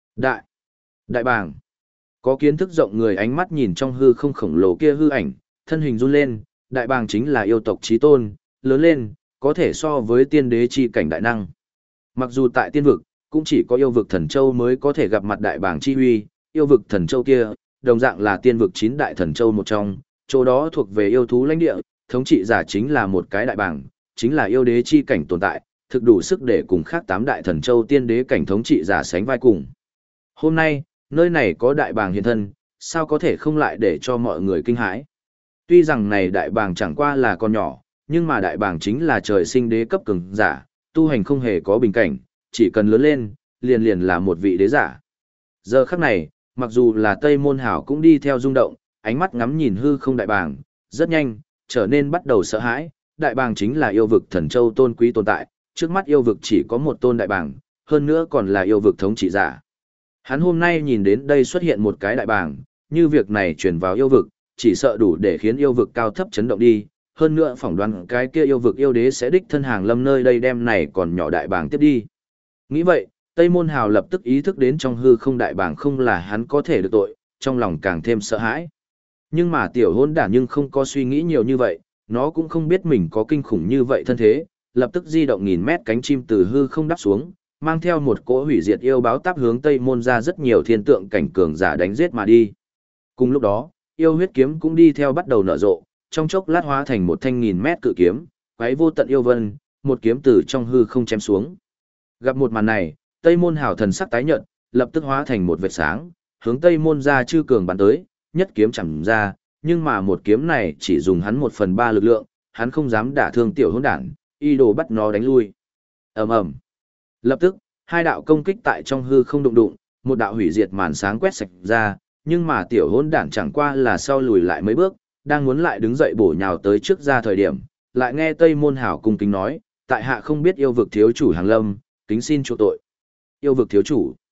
Đại bàng. Có kiến thức rộng người ánh mắt nhìn trong hư không khổng lồ kia hư ảnh, thân hình run lên, đại bàng chính là yêu tộc chí tôn, lớn lên, có thể so với tiên đế chi cảnh đại năng. Mặc dù tại tiên vực, cũng chỉ có yêu vực thần châu mới có thể gặp mặt đại bàng chi huy, yêu vực thần châu kia, đồng dạng là tiên vực 9 đại thần châu một trong, chỗ đó thuộc về yêu thú lãnh địa, thống trị giả chính là một cái đại bàng, chính là yêu đế chi cảnh tồn tại, thực đủ sức để cùng khác 8 đại thần châu tiên đế cảnh thống trị giả sánh vai cùng. Hôm nay, nơi này có đại bàng hiện thân, sao có thể không lại để cho mọi người kinh hãi. Tuy rằng này đại bàng chẳng qua là con nhỏ, nhưng mà đại bàng chính là trời sinh đế cấp cường giả, tu hành không hề có bình cảnh, chỉ cần lớn lên, liền liền là một vị đế giả. Giờ khắc này, mặc dù là Tây Môn Hảo cũng đi theo rung động, ánh mắt ngắm nhìn hư không đại bàng, rất nhanh, trở nên bắt đầu sợ hãi, đại bàng chính là yêu vực thần châu tôn quý tồn tại, trước mắt yêu vực chỉ có một tôn đại bàng, hơn nữa còn là yêu vực thống trị giả. Hắn hôm nay nhìn đến đây xuất hiện một cái đại bàng, như việc này truyền vào yêu vực, chỉ sợ đủ để khiến yêu vực cao thấp chấn động đi, hơn nữa phỏng đoán cái kia yêu vực yêu đế sẽ đích thân hàng lâm nơi đây đem này còn nhỏ đại bàng tiếp đi. Nghĩ vậy, Tây Môn Hào lập tức ý thức đến trong hư không đại bàng không là hắn có thể được tội, trong lòng càng thêm sợ hãi. Nhưng mà tiểu hôn đản nhưng không có suy nghĩ nhiều như vậy, nó cũng không biết mình có kinh khủng như vậy thân thế, lập tức di động nghìn mét cánh chim từ hư không đáp xuống, mang theo một cỗ hủy diệt yêu báo táp hướng Tây Môn ra rất nhiều thiên tượng cảnh cường giả đánh giết mà đi. Cùng lúc đó, yêu huyết kiếm cũng đi theo bắt đầu nở rộ, trong chốc lát hóa thành một thanh nghìn mét cự kiếm, quấy vô tận yêu vân, một kiếm từ trong hư không chém xuống. Gặp một màn này, Tây Môn Hảo thần sắc tái nhợt, lập tức hóa thành một vệt sáng, hướng Tây Môn ra chư cường bắn tới, nhất kiếm chẳng ra, nhưng mà một kiếm này chỉ dùng hắn 1/3 lực lượng, hắn không dám đả thương tiểu hỗn đản, y đồ bắt nó đánh lui. Ầm ầm. Lập tức, hai đạo công kích tại trong hư không đụng đụng, một đạo hủy diệt màn sáng quét sạch ra, nhưng mà tiểu hỗn đản chẳng qua là sau lùi lại mấy bước, đang muốn lại đứng dậy bổ nhào tới trước ra thời điểm, lại nghe Tây Môn Hảo cung kính nói, tại hạ không biết yêu vực thiếu chủ hàng lâm, kính xin chỗ tội. Yêu vực thiếu chủ.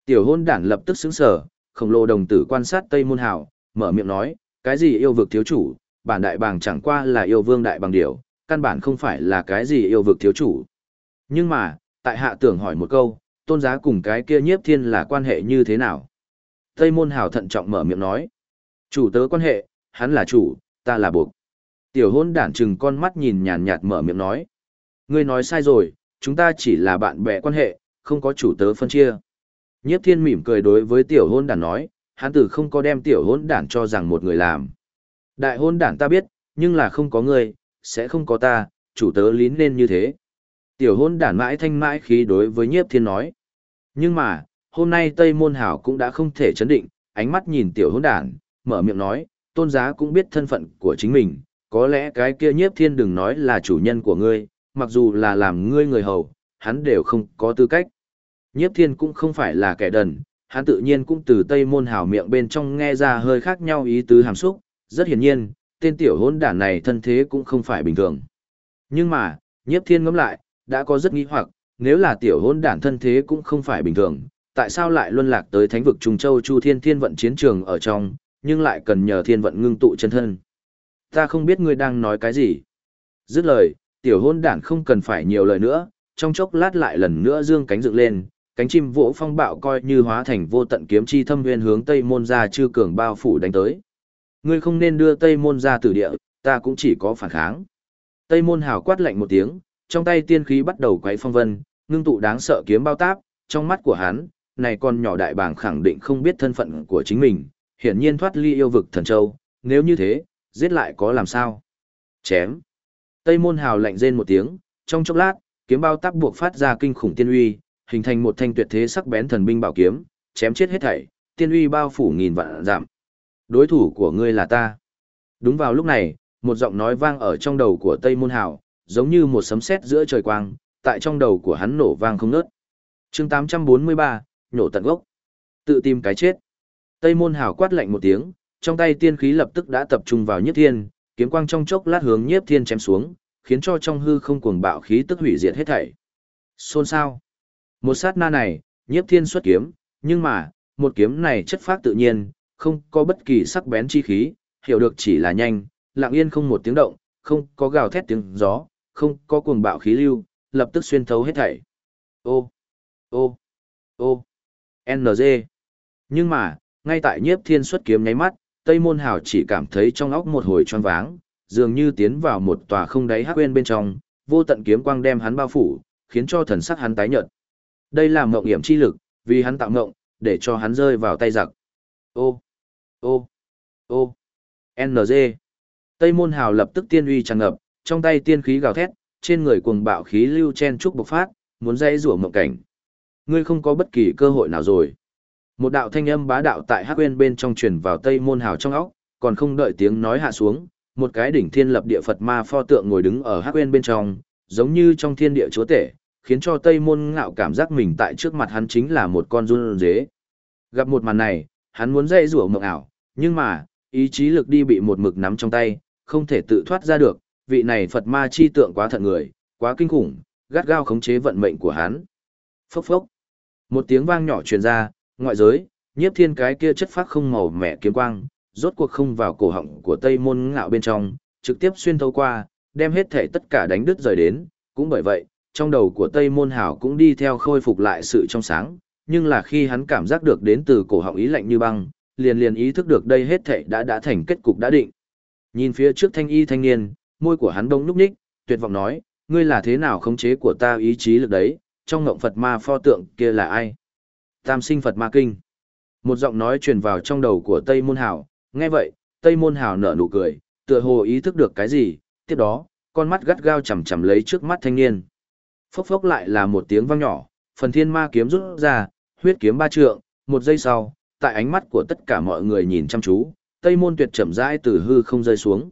Tiểu hôn đản lập tức sững sờ, khổng lồ đồng tử quan sát Tây Môn Hào, mở miệng nói, cái gì yêu vực thiếu chủ, bản đại bàng chẳng qua là yêu vương đại bàng điểu, căn bản không phải là cái gì yêu vực thiếu chủ. Nhưng mà, tại hạ tưởng hỏi một câu, tôn giá cùng cái kia nhiếp thiên là quan hệ như thế nào? Tây Môn Hào thận trọng mở miệng nói, chủ tớ quan hệ, hắn là chủ, ta là buộc. Tiểu hôn đản chừng con mắt nhìn nhàn nhạt mở miệng nói, ngươi nói sai rồi, chúng ta chỉ là bạn bè quan hệ, không có chủ tớ phân chia. Nhiếp thiên mỉm cười đối với tiểu hôn đản nói, hắn tử không có đem tiểu hôn đản cho rằng một người làm. Đại hôn đản ta biết, nhưng là không có ngươi, sẽ không có ta, chủ tớ lín nên như thế. Tiểu hôn đản mãi thanh mãi khí đối với nhiếp thiên nói. Nhưng mà, hôm nay Tây Môn Hảo cũng đã không thể chấn định, ánh mắt nhìn tiểu hôn đản, mở miệng nói, tôn giá cũng biết thân phận của chính mình, có lẽ cái kia nhiếp thiên đừng nói là chủ nhân của ngươi, mặc dù là làm ngươi người hầu, hắn đều không có tư cách. Nhiếp thiên cũng không phải là kẻ đần, hắn tự nhiên cũng từ Tây Môn Hảo miệng bên trong nghe ra hơi khác nhau ý tứ hàm xúc, rất hiển nhiên, tên tiểu hôn đản này thân thế cũng không phải bình thường. Nhưng mà, nhiếp thiên ngẫm lại, đã có rất nghi hoặc, nếu là tiểu hôn đản thân thế cũng không phải bình thường, tại sao lại luân lạc tới thánh vực Trùng Châu Chu Thiên Thiên vận chiến trường ở trong, nhưng lại cần nhờ thiên vận ngưng tụ chân thân. Ta không biết ngươi đang nói cái gì. Dứt lời, tiểu hôn đản không cần phải nhiều lời nữa, trong chốc lát lại lần nữa dương cánh dựng lên, cánh chim vỗ phong bạo coi như hóa thành vô tận kiếm chi thâm nguyên hướng Tây Môn gia chư cường bao phủ đánh tới. Ngươi không nên đưa Tây Môn gia tử địa, ta cũng chỉ có phản kháng. Tây Môn Hào quát lạnh một tiếng, trong tay tiên khí bắt đầu quấy phong vân, ngưng tụ đáng sợ kiếm bao táp, trong mắt của hắn, này con nhỏ đại bàng khẳng định không biết thân phận của chính mình, hiển nhiên thoát ly yêu vực thần châu, nếu như thế, giết lại có làm sao? Chém. Tây Môn Hào lạnh rên một tiếng, trong chốc lát, kiếm bao táp buộc phát ra kinh khủng tiên uy, hình thành một thanh tuyệt thế sắc bén thần binh bảo kiếm, chém chết hết thảy, tiên uy bao phủ nghìn vạn dặm. Đối thủ của ngươi là ta. Đúng vào lúc này, một giọng nói vang ở trong đầu của Tây Môn Hào, giống như một sấm sét giữa trời quang, tại trong đầu của hắn nổ vang không ngớt. Chương 843, nhổ tận gốc. Tự tìm cái chết. Tây Môn Hào quát lạnh một tiếng, trong tay tiên khí lập tức đã tập trung vào Nhiếp Thiên, kiếm quang trong chốc lát hướng Nhiếp Thiên chém xuống, khiến cho trong hư không cuồng bạo khí tức hủy diệt hết thảy. Xôn xao. Một sát na này, Nhiếp Thiên xuất kiếm, nhưng mà, một kiếm này chất phác tự nhiên, không có bất kỳ sắc bén chi khí, hiểu được chỉ là nhanh, lặng yên không một tiếng động, không có gào thét tiếng gió, không có cuồng bạo khí lưu, lập tức xuyên thấu hết thảy. Ô, ô, ô, NG. Nhưng mà, ngay tại Nhiếp Thiên xuất kiếm nháy mắt, Tây Môn Hào chỉ cảm thấy trong óc một hồi choáng váng, dường như tiến vào một tòa không đáy hắc uyên bên trong, vô tận kiếm quang đem hắn bao phủ, khiến cho thần sắc hắn tái nhợt. Đây là mộng hiểm chi lực, vì hắn tạo mộng, để cho hắn rơi vào tay giặc. Ô, ô, ô, NG. Tây Môn Hào lập tức tiên uy tràn ngập, trong tay tiên khí gào thét, trên người cuồng bạo khí lưu chen trúc bộc phát, muốn dây rủa mộng cảnh. Ngươi không có bất kỳ cơ hội nào rồi. Một đạo thanh âm bá đạo tại hắc uyên bên trong truyền vào Tây Môn Hào trong óc, còn không đợi tiếng nói hạ xuống, một cái đỉnh thiên lập địa Phật ma pho tượng ngồi đứng ở hắc uyên bên trong, giống như trong thiên địa chúa tể, khiến cho Tây Môn Ngạo cảm giác mình tại trước mặt hắn chính là một con run dế. Gặp một màn này, hắn muốn dây rủa mộng ảo, nhưng mà, ý chí lực đi bị một mực nắm trong tay, không thể tự thoát ra được, vị này Phật ma chi tượng quá thận người, quá kinh khủng, gắt gao khống chế vận mệnh của hắn. Phốc phốc. Một tiếng vang nhỏ truyền ra, ngoại giới, Nhiếp Thiên cái kia chất phác không màu mẹ kiếm quang, rốt cuộc không vào cổ họng của Tây Môn Ngạo bên trong, trực tiếp xuyên thấu qua, đem hết thể tất cả đánh đứt rời đến, cũng bởi vậy, trong đầu của Tây Môn Hảo cũng đi theo khôi phục lại sự trong sáng, nhưng là khi hắn cảm giác được đến từ cổ họng ý lạnh như băng, liền ý thức được đây hết thể đã thành kết cục đã định. Nhìn phía trước thanh y thanh niên, môi của hắn đông núc ních, tuyệt vọng nói, ngươi là thế nào khống chế của ta ý chí lực đấy, trong ngộng Phật ma pho tượng kia là ai? Tam sinh Phật ma kinh. Một giọng nói truyền vào trong đầu của Tây Môn Hảo, nghe vậy, Tây Môn Hảo nở nụ cười, tựa hồ ý thức được cái gì, tiếp đó, con mắt gắt gao chằm chằm lấy trước mắt thanh niên. Phốc phốc lại là một tiếng vang nhỏ, phần thiên ma kiếm rút ra, huyết kiếm ba trượng, một giây sau, tại ánh mắt của tất cả mọi người nhìn chăm chú, Tây Môn Tuyệt chậm rãi từ hư không rơi xuống.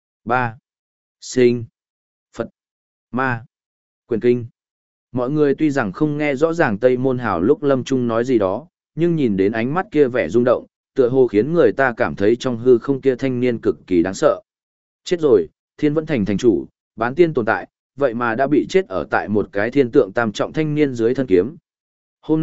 3. Sinh. Phật. Ma. Quyền kinh. Mọi người tuy rằng không nghe rõ ràng Tây Môn Hảo lúc lâm trung nói gì đó, nhưng nhìn đến ánh mắt kia vẻ rung động, tựa hồ khiến người ta cảm thấy trong hư không kia thanh niên cực kỳ đáng sợ. Chết rồi, Thiên Vẫn Thành thành chủ, bán tiên tồn tại, vậy mà đã bị chết ở tại một cái thiên tượng tam trọng thanh niên dưới thân kiếm. Hôm nay,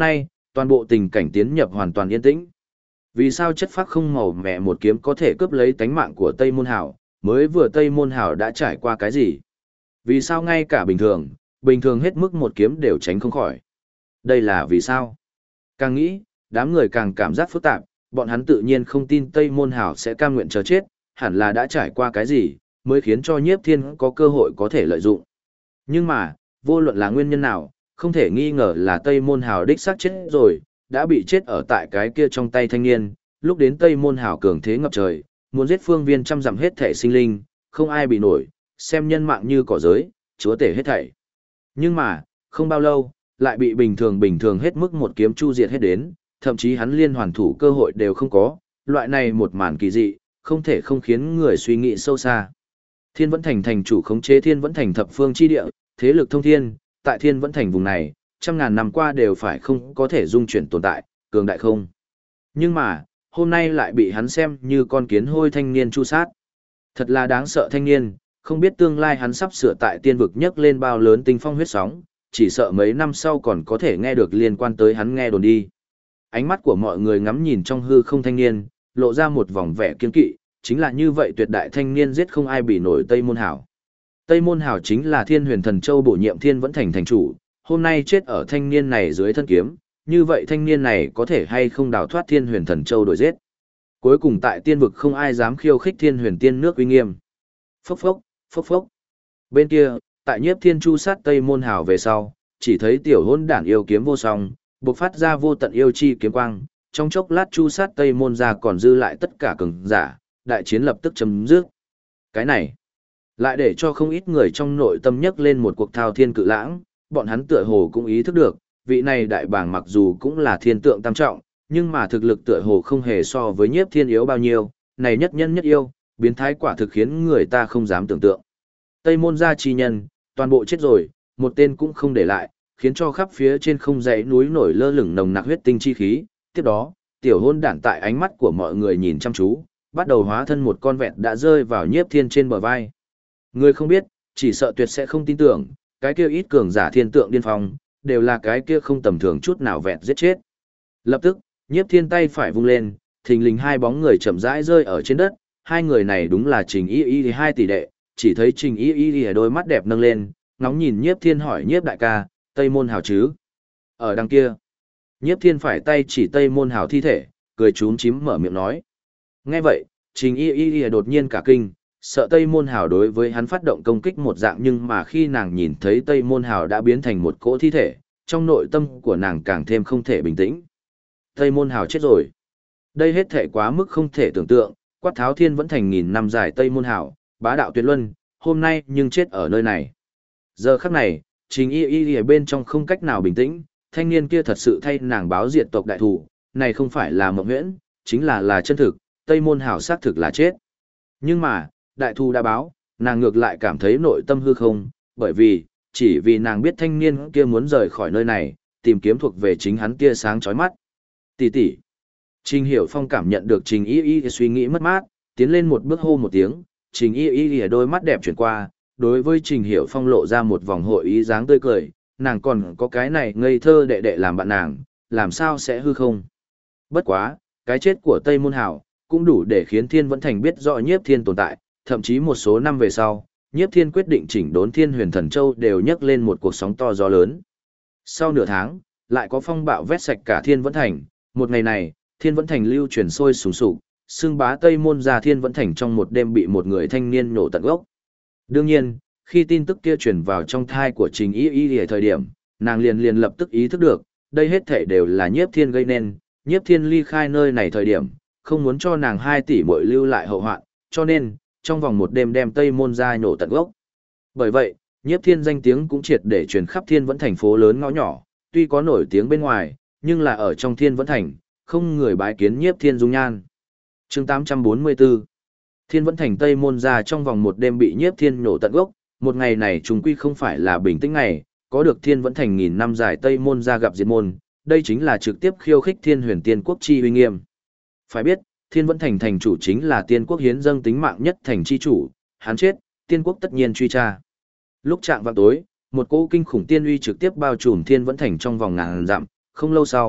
toàn bộ tình cảnh tiến nhập hoàn toàn yên tĩnh. Vì sao chất phác không màu mẹ một kiếm có thể cướp lấy tánh mạng của Tây Môn Hảo, mới vừa Tây Môn Hảo đã trải qua cái gì? Vì sao ngay cả bình thường hết mức một kiếm đều tránh không khỏi? Đây là vì sao? Càng nghĩ, đám người càng cảm giác phức tạp, bọn hắn tự nhiên không tin Tây Môn Hảo sẽ cam nguyện chờ chết, hẳn là đã trải qua cái gì, mới khiến cho Nhiếp Thiên có cơ hội có thể lợi dụng. Nhưng mà, vô luận là nguyên nhân nào, không thể nghi ngờ là Tây Môn Hảo đích xác chết rồi, đã bị chết ở tại cái kia trong tay thanh niên, lúc đến Tây Môn Hảo cường thế ngập trời, muốn giết phương viên trăm dặm hết thể sinh linh, không ai bị nổi, xem nhân mạng như cỏ giới, chúa tể hết thảy. Nhưng mà, không bao lâu, lại bị bình thường hết mức một kiếm chu diệt hết đến, thậm chí hắn liên hoàn thủ cơ hội đều không có, loại này một màn kỳ dị, không thể không khiến người suy nghĩ sâu xa. Thiên Vẫn Thành thành chủ khống chế Thiên Vẫn Thành thập phương chi địa, thế lực thông thiên, tại Thiên Vẫn Thành vùng này, trăm ngàn năm qua đều phải không có thể dung chuyển tồn tại, cường đại không. Nhưng mà, hôm nay lại bị hắn xem như con kiến hôi thanh niên chu sát. Thật là đáng sợ thanh niên, không biết tương lai hắn sắp sửa tại tiên vực nhấc lên bao lớn tinh phong huyết sóng, chỉ sợ mấy năm sau còn có thể nghe được liên quan tới hắn nghe đồn đi. Ánh mắt của mọi người ngắm nhìn trong hư không thanh niên, lộ ra một vòng vẻ kiên kỵ, chính là như vậy tuyệt đại thanh niên giết không ai bị nổi Tây Môn Hảo. Tây Môn Hảo chính là Thiên Huyền Thần Châu bổ nhiệm Thiên Vẫn Thành thành chủ, hôm nay chết ở thanh niên này dưới thân kiếm, như vậy thanh niên này có thể hay không đào thoát Thiên Huyền Thần Châu đổi giết. Cuối cùng tại tiên vực không ai dám khiêu khích Thiên Huyền Tiên nước uy nghiêm. Phốc phốc, phốc phốc. Bên kia, tại Nhiếp Thiên chu sát Tây Môn Hảo về sau, chỉ thấy tiểu hỗn đản yêu kiếm vô song, bộc phát ra vô tận yêu chi kiếm quang, trong chốc lát chu sát Tây Môn ra còn dư lại tất cả cường giả, đại chiến lập tức chấm dứt. Cái này, lại để cho không ít người trong nội tâm nhấc lên một cuộc thao thiên cự lãng, bọn hắn tựa hồ cũng ý thức được, vị này đại bàng mặc dù cũng là thiên tượng tam trọng, nhưng mà thực lực tựa hồ không hề so với Nhiếp Thiên yếu bao nhiêu, này nhất nhân nhất yêu, biến thái quả thực khiến người ta không dám tưởng tượng. Tây Môn gia chi nhân, toàn bộ chết rồi, một tên cũng không để lại, khiến cho khắp phía trên không dãy núi nổi lơ lửng nồng nặc huyết tinh chi khí. Tiếp đó, tiểu hôn đản tại ánh mắt của mọi người nhìn chăm chú, bắt đầu hóa thân một con vẹn đã rơi vào Nhiếp Thiên trên bờ vai. Người không biết, chỉ sợ tuyệt sẽ không tin tưởng, cái kia ít cường giả thiên tượng điên phong, đều là cái kia không tầm thường chút nào vẹn giết chết. Lập tức, Nhiếp Thiên tay phải vung lên, thình lình hai bóng người chậm rãi rơi ở trên đất, hai người này đúng là Trình Y Y hai tỷ đệ, chỉ thấy Trình Y Y đôi mắt đẹp nâng lên, ngóng nhìn Nhiếp Thiên hỏi Nhiếp đại ca, Tây Môn Hảo chứ? Ở đằng kia. Nhiếp Thiên phải tay chỉ Tây Môn Hảo thi thể, cười chúm chím mở miệng nói. Nghe vậy, Trình Y Y đột nhiên cả kinh, sợ Tây Môn Hảo đối với hắn phát động công kích một dạng, nhưng mà khi nàng nhìn thấy Tây Môn Hảo đã biến thành một cỗ thi thể, trong nội tâm của nàng càng thêm không thể bình tĩnh. Tây Môn Hảo chết rồi. Đây hết thể quá mức không thể tưởng tượng, Quát Tháo Thiên Vẫn Thành nghìn năm dài Tây Môn Hảo, bá đạo tuyệt luân, hôm nay nhưng chết ở nơi này. Giờ khắc này, Trình Y Y ở bên trong không cách nào bình tĩnh, thanh niên kia thật sự thay nàng báo diệt tộc đại thủ, này không phải là mộng huyễn, chính là chân thực, Tây Môn Hảo xác thực là chết. Nhưng mà, đại thù đã báo, nàng ngược lại cảm thấy nội tâm hư không, bởi vì, chỉ vì nàng biết thanh niên kia muốn rời khỏi nơi này, tìm kiếm thuộc về chính hắn tia sáng chói mắt. Tỷ tỷ. Trình Hiểu Phong cảm nhận được Trình Y Y suy nghĩ mất mát, tiến lên một bước hô một tiếng, Trình Y Y đôi mắt đẹp chuyển qua, đối với Trình Hiểu Phong lộ ra một vòng hội ý dáng tươi cười, nàng còn có cái này ngây thơ đệ đệ làm bạn nàng, làm sao sẽ hư không. Bất quá, cái chết của Tây Môn Hảo, cũng đủ để khiến Thiên Vẫn Thành biết rõ Nhiếp Thiên tồn tại, thậm chí một số năm về sau, Nhiếp Thiên quyết định chỉnh đốn Thiên Huyền Thần Châu đều nhấc lên một cuộc sóng to gió lớn. Sau nửa tháng, lại có phong bạo vét sạch cả Thiên Vẫn Thành, một ngày này, Thiên Vẫn Thành lưu truyền sôi sùng sục, xưng bá Tây Môn ra Thiên Vẫn Thành trong một đêm bị một người thanh niên nổ tận gốc. Đương nhiên, khi tin tức kia truyền vào trong thai của Trình Y Y ở thời điểm, nàng liền lập tức ý thức được, đây hết thể đều là Nhiếp Thiên gây nên, Nhiếp Thiên ly khai nơi này thời điểm, không muốn cho nàng 2 tỷ muội lưu lại hậu hoạn, cho nên, trong vòng một đêm đem Tây Môn ra nổ tận gốc. Bởi vậy, Nhiếp Thiên danh tiếng cũng triệt để truyền khắp Thiên Vẫn Thành phố lớn ngõ nhỏ, tuy có nổi tiếng bên ngoài, nhưng là ở trong Thiên Vẫn Thành, không người bái kiến Nhiếp Thiên dung nhan. Chương 844. Thiên Vẫn Thành Tây Môn ra trong vòng một đêm bị Nhiếp Thiên nổ tận gốc, một ngày này trùng quy không phải là bình tĩnh ngày, có được Thiên Vẫn Thành nghìn năm dài Tây Môn ra gặp diệt môn, đây chính là trực tiếp khiêu khích Thiên Huyền Tiên Quốc chi uy nghiêm. Phải biết, Thiên Vẫn Thành thành chủ chính là Tiên Quốc hiến dâng tính mạng nhất thành chi chủ, hắn chết, Tiên Quốc tất nhiên truy tra. Lúc chạng vạng tối, một cỗ kinh khủng tiên uy trực tiếp bao trùm Thiên Vẫn Thành trong vòng ngàn dặm, không lâu sau,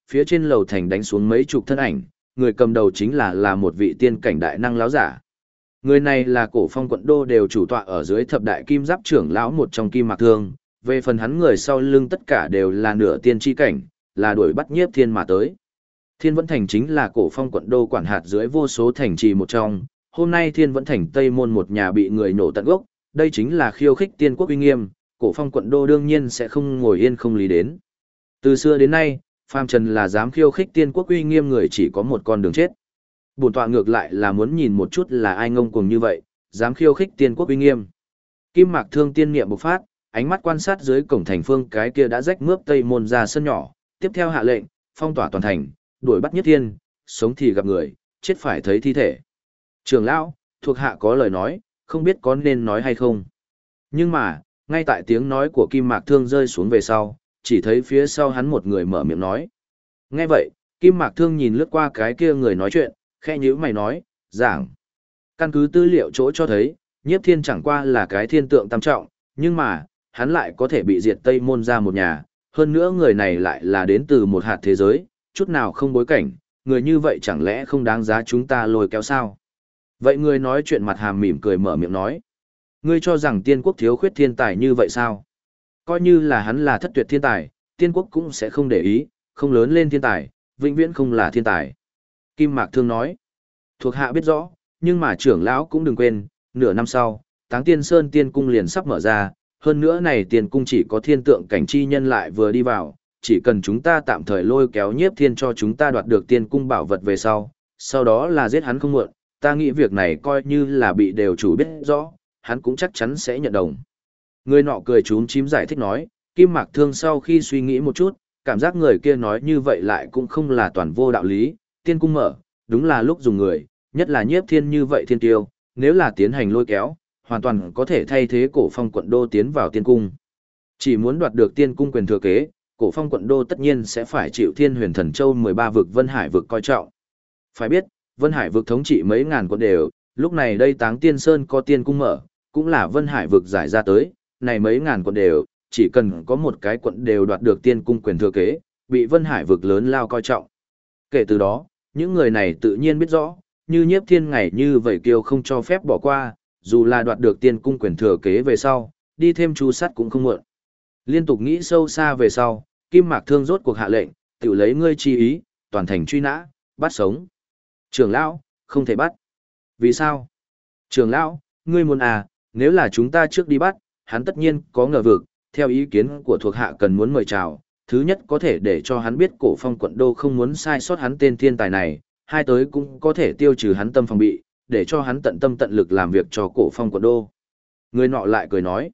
phía trên lầu thành đánh xuống mấy chục thân ảnh, người cầm đầu chính là một vị tiên cảnh đại năng lão giả. Người này là Cổ Phong quận đô đều chủ tọa ở dưới thập đại kim giáp trưởng lão một trong Kim Mạc Thương, về phần hắn người sau lưng tất cả đều là nửa tiên tri cảnh, là đuổi bắt Nhiếp Thiên mà tới. Thiên Vẫn Thành chính là Cổ Phong quận đô quản hạt dưới vô số thành trì một trong, hôm nay Thiên Vẫn Thành Tây Môn một nhà bị người nổ tận gốc, đây chính là khiêu khích tiên quốc uy nghiêm, Cổ Phong quận đô đương nhiên sẽ không ngồi yên không lý đến. Từ xưa đến nay, phàm trần là dám khiêu khích tiên quốc uy nghiêm người chỉ có một con đường chết. Bổn tọa ngược lại là muốn nhìn một chút là ai ngông cuồng như vậy, dám khiêu khích tiên quốc uy nghiêm. Kim Mạc Thương tiên niệm bộc phát, ánh mắt quan sát dưới cổng thành phương cái kia đã rách mướp Tây Môn ra sân nhỏ, tiếp theo hạ lệnh, phong tỏa toàn thành, đuổi bắt Nhất Thiên, sống thì gặp người, chết phải thấy thi thể. Trưởng lão, thuộc hạ có lời nói, không biết có nên nói hay không. Nhưng mà, ngay tại tiếng nói của Kim Mạc Thương rơi xuống về sau, chỉ thấy phía sau hắn một người mở miệng nói. Nghe vậy, Kim Mạc Thương nhìn lướt qua cái kia người nói chuyện, khẽ nhíu mày nói, giảng. Căn cứ tư liệu chỗ cho thấy, Nhiếp Thiên chẳng qua là cái thiên tượng tam trọng, nhưng mà, hắn lại có thể bị diệt Tây Môn ra một nhà, hơn nữa người này lại là đến từ một hạt thế giới, chút nào không bối cảnh, người như vậy chẳng lẽ không đáng giá chúng ta lôi kéo sao? Vậy người nói chuyện mặt hàm mỉm cười mở miệng nói. Ngươi cho rằng tiên quốc thiếu khuyết thiên tài như vậy sao? Coi như là hắn là thất tuyệt thiên tài, tiên quốc cũng sẽ không để ý, không lớn lên thiên tài, vĩnh viễn không là thiên tài. Kim Mạc Thương nói, thuộc hạ biết rõ, nhưng mà trưởng lão cũng đừng quên, nửa năm sau, Táng Tiên Sơn Tiên Cung liền sắp mở ra, hơn nữa này Tiên Cung chỉ có thiên tượng cảnh chi nhân lại vừa đi vào, chỉ cần chúng ta tạm thời lôi kéo Nhiếp Thiên cho chúng ta đoạt được Tiên Cung bảo vật về sau đó là giết hắn không muộn, ta nghĩ việc này coi như là bị đều chủ biết rõ, hắn cũng chắc chắn sẽ nhận đồng. Người nọ cười chúm chím giải thích nói, Kim Mạc Thương sau khi suy nghĩ một chút, cảm giác người kia nói như vậy lại cũng không là toàn vô đạo lý, Tiên Cung mở, đúng là lúc dùng người, nhất là Nhiếp Thiên như vậy thiên tiêu, nếu là tiến hành lôi kéo, hoàn toàn có thể thay thế Cổ Phong quận đô tiến vào Tiên Cung. Chỉ muốn đoạt được Tiên Cung quyền thừa kế, Cổ Phong quận đô tất nhiên sẽ phải chịu Thiên Huyền Thần Châu 13 vực Vân Hải vực coi trọng. Phải biết, Vân Hải vực thống trị mấy ngàn quận đều, lúc này đây Táng Tiên Sơn có Tiên Cung mở, cũng là Vân Hải vực giải ra tới, này mấy ngàn quận đều, chỉ cần có một cái quận đều đoạt được Tiên Cung quyền thừa kế, bị Vân Hải vực lớn lao coi trọng. Kể từ đó, những người này tự nhiên biết rõ, như Nhiếp Thiên ngày như vậy kiêu không cho phép bỏ qua, dù là đoạt được Tiên Cung quyền thừa kế về sau, đi thêm chu sát cũng không muộn. Liên tục nghĩ sâu xa về sau, Kim Mạc Thương rốt cuộc hạ lệnh, tự lấy ngươi chi ý, toàn thành truy nã, bắt sống. Trưởng lão, không thể bắt. Vì sao? Trưởng lão, ngươi muốn à, nếu là chúng ta trước đi bắt, hắn tất nhiên có ngờ vực, theo ý kiến của thuộc hạ cần muốn mời chào, thứ nhất có thể để cho hắn biết Cổ Phong quận đô không muốn sai sót hắn tên thiên tài này, hai tới cũng có thể tiêu trừ hắn tâm phòng bị, để cho hắn tận tâm tận lực làm việc cho Cổ Phong quận đô. Người nọ lại cười nói,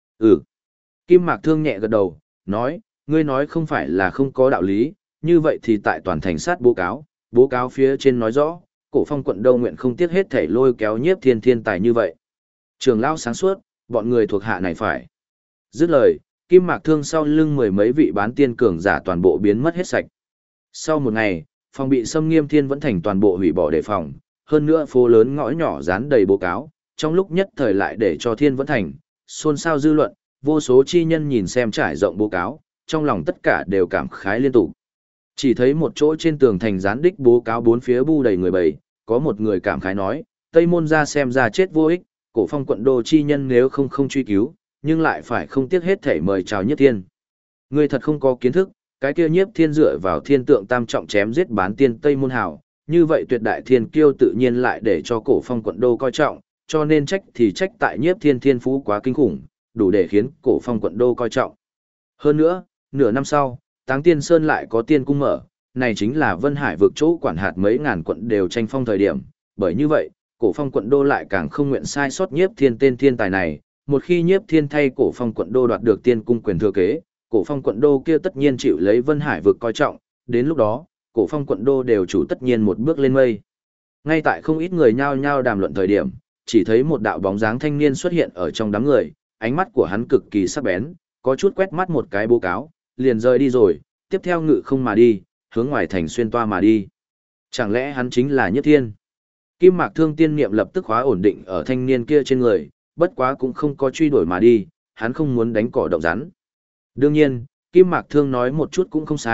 Kim Mạc Thương nhẹ gật đầu, nói, ngươi nói không phải là không có đạo lý, như vậy thì tại toàn thành sát bố cáo phía trên nói rõ, Cổ Phong quận đô nguyện không tiếc hết thảy lôi kéo Nhiếp Thiên thiên tài như vậy. Trường lão sáng suốt, bọn người thuộc hạ này phải. Dứt lời, Kim Mạc Thương sau lưng mười mấy vị bán tiên cường giả toàn bộ biến mất hết sạch. Sau một ngày, phòng bị xâm nghiêm Thiên Vẫn Thành toàn bộ hủy bỏ đề phòng, hơn nữa phố lớn ngõ nhỏ dán đầy bố cáo, trong lúc nhất thời lại để cho Thiên Vẫn Thành xôn xao dư luận, vô số chi nhân nhìn xem trải rộng bố cáo, trong lòng tất cả đều cảm khái liên tục. Chỉ thấy một chỗ trên tường thành dán đích bố cáo bốn phía bu đầy người bầy, có một người cảm khái nói, Tây Môn ra xem ra chết vô ích, Cổ Phong quận đô chi nhân nếu không truy cứu, nhưng lại phải không tiếc hết thể mời chào Nhiếp Thiên. Ngươi thật không có kiến thức, cái kia Nhiếp Thiên dựa vào thiên tượng tam trọng chém giết bán tiên Tây Môn hảo, như vậy tuyệt đại thiên kiêu tự nhiên lại để cho Cổ Phong quận đô coi trọng, cho nên trách thì trách tại Nhiếp Thiên thiên phú quá kinh khủng, đủ để khiến Cổ Phong quận đô coi trọng. Hơn nữa, nửa năm sau, Táng Tiên Sơn lại có Tiên Cung mở, này chính là Vân Hải vực chỗ quản hạt mấy ngàn quận đều tranh phong thời điểm, bởi như vậy, Cổ Phong quận đô lại càng không nguyện sai sót Nhiếp Thiên tên thiên tài này, một khi Nhiếp Thiên thay Cổ Phong quận đô đoạt được Tiên Cung quyền thừa kế, Cổ Phong quận đô kia tất nhiên chịu lấy Vân Hải vực coi trọng, đến lúc đó, Cổ Phong quận đô đều chủ tất nhiên một bước lên mây. Ngay tại không ít người nhao nhao đàm luận thời điểm, chỉ thấy một đạo bóng dáng thanh niên xuất hiện ở trong đám người, ánh mắt của hắn cực kỳ sắc bén, có chút quét mắt một cái báo cáo, liền rời đi rồi, tiếp theo ngự không mà đi, hướng ngoài thành xuyên toa mà đi. Chẳng lẽ hắn chính là Nhiếp Thiên? Kim Mạc Thương tiên niệm lập tức khóa ổn định ở thanh niên kia trên người, bất quá cũng không có truy đuổi mà đi, hắn không muốn đánh cỏ động rắn. Đương nhiên, Kim Mạc Thương nói một chút cũng không sai,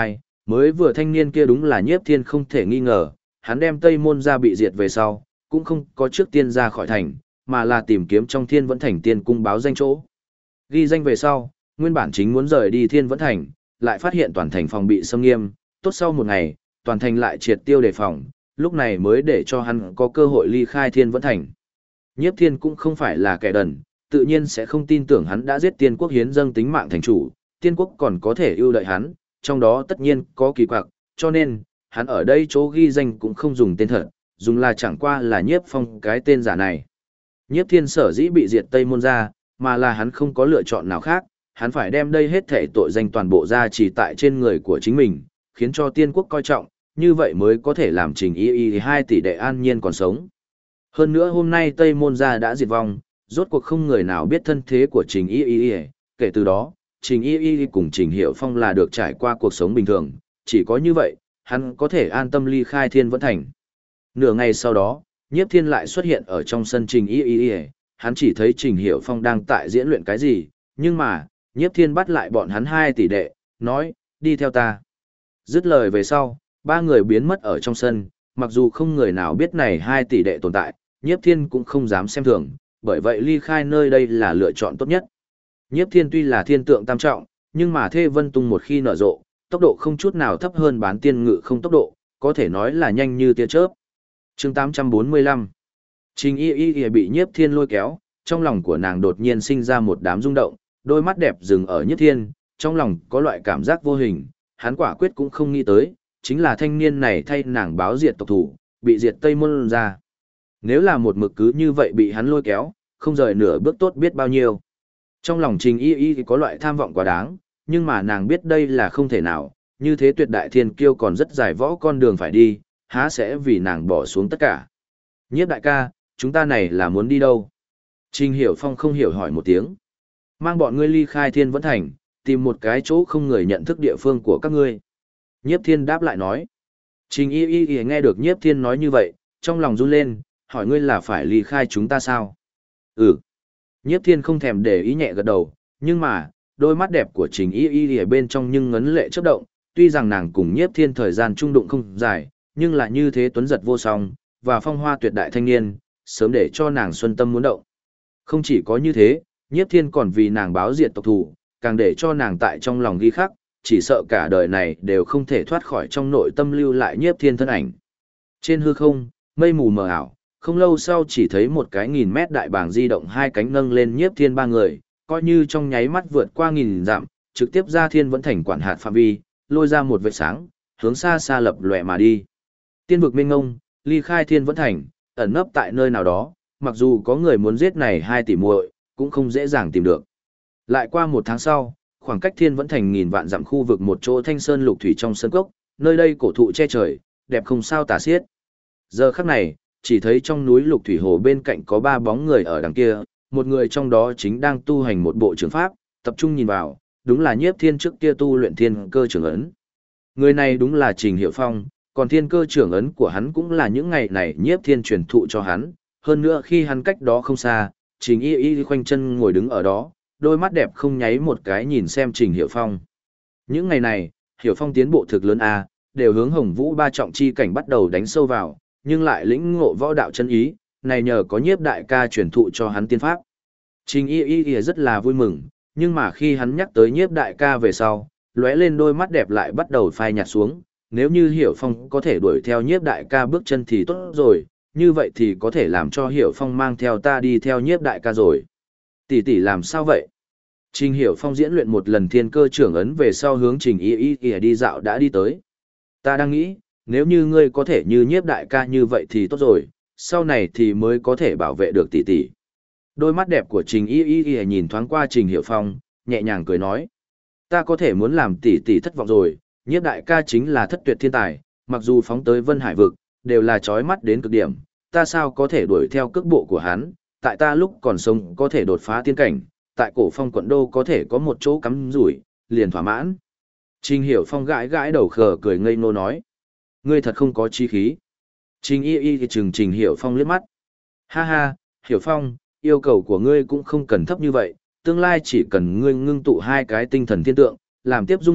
Mới vừa thanh niên kia đúng là Nhiếp Thiên không thể nghi ngờ, hắn đem Tây Môn ra bị diệt về sau, cũng không có trước tiên ra khỏi thành, mà là tìm kiếm trong Thiên Vẫn Thành tiên cung báo danh chỗ. Ghi danh về sau, nguyên bản chính muốn rời đi Thiên Vẫn Thành, lại phát hiện toàn thành phòng bị xâm nghiêm, tốt sau một ngày, toàn thành lại triệt tiêu đề phòng, lúc này mới để cho hắn có cơ hội ly khai Thiên Vẫn Thành. Nhiếp Thiên cũng không phải là kẻ đần, tự nhiên sẽ không tin tưởng hắn đã giết Tiên Quốc hiến dâng tính mạng thành chủ, Tiên Quốc còn có thể ưu đợi hắn, trong đó tất nhiên có kỳ quặc, cho nên, hắn ở đây chỗ ghi danh cũng không dùng tên thật, dùng là chẳng qua là Nhiếp Phong cái tên giả này. Nhiếp Thiên sở dĩ bị diệt Tây Môn ra, mà là hắn không có lựa chọn nào khác, hắn phải đem đây hết thể tội danh toàn bộ ra chỉ tại trên người của chính mình, khiến cho Tiên Quốc coi trọng, như vậy mới có thể làm Trình Y 2 tỷ đệ an nhiên còn sống. Hơn nữa hôm nay Tây Môn gia đã diệt vong, rốt cuộc không người nào biết thân thế của Trình Y, kể từ đó, Trình Y cùng Trình Hiểu Phong là được trải qua cuộc sống bình thường, chỉ có như vậy, hắn có thể an tâm ly khai Thiên Vẫn Thành. Nửa ngày sau đó, Nhiếp Thiên lại xuất hiện ở trong sân Trình Y, hắn chỉ thấy Trình Hiểu Phong đang tại diễn luyện cái gì, nhưng mà, Nhiếp Thiên bắt lại bọn hắn 2 tỷ đệ, nói, đi theo ta. Dứt lời về sau, 3 người biến mất ở trong sân, mặc dù không người nào biết này 2 tỷ đệ tồn tại, Nhiếp Thiên cũng không dám xem thường, bởi vậy ly khai nơi đây là lựa chọn tốt nhất. Nhiếp Thiên tuy là thiên tượng tam trọng, nhưng mà Thê Vân Tung một khi nở rộ, tốc độ không chút nào thấp hơn Bán Tiên Ngự không tốc độ, có thể nói là nhanh như tia chớp. Chương 845. Trình Y bị Nhiếp Thiên lôi kéo, trong lòng của nàng đột nhiên sinh ra một đám rung động, đôi mắt đẹp dừng ở Nhiếp Thiên, trong lòng có loại cảm giác vô hình, hắn quả quyết cũng không nghĩ tới, chính là thanh niên này thay nàng báo diệt tộc thủ, bị diệt Tây Môn ra. Nếu là một mực cứ như vậy bị hắn lôi kéo, không rời nửa bước tốt biết bao nhiêu. Trong lòng Trình Y thì có loại tham vọng quá đáng, nhưng mà nàng biết đây là không thể nào, như thế tuyệt đại thiên kiêu còn rất dài võ con đường phải đi, há sẽ vì nàng bỏ xuống tất cả. Nhiếp đại ca, chúng ta này là muốn đi đâu? Trình Hiểu Phong không hiểu hỏi một tiếng. Mang bọn ngươi ly khai Thiên Vẫn Thành, tìm một cái chỗ không người nhận thức địa phương của các ngươi. Nhiếp Thiên đáp lại nói. Trình Y nghe được Nhiếp Thiên nói như vậy, trong lòng run lên, hỏi ngươi là phải ly khai chúng ta sao? Ừ. Nhiếp Thiên không thèm để ý nhẹ gật đầu, nhưng mà, đôi mắt đẹp của Trình Y ở bên trong nhưng ngấn lệ chớp động, tuy rằng nàng cùng Nhiếp Thiên thời gian chung đụng không dài, nhưng là như thế tuấn giật vô song, và phong hoa tuyệt đại thanh niên, sớm để cho nàng xuân tâm muốn động. Không chỉ có như thế, Nhiếp Thiên còn vì nàng báo diệt tộc thủ, càng để cho nàng tại trong lòng ghi khắc, chỉ sợ cả đời này đều không thể thoát khỏi trong nội tâm lưu lại Nhiếp Thiên thân ảnh. Trên hư không, mây mù mờ ảo, không lâu sau chỉ thấy một cái 1000 mét đại bảng di động hai cánh nâng lên Nhiếp Thiên 3 người, coi như trong nháy mắt vượt qua 1000 dặm, trực tiếp ra Thiên Vẫn Thành quản hạt phạm vi, lôi ra một vệt sáng, hướng xa xa lập lòe mà đi. Tiên vực mênh ngông, ly khai Thiên Vẫn Thành, ẩn nấp tại nơi nào đó, mặc dù có người muốn giết này 2 tỷ muội, cũng không dễ dàng tìm được. Lại qua 1 tháng sau, khoảng cách Thiên Vẫn Thành 1000 vạn dặm khu vực một chỗ thanh sơn lục thủy trong sân cốc, nơi đây cổ thụ che trời, đẹp không sao tả xiết. Giờ khắc này, chỉ thấy trong núi lục thủy hồ bên cạnh có 3 bóng người ở đằng kia, một người trong đó chính đang tu hành một bộ trường pháp, tập trung nhìn vào, đúng là Nhiếp Thiên trước kia tu luyện thiên cơ trưởng ấn. Người này đúng là Trình Hiểu Phong, còn thiên cơ trưởng ấn của hắn cũng là những ngày này Nhiếp Thiên truyền thụ cho hắn, hơn nữa khi hắn cách đó không xa, Trình Y khoanh chân ngồi đứng ở đó, đôi mắt đẹp không nháy một cái nhìn xem Trình Hiểu Phong. Những ngày này, Hiểu Phong tiến bộ thực lớn a, đều hướng Hồng Vũ ba trọng chi cảnh bắt đầu đánh sâu vào, nhưng lại lĩnh ngộ võ đạo chân ý, này nhờ có Nhiếp đại ca truyền thụ cho hắn tiên pháp. Trình Y rất là vui mừng, nhưng mà khi hắn nhắc tới Nhiếp đại ca về sau, lóe lên đôi mắt đẹp lại bắt đầu phai nhạt xuống, nếu như Hiểu Phong có thể đuổi theo Nhiếp đại ca bước chân thì tốt rồi, như vậy thì có thể làm cho Hiểu Phong mang theo ta đi theo Nhiếp đại ca rồi. Tỷ tỷ làm sao vậy? Trình Hiểu Phong diễn luyện một lần thiên cơ trưởng ấn về sau hướng Trình Y đi dạo đã đi tới. Ta đang nghĩ, nếu như ngươi có thể như Nhiếp đại ca như vậy thì tốt rồi, sau này thì mới có thể bảo vệ được tỷ tỷ. Đôi mắt đẹp của Trình Y nhìn thoáng qua Trình Hiểu Phong, nhẹ nhàng cười nói. Ta có thể muốn làm tỷ tỷ thất vọng rồi, Nhiếp đại ca chính là thất tuyệt thiên tài, mặc dù phóng tới Vân Hải vực, đều là chói mắt đến cực điểm, ta sao có thể đuổi theo cước bộ của hắn, tại ta lúc còn sống có thể đột phá tiên cảnh, tại Cổ Phong quận đô có thể có một chỗ cắm rủi, liền thỏa mãn. Trình Hiểu Phong gãi gãi đầu khờ cười ngây ngô nói. Ngươi thật không có chí khí. Trình Y thì chừng Trình Hiểu Phong liếc mắt. Ha ha, Hiểu Phong, yêu cầu của ngươi cũng không cần thấp như vậy, tương lai chỉ cần ngươi ngưng tụ 2 cái tinh thần thiên tượng, làm tiếp dung hợp,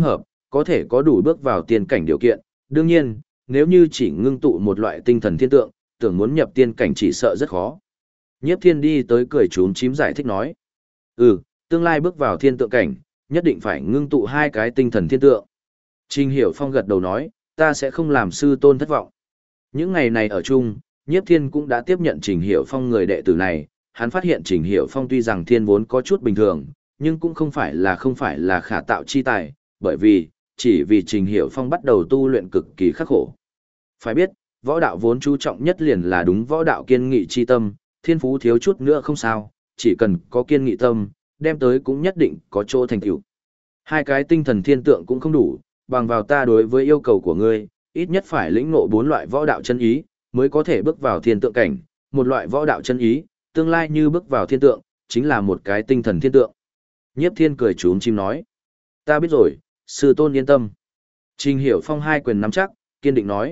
có thể có đủ bước vào tiên cảnh điều kiện. Đương nhiên, nếu như chỉ ngưng tụ một loại tinh thần thiên tượng, tưởng muốn nhập tiên cảnh chỉ sợ rất khó. Nhiếp Thiên đi tới cười trốn chím giải thích nói. Tương lai bước vào thiên tượng cảnh, nhất định phải ngưng tụ hai cái tinh thần thiên tượng. Trình Hiểu Phong gật đầu nói, ta sẽ không làm sư tôn thất vọng. Những ngày này ở chung, Nhiếp Thiên cũng đã tiếp nhận Trình Hiểu Phong người đệ tử này, hắn phát hiện Trình Hiểu Phong tuy rằng thiên vốn có chút bình thường, nhưng cũng không phải là khả tạo chi tài, bởi vì, chỉ vì Trình Hiểu Phong bắt đầu tu luyện cực kỳ khắc khổ. Phải biết, võ đạo vốn chú trọng nhất liền là đúng võ đạo kiên nghị chi tâm, thiên phú thiếu chút nữa không sao, chỉ cần có kiên nghị tâm, đem tới cũng nhất định có chỗ thành tựu. Hai cái tinh thần thiên tượng cũng không đủ, bằng vào ta đối với yêu cầu của ngươi, ít nhất phải lĩnh ngộ 4 loại võ đạo chân ý, mới có thể bước vào thiên tượng cảnh, một loại võ đạo chân ý, tương lai như bước vào thiên tượng, chính là một cái tinh thần thiên tượng. Nhiếp Thiên cười trốn chim nói, ta biết rồi, sư tôn yên tâm. Trình Hiểu Phong hai quyền nắm chắc, kiên định nói,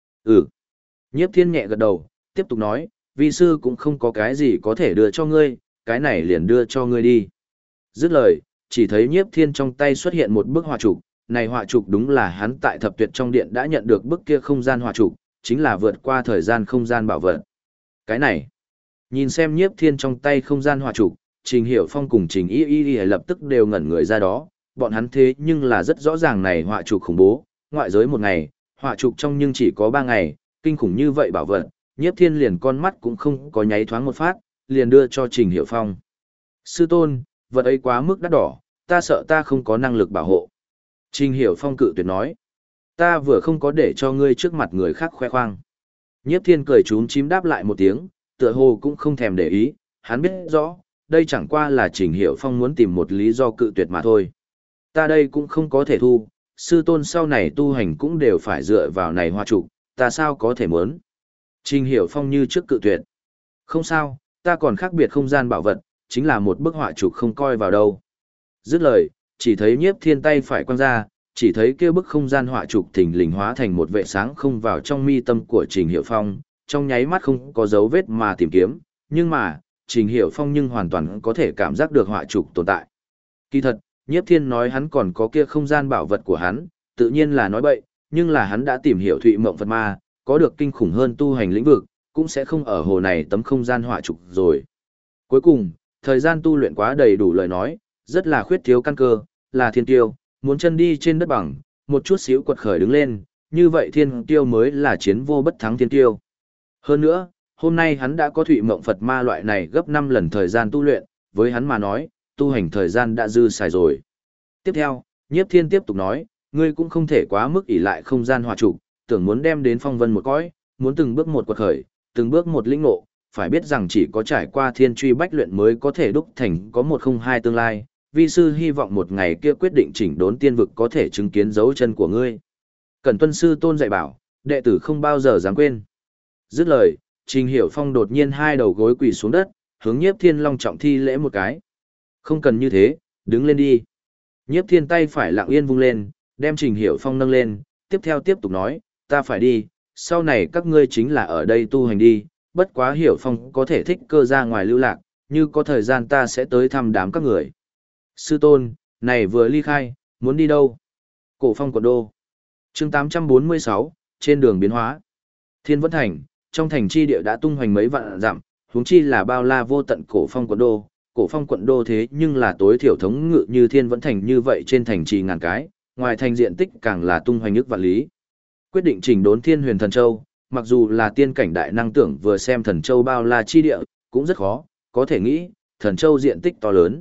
Nhiếp Thiên nhẹ gật đầu, tiếp tục nói, vi sư cũng không có cái gì có thể đưa cho ngươi, cái này liền đưa cho ngươi đi. Dứt lời, chỉ thấy Nhiếp Thiên trong tay xuất hiện một bức họa trục, này họa trục đúng là hắn tại Thập Tuyệt trong điện đã nhận được bức kia không gian họa trục, chính là vượt qua thời gian không gian bảo vật. Cái này, nhìn xem Nhiếp Thiên trong tay không gian họa trục, Trình Hiểu Phong cùng Trình Y lập tức đều ngẩn người ra đó, bọn hắn thế nhưng là rất rõ ràng này họa trục khủng bố, ngoại giới một ngày, họa trục trong nhưng chỉ có 3 ngày, kinh khủng như vậy bảo vật, Nhiếp Thiên liền con mắt cũng không có nháy thoáng một phát, liền đưa cho Trình Hiểu Phong. Sư tôn, vật ấy quá mức đắt đỏ, ta sợ ta không có năng lực bảo hộ. Trình Hiểu Phong cự tuyệt nói, ta vừa không có để cho ngươi trước mặt người khác khoe khoang. Nhiếp Thiên cười trúng chím đáp lại một tiếng, tựa hồ cũng không thèm để ý, hắn biết rõ, đây chẳng qua là Trình Hiểu Phong muốn tìm một lý do cự tuyệt mà thôi. Ta đây cũng không có thể thu, sư tôn sau này tu hành cũng đều phải dựa vào này hoa trục, ta sao có thể muốn. Trình Hiểu Phong như trước cự tuyệt. Không sao, ta còn khác biệt không gian bảo vật, chính là một bức họa trục không coi vào đâu. Dứt lời, chỉ thấy Nhiếp Thiên tay phải quăng ra, chỉ thấy kia bức không gian họa trục thình lình hóa thành một vệ sáng không vào trong mi tâm của Trình Hiểu Phong, trong nháy mắt không có dấu vết mà tìm kiếm, nhưng mà, Trình Hiểu Phong nhưng hoàn toàn có thể cảm giác được họa trục tồn tại. Kỳ thật, Nhiếp Thiên nói hắn còn có kia không gian bảo vật của hắn, tự nhiên là nói bậy, nhưng là hắn đã tìm hiểu Thụy Mộng Phật Ma, có được kinh khủng hơn tu hành lĩnh vực, cũng sẽ không ở hồ này tấm không gian họa trục rồi. Cuối cùng, thời gian tu luyện quá đầy đủ lời nói, rất là khuyết thiếu căn cơ, là thiên tiêu, muốn chân đi trên đất bằng, một chút xíu quật khởi đứng lên, như vậy thiên tiêu mới là chiến vô bất thắng thiên tiêu. Hơn nữa, hôm nay hắn đã có Thụy Mộng Phật Ma loại này gấp 5 lần thời gian tu luyện, với hắn mà nói, tu hành thời gian đã dư xài rồi. Tiếp theo, Nhiếp Thiên tiếp tục nói, ngươi cũng không thể quá mức ỷ lại không gian hỏa trục, tưởng muốn đem đến phong vân một cõi, muốn từng bước một quật khởi, từng bước một lĩnh ngộ, phải biết rằng chỉ có trải qua thiên truy bách luyện mới có thể đúc thành có 102 tương lai. Vi sư hy vọng một ngày kia quyết định chỉnh đốn tiên vực có thể chứng kiến dấu chân của ngươi. Cẩn tuân sư tôn dạy bảo, đệ tử không bao giờ dám quên. Dứt lời, Trình Hiểu Phong đột nhiên hai đầu gối quỳ xuống đất, hướng Nhiếp Thiên long trọng thi lễ một cái. Không cần như thế, đứng lên đi. Nhiếp Thiên tay phải lặng yên vung lên, đem Trình Hiểu Phong nâng lên, tiếp theo tiếp tục nói, ta phải đi, sau này các ngươi chính là ở đây tu hành đi, bất quá Hiểu Phong có thể thích cơ ra ngoài lưu lạc, như có thời gian ta sẽ tới thăm đám các người. Sư tôn, này vừa ly khai, muốn đi đâu? Cổ Phong quận đô. Chương 846, trên đường biến hóa. Thiên Vân Thành, trong thành chi địa đã tung hoành mấy vạn dặm, huống chi là bao la vô tận Cổ Phong quận đô. Cổ Phong quận đô thế nhưng là tối thiểu thống ngự như Thiên Vân Thành như vậy trên thành trì ngàn cái, ngoài thành diện tích càng là tung hoành ức vạn lý. Quyết định chỉnh đốn Thiên Huyền Thần Châu, mặc dù là tiên cảnh đại năng tưởng vừa xem Thần Châu bao la chi địa, cũng rất khó, có thể nghĩ, Thần Châu diện tích to lớn.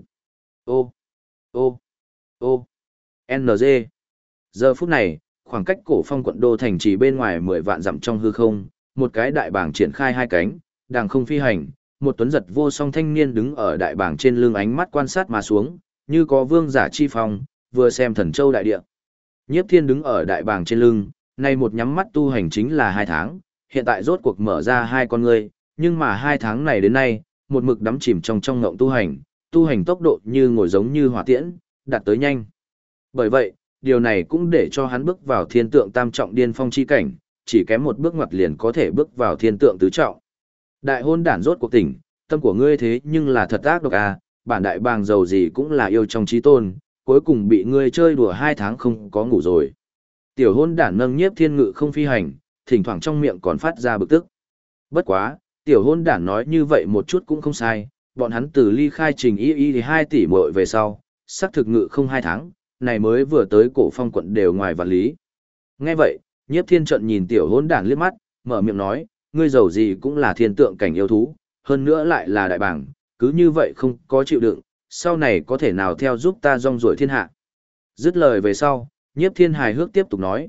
NG. Giờ phút này, khoảng cách Cổ Phong quận đô thành trì bên ngoài 10 vạn dặm trong hư không, một cái đại bảng triển khai hai cánh, đàng không phi hành, một tuấn giật vô song thanh niên đứng ở đại bảng trên lưng ánh mắt quan sát mà xuống, như có vương giả chi phong, vừa xem Thần Châu đại địa. Nhiếp Thiên đứng ở đại bảng trên lưng, nay một nhắm mắt tu hành chính là 2 tháng, hiện tại rốt cuộc mở ra hai con ngươi, nhưng mà 2 tháng này đến nay, một mực đắm chìm trong ngộng tu hành tốc độ như ngồi giống như hỏa tiễn, đạt tới nhanh. Bởi vậy, điều này cũng để cho hắn bước vào thiên tượng tam trọng điên phong chi cảnh, chỉ kém một bước ngoặt liền có thể bước vào thiên tượng tứ trọng. Đại hôn đản rốt cuộc tỉnh, tâm của ngươi thế nhưng là thật ác độc à, bản đại bàng giàu gì cũng là yêu trong trí tôn, cuối cùng bị ngươi chơi đùa 2 tháng không có ngủ rồi. Tiểu hôn đản nâng Nhiếp Thiên ngự không phi hành, thỉnh thoảng trong miệng còn phát ra bực tức. Bất quá, tiểu hôn đản nói như vậy một chút cũng không sai, bọn hắn từ ly khai Trình Y thì 2 tỷ muội về sau, xác thực ngự không 2 tháng, này mới vừa tới Cổ Phong quận đều ngoài vạn lý. Nghe vậy, Nhiếp Thiên trận nhìn tiểu hôn đản liếc mắt, mở miệng nói, ngươi giàu gì cũng là thiên tượng cảnh yêu thú, hơn nữa lại là đại bảng, cứ như vậy không có chịu đựng, sau này có thể nào theo giúp ta rong ruổi thiên hạ. Dứt lời về sau, Nhiếp Thiên hài hước tiếp tục nói,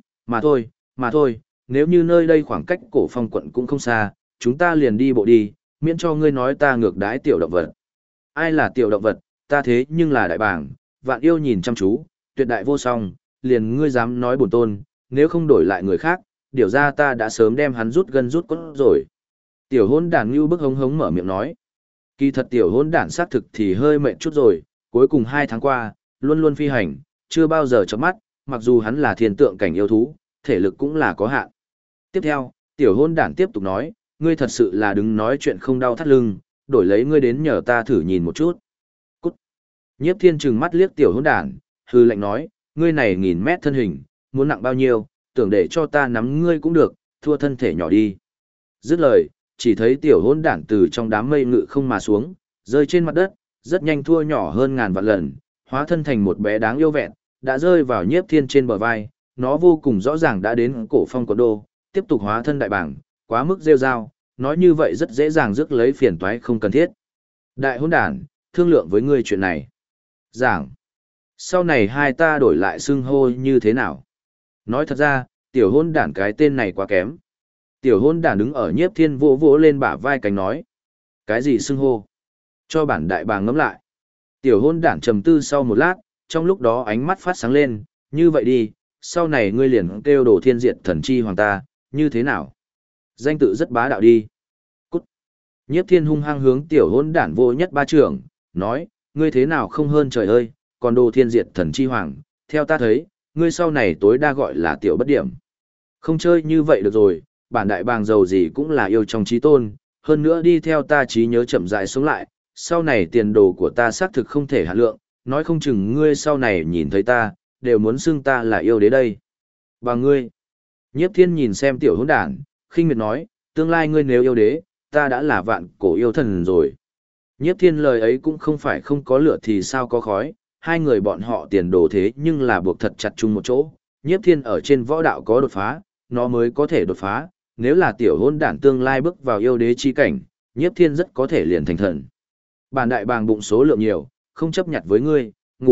mà thôi, nếu như nơi đây khoảng cách Cổ Phong quận cũng không xa, chúng ta liền đi bộ đi, miễn cho ngươi nói ta ngược đãi tiểu động vật. Ai là tiểu động vật, ta thế nhưng là đại bảng, vạn yêu nhìn chăm chú, tuyệt đại vô song, liền ngươi dám nói bổn tôn, nếu không đổi lại người khác, điều ra ta đã sớm đem hắn rút gân rút cốt rồi. Tiểu hôn đản như bức hống hống mở miệng nói. Kỳ thật tiểu hôn đản xác thực thì hơi mệt chút rồi, cuối cùng 2 tháng qua, luôn luôn phi hành, chưa bao giờ chớp mắt, mặc dù hắn là thiên tượng cảnh yêu thú, thể lực cũng là có hạn. Tiếp theo, tiểu hôn đản tiếp tục nói, ngươi thật sự là đứng nói chuyện không đau thắt lưng, đổi lấy ngươi đến nhờ ta thử nhìn một chút. Cút. Nhiếp Thiên trừng mắt liếc tiểu hôn đản, hư lệnh nói, ngươi này 1000 mét thân hình, muốn nặng bao nhiêu, tưởng để cho ta nắm ngươi cũng được, thua thân thể nhỏ đi. Dứt lời, chỉ thấy tiểu hôn đản từ trong đám mây ngự không mà xuống, rơi trên mặt đất, rất nhanh thua nhỏ hơn ngàn vạn lần, hóa thân thành một bé đáng yêu vẹn, đã rơi vào Nhiếp Thiên trên bờ vai, nó vô cùng rõ ràng đã đến Cổ Phong quận đô, tiếp tục hóa thân đại bảng, quá mức rêu rao, nói như vậy rất dễ dàng rước lấy phiền toái không cần thiết. Đại hôn đản, thương lượng với ngươi chuyện này. Giảng, sau này hai ta đổi lại xưng hô như thế nào? Nói thật ra, tiểu hôn đản cái tên này quá kém. Tiểu hôn đản đứng ở Nhiếp Thiên vỗ vỗ lên bả vai cánh nói. Cái gì xưng hô? Cho bản đại bàng ngẫm lại. Tiểu hôn đản trầm tư sau một lát, trong lúc đó ánh mắt phát sáng lên, như vậy đi, sau này ngươi liền kêu Đồ Thiên Diệt Thần Chi Hoàng ta, như thế nào? Danh tự rất bá đạo đi. Cút. Nhiếp Thiên hung hăng hướng tiểu hôn đản vô nhất ba trưởng, nói, ngươi thế nào không hơn trời ơi, còn Đồ Thiên Diệt Thần Chi Hoàng, theo ta thấy, ngươi sau này tối đa gọi là tiểu bất điểm. Không chơi như vậy được rồi, bản đại bàng giàu gì cũng là yêu trong trí tôn, hơn nữa đi theo ta trí nhớ chậm rãi sống lại, sau này tiền đồ của ta xác thực không thể hạn lượng, nói không chừng ngươi sau này nhìn thấy ta, đều muốn xưng ta là yêu đế đây. Bà ngươi, Nhiếp Thiên nhìn xem tiểu hỗn đản, khinh miệt nói, tương lai ngươi nếu yêu đế, ta đã là vạn cổ yêu thần rồi. Nhiếp Thiên lời ấy cũng không phải không có lửa thì sao có khói, hai người bọn họ tiền đồ thế nhưng là buộc thật chặt chung một chỗ. Nhiếp Thiên ở trên võ đạo có đột phá, nó mới có thể đột phá, nếu là tiểu hôn đản tương lai bước vào yêu đế chi cảnh, Nhiếp Thiên rất có thể liền thành thần. Bản đại bàng bụng số lượng nhiều, không chấp nhặt với ngươi,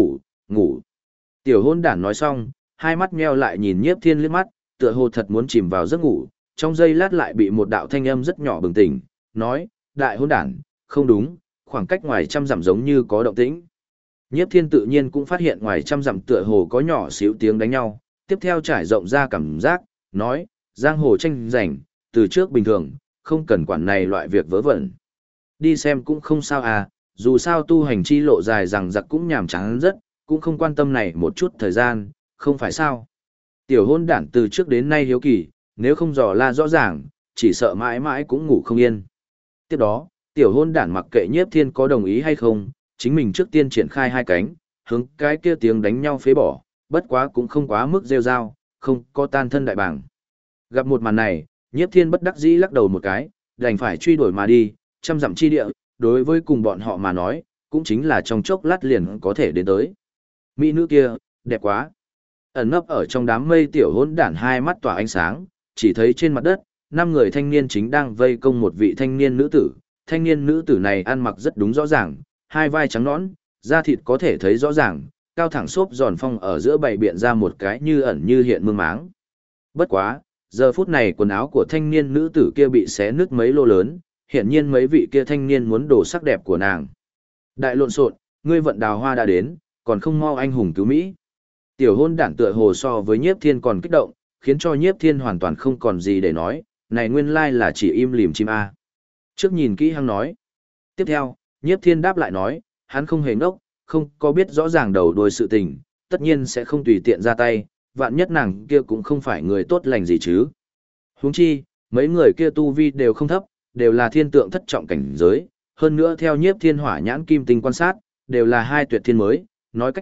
ngủ. Tiểu hôn đản nói xong, hai mắt nheo lại nhìn Nhiếp Thiên liếc mắt, tựa hồ thật muốn chìm vào giấc ngủ, trong giây lát lại bị một đạo thanh âm rất nhỏ bừng tỉnh, nói, đại hôn đản, không đúng, khoảng cách ngoài trăm dặm giống như có động tĩnh. Nhiếp Thiên tự nhiên cũng phát hiện ngoài trăm dặm tựa hồ có nhỏ xíu tiếng đánh nhau, tiếp theo trải rộng ra cảm giác, nói, giang hồ tranh giành, từ trước bình thường, không cần quản này loại việc vớ vẩn. Đi xem cũng không sao à, dù sao tu hành chi lộ dài rằng giặc cũng nhàm chán rất, cũng không quan tâm này một chút thời gian, không phải sao. Tiểu hôn đản từ trước đến nay hiếu kỳ, nếu không dò la rõ ràng, chỉ sợ mãi mãi cũng ngủ không yên. Tiếp đó, tiểu hôn đản mặc kệ Nhiếp Thiên có đồng ý hay không, chính mình trước tiên triển khai hai cánh, hướng cái kia tiếng đánh nhau phế bỏ, bất quá cũng không quá mức rêu rao, không có tan thân đại bàng. Gặp một màn này, Nhiếp Thiên bất đắc dĩ lắc đầu một cái, đành phải truy đuổi mà đi, trăm dặm chi địa, đối với cùng bọn họ mà nói, cũng chính là trong chốc lát liền có thể đến tới. Mỹ nữ kia, đẹp quá. Ẩn nấp ở trong đám mây tiểu hỗn đản hai mắt tỏa ánh sáng, chỉ thấy trên mặt đất, 5 người thanh niên chính đang vây công một vị thanh niên nữ tử. Thanh niên nữ tử này ăn mặc rất đúng rõ ràng, hai vai trắng nõn, da thịt có thể thấy rõ ràng, cao thẳng xốp giòn phong ở giữa bày biện ra một cái như ẩn như hiện mương máng. Bất quá, giờ phút này quần áo của thanh niên nữ tử kia bị xé nứt mấy lô lớn, hiển nhiên mấy vị kia thanh niên muốn đổ sắc đẹp của nàng. Đại lộn xộn, ngươi vận đào hoa đã đến, còn không mau anh hùng cứu Mỹ. Tiểu hôn đản tựa hồ so với Nhiếp Thiên còn kích động, khiến cho Nhiếp Thiên hoàn toàn không còn gì để nói, này nguyên lai là chỉ im lìm chim A. Trước nhìn kỹ hăng nói. Tiếp theo, Nhiếp Thiên đáp lại nói, hắn không hề ngốc, không có biết rõ ràng đầu đuôi sự tình, tất nhiên sẽ không tùy tiện ra tay, vạn nhất nàng kia cũng không phải người tốt lành gì chứ. Huống chi, mấy người kia tu vi đều không thấp, đều là thiên tượng thất trọng cảnh giới, hơn nữa theo Nhiếp Thiên hỏa nhãn kim tinh quan sát, đều là hai tuyệt thiên mới, nói cách khác,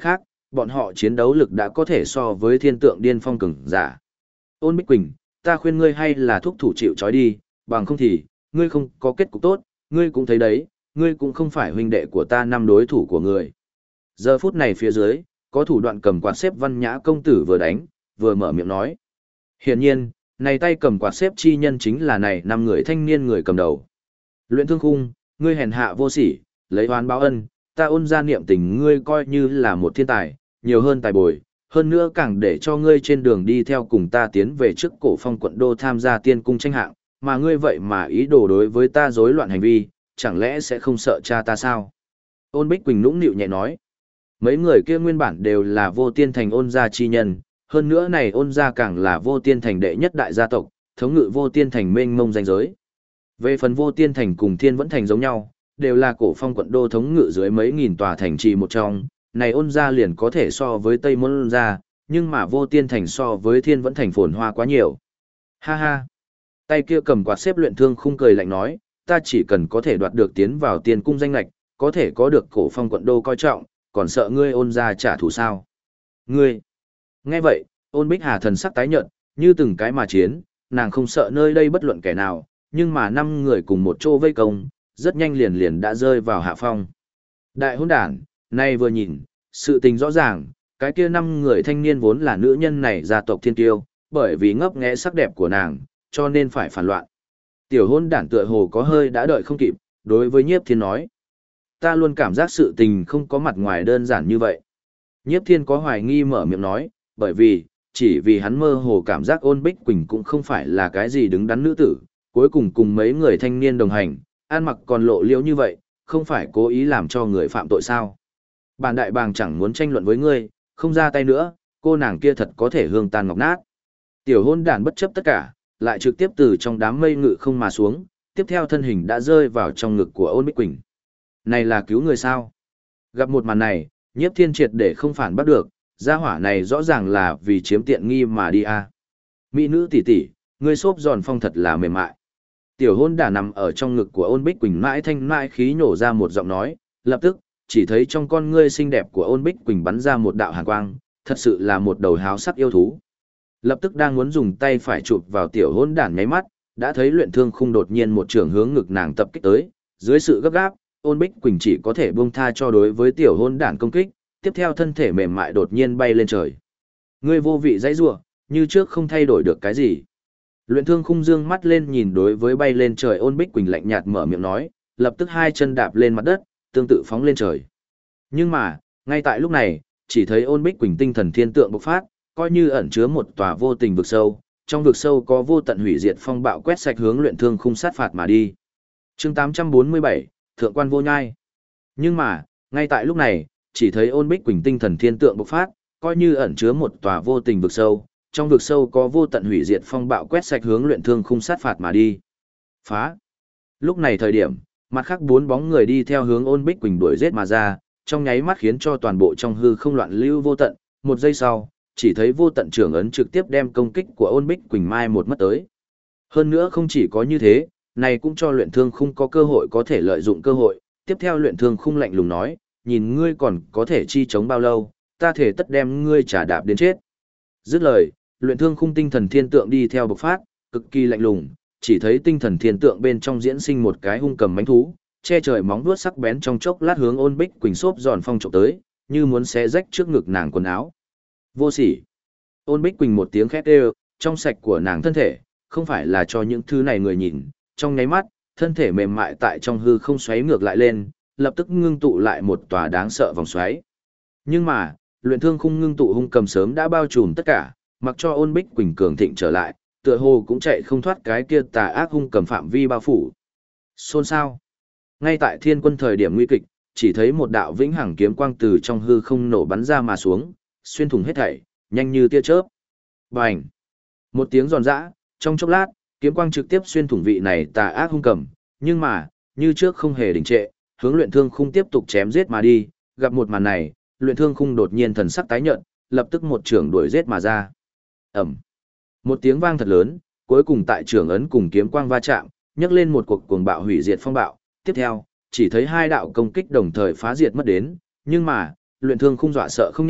bọn họ chiến đấu lực đã có thể so với thiên tượng điên phong cường giả. Ôn Bích Quỳnh, ta khuyên ngươi hay là thúc thủ chịu trói đi, bằng không thì, ngươi không có kết cục tốt, ngươi cũng thấy đấy, ngươi cũng không phải huynh đệ của ta năm đối thủ của ngươi. Giờ phút này phía dưới, có thủ đoạn cầm quạt xếp văn nhã công tử vừa đánh, vừa mở miệng nói. Hiển nhiên, này tay cầm quạt xếp chi nhân chính là này năm người thanh niên người cầm đầu. Luyện Thương Khung, ngươi hèn hạ vô sỉ, lấy oán báo ân, ta ôn ra niệm tình ngươi coi như là một thiên tài, nhiều hơn tài bồi, hơn nữa càng để cho ngươi trên đường đi theo cùng ta tiến về trước Cổ Phong quận đô tham gia tiên cung tranh hạng, mà ngươi vậy mà ý đồ đối với ta rối loạn hành vi, chẳng lẽ sẽ không sợ cha ta sao? Ôn Bích Quỳnh nũng nịu nhẹ nói. Mấy người kia nguyên bản đều là vô tiên thành ôn gia chi nhân, hơn nữa này ôn gia càng là vô tiên thành đệ nhất đại gia tộc, thống ngự vô tiên thành mênh mông danh giới. Về phần vô tiên thành cùng thiên vẫn thành giống nhau, đều là Cổ Phong quận đô thống ngự dưới mấy nghìn tòa thành trì một trong, này ôn gia liền có thể so với Tây Môn gia, nhưng mà vô tiên thành so với thiên vẫn thành phồn hoa quá nhiều. Ha ha! Tay kia cầm quạt xếp Luyện Thương Khung cười lạnh nói, ta chỉ cần có thể đoạt được tiến vào tiên cung danh lạch, có thể có được Cổ Phong quận đô coi trọng, còn sợ ngươi ôn gia trả thù sao? Ngươi! Nghe vậy, ôn Bích Hà thần sắc tái nhợt, như từng cái mà chiến, nàng không sợ nơi đây bất luận kẻ nào, nhưng mà năm người cùng một chỗ vây công, rất nhanh liền đã rơi vào hạ phong. Đại hôn đản, nay vừa nhìn, sự tình rõ ràng, cái kia năm người thanh niên vốn là nữ nhân này gia tộc thiên tiêu, bởi vì ngấp nghé sắc đẹp của nàng, cho nên phải phản loạn. Tiểu hôn đản tựa hồ có hơi đã đợi không kịp, đối với Nhiếp Thiên nói. Ta luôn cảm giác sự tình không có mặt ngoài đơn giản như vậy. Nhiếp Thiên có hoài nghi mở miệng nói, bởi vì, chỉ vì hắn mơ hồ cảm giác Ôn Bích Quỳnh cũng không phải là cái gì đứng đắn nữ tử, cuối cùng cùng mấy người thanh niên đồng hành, ăn mặc còn lộ liễu như vậy, không phải cố ý làm cho người phạm tội sao. Bản đại bàng chẳng muốn tranh luận với ngươi, không ra tay nữa, cô nàng kia thật có thể hương tan ngọc nát. Tiểu hôn đản bất chấp tất cả, lại trực tiếp từ trong đám mây ngự không mà xuống, tiếp theo thân hình đã rơi vào trong ngực của Ôn Bích Quỳnh. Này là cứu người sao? Gặp một màn này, Nhiếp Thiên triệt để không phản bắt được, gia hỏa này rõ ràng là vì chiếm tiện nghi mà đi a. Mỹ nữ tỷ tỷ, ngươi xốp giòn phong thật là mềm mại. Tiểu hôn đản nằm ở trong ngực của Ôn Bích Quỳnh mãi thanh mãi khí nhổ ra một giọng nói, lập tức, chỉ thấy trong con ngươi xinh đẹp của Ôn Bích Quỳnh bắn ra một đạo hàn quang, thật sự là một đầu háo sắc yêu thú. Lập tức đang muốn dùng tay phải chụp vào tiểu hôn đản nháy mắt, đã thấy Luyện Thương Khung đột nhiên một trường hướng ngực nàng tập kích tới, dưới sự gấp gáp, Ôn Bích Quỳnh chỉ có thể buông tha cho đối với tiểu hôn đản công kích, tiếp theo thân thể mềm mại đột nhiên bay lên trời. Ngươi vô vị dãy rủa, như trước không thay đổi được cái gì. Luyện Thương Khung dương mắt lên nhìn đối với bay lên trời Ôn Bích Quỳnh lạnh nhạt mở miệng nói, lập tức hai chân đạp lên mặt đất, tương tự phóng lên trời. Nhưng mà, ngay tại lúc này, chỉ thấy Ôn Bích Quỳnh tinh thần thiên tượng bộc phát, coi như ẩn chứa một tòa vô tình vực sâu, trong vực sâu có vô tận hủy diệt phong bạo quét sạch hướng Luyện Thương Khung sát phạt mà đi. Chương 847, Thượng quan vô nhai. Nhưng mà, ngay tại lúc này, chỉ thấy Ôn Bích Quỳnh tinh thần thiên tượng bộc phát, coi như ẩn chứa một tòa vô tình vực sâu, trong vực sâu có vô tận hủy diệt phong bạo quét sạch hướng Luyện Thương Khung sát phạt mà đi. Phá. Lúc này thời điểm, mặt khác bốn bóng người đi theo hướng Ôn Bích Quỳnh đuổi giết mà ra, trong nháy mắt khiến cho toàn bộ trong hư không loạn lưu vô tận, một giây sau, chỉ thấy vô tận trưởng ấn trực tiếp đem công kích của Ôn Bích Quỳnh mai một mất tới. Hơn nữa không chỉ có như thế, này cũng cho Luyện Thương Khung có cơ hội có thể lợi dụng cơ hội, tiếp theo Luyện Thương Khung lạnh lùng nói, nhìn ngươi còn có thể chi chống bao lâu, ta thể tất đem ngươi trả đạp đến chết. Dứt lời, Luyện Thương Khung tinh thần thiên tượng đi theo bộc phát, cực kỳ lạnh lùng, chỉ thấy tinh thần thiên tượng bên trong diễn sinh một cái hung cầm mãnh thú, che trời móng vuốt sắc bén trong chốc lát hướng Ôn Bích Quỳnh xốp giòn phong chụp tới, như muốn xé rách trước ngực nàng quần áo. Vô sỉ. Ôn Bích Quỳnh một tiếng khét đều, trong sạch của nàng thân thể, không phải là cho những thứ này người nhìn, trong nháy mắt, thân thể mềm mại tại trong hư không xoáy ngược lại lên, lập tức ngưng tụ lại một tòa đáng sợ vòng xoáy. Nhưng mà, Luyện Thương Khung ngưng tụ hung cầm sớm đã bao trùm tất cả, mặc cho Ôn Bích Quỳnh cường thịnh trở lại, tựa hồ cũng chạy không thoát cái kia tà ác hung cầm phạm vi bao phủ. Xôn xao. Ngay tại Thiên Quân thời điểm nguy kịch, chỉ thấy một đạo vĩnh hằng kiếm quang từ trong hư không nổ bắn ra mà xuống, xuyên thủng hết thảy, nhanh như tia chớp. Bành! Một tiếng giòn giã, trong chốc lát, kiếm quang trực tiếp xuyên thủng vị này tà ác hung cầm, nhưng mà, như trước không hề đình trệ, hướng Luyện Thương Khung tiếp tục chém giết mà đi, gặp một màn này, Luyện Thương Khung đột nhiên thần sắc tái nhợt, lập tức một trưởng đuổi giết mà ra. Ầm. Một tiếng vang thật lớn, cuối cùng tại trưởng ấn cùng kiếm quang va chạm, nhấc lên một cuộc cuồng bạo hủy diệt phong bạo, tiếp theo, chỉ thấy hai đạo công kích đồng thời phá diệt mất đến, nhưng mà, Luyện Thương Khung dọa sợ không nhẹ,